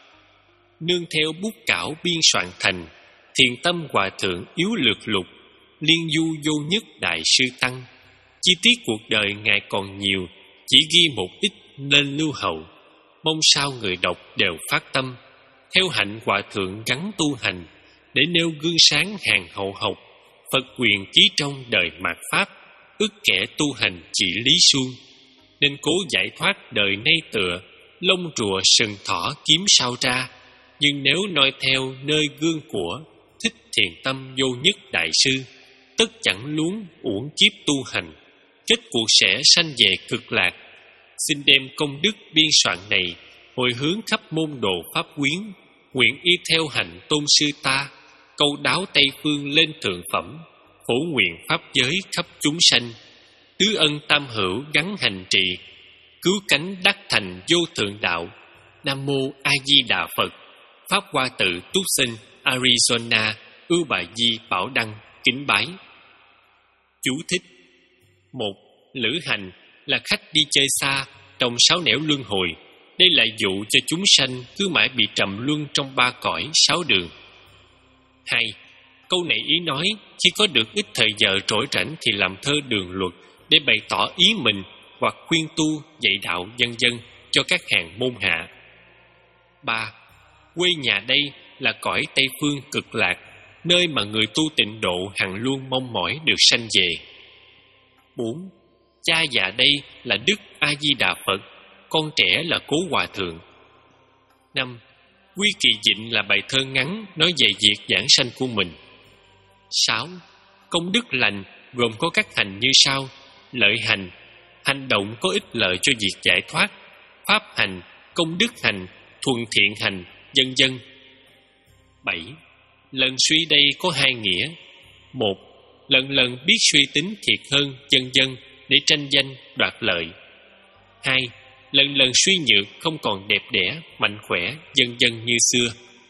Nương theo bút cảo biên soạn thành, Thiền Tâm Hòa Thượng yếu lược lục, Liên Du Vô Nhất đại sư tăng. Chi tiết cuộc đời ngài còn nhiều, chỉ ghi một ít nên lưu hậu. Mong sao người đọc đều phát tâm theo hạnh Hòa Thượng gắn tu hành, để nêu gương sáng hàng hậu học, Phật quyền ký trong đời mạt pháp, ức kẻ tu hành chỉ lý suông. Nên cố giải thoát đời nay tựa, lông rùa sừng thỏ kiếm sao ra. Nhưng nếu noi theo nơi gương của Thích Thiền Tâm Vô Nhất đại sư, tất chẳng luống uổng kiếp tu hành, kết cuộc sẽ sanh về cực lạc. Xin đem công đức biên soạn này hồi hướng khắp môn đồ pháp quyến, nguyện y theo hành tôn sư ta, câu đáo Tây Phương lên thượng phẩm, phổ nguyện pháp giới khắp chúng sanh. Tứ ân tam hữu gắn hành trì, cứu cánh đắc thành vô thượng đạo. Nam Mô A Di Đà Phật. Pháp Hoa Tự Tucson, Arizona, Ưu Bà Di, Bảo Đăng, kính bái. Chú thích. Một. Lữ hành là khách đi chơi xa trong sáu nẻo luân hồi. Đây là dụ cho chúng sanh cứ mãi bị trầm luân trong ba cõi sáu đường. Hai. Câu này ý nói khi có được ít thời giờ trỗi rảnh thì làm thơ đường luật để bày tỏ ý mình hoặc khuyên tu dạy đạo vân vân cho các hàng môn hạ. Ba. Quê nhà đây là cõi Tây Phương cực lạc, nơi mà người tu tịnh độ hằng luôn mong mỏi được sanh về. Bốn. Cha già đây là Đức A Di Đà Phật, con trẻ là Cố Hòa Thượng. Năm. Quy Kỳ Dịnh là bài thơ ngắn nói về việc giảng sanh của mình. Sáu. Công đức lành gồm có các hành như sau: lợi hành, hành động có ích lợi cho việc giải thoát; pháp hành, công đức hành, thuần thiện hành, vân vân. Bảy. Lần suy đây có hai nghĩa: một. lần lần biết suy tính thiệt hơn vân vân để tranh danh đoạt lợi. Hai, lần lần suy nhược, không còn đẹp đẽ, mạnh khỏe, vân vân như xưa.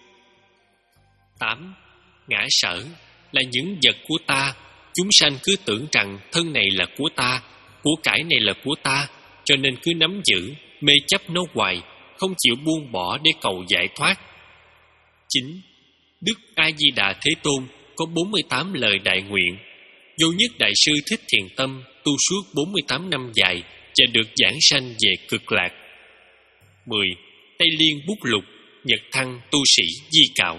Tám, ngã sở là những vật của ta. Chúng sanh cứ tưởng rằng thân này là của ta, của cải này là của ta, cho nên cứ nắm giữ, mê chấp nó hoài, không chịu buông bỏ để cầu giải thoát. Chín, Đức A-di-đà Thế Tôn có bốn mươi tám lời đại nguyện. Vô Nhất Đại Sư Thích Thiền Tâm tu suốt bốn mươi tám năm dài và được giảng sanh về cực lạc. Mười, Tây Liên Bút Lục, Nhật Thăng tu sĩ Di Cảo.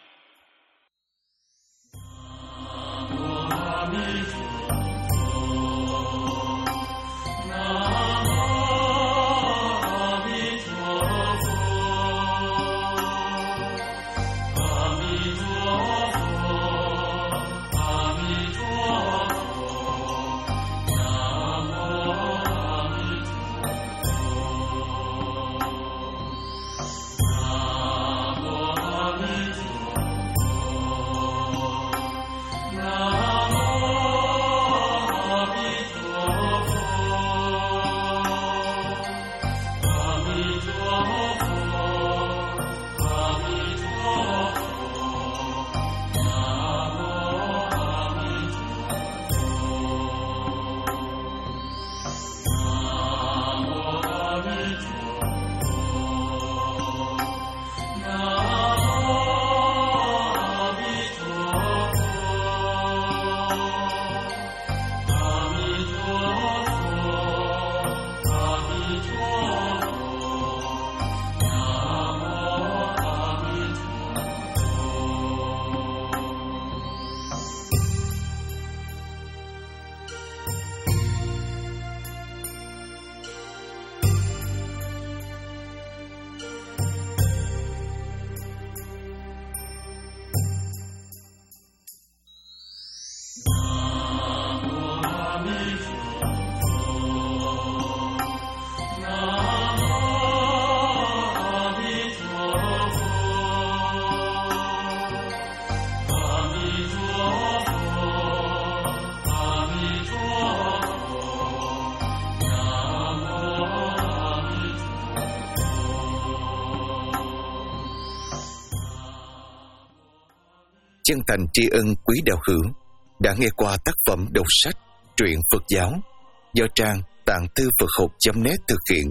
Chân thành tri ân quý đạo hữu đã nghe qua tác phẩm đọc sách truyện Phật giáo do trang Tạng Thư Phật Học chấm net thực hiện.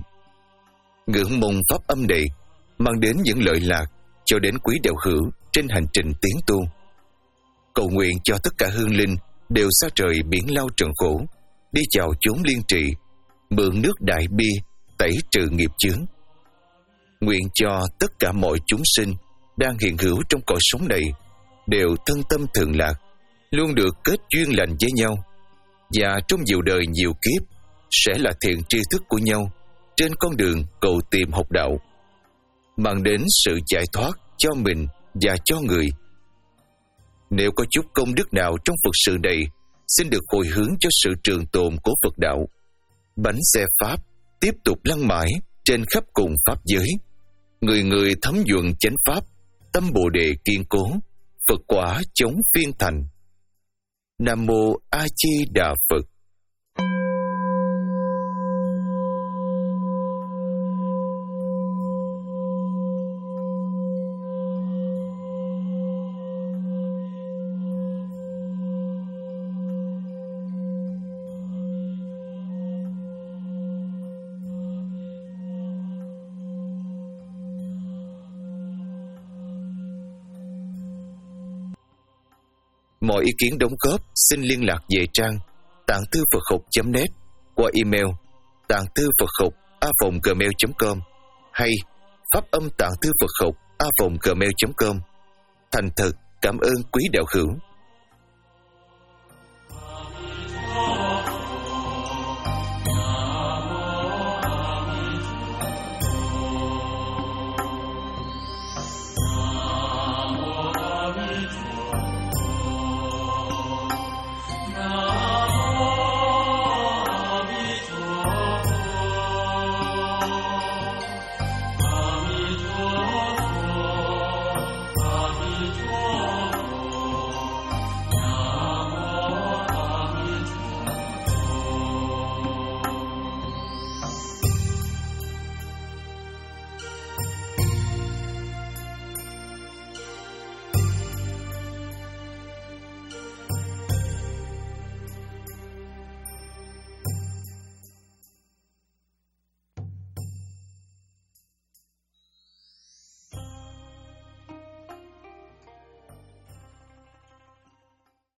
Ngưỡng mong pháp âm này mang đến những lợi lạc cho đến quý đạo hữu trên hành trình tiến tu. Cầu nguyện cho tất cả hương linh đều xa trời biển lao trần khổ, đi vào chốn liên trì, mượn nước đại bi tẩy trừ nghiệp chướng. Nguyện cho tất cả mọi chúng sinh đang hiện hữu trong cõi sống này đều thân tâm thượng lạc, luôn được kết duyên lành với nhau, và trong nhiều đời nhiều kiếp sẽ là thiện tri thức của nhau trên con đường cầu tìm học đạo, mang đến sự giải thoát cho mình và cho người. Nếu có chút công đức nào trong Phật sự này, xin được hồi hướng cho sự trường tồn của Phật đạo. Bánh xe Pháp tiếp tục lăn mãi trên khắp cùng Pháp giới. Người người thấm nhuận chánh Pháp, tâm Bồ Đề kiên cố, Phật quả chống phiên thành. Nam Mô A Di Đà Phật. Mọi ý kiến đóng góp xin liên lạc về trang tạng thư Phật học chấm net qua email tạng thư Phật học a vòng gmail chấm com hay pháp âm tạng thư Phật học a vòng gmail chấm com. Thành thật cảm ơn quý đạo hữu.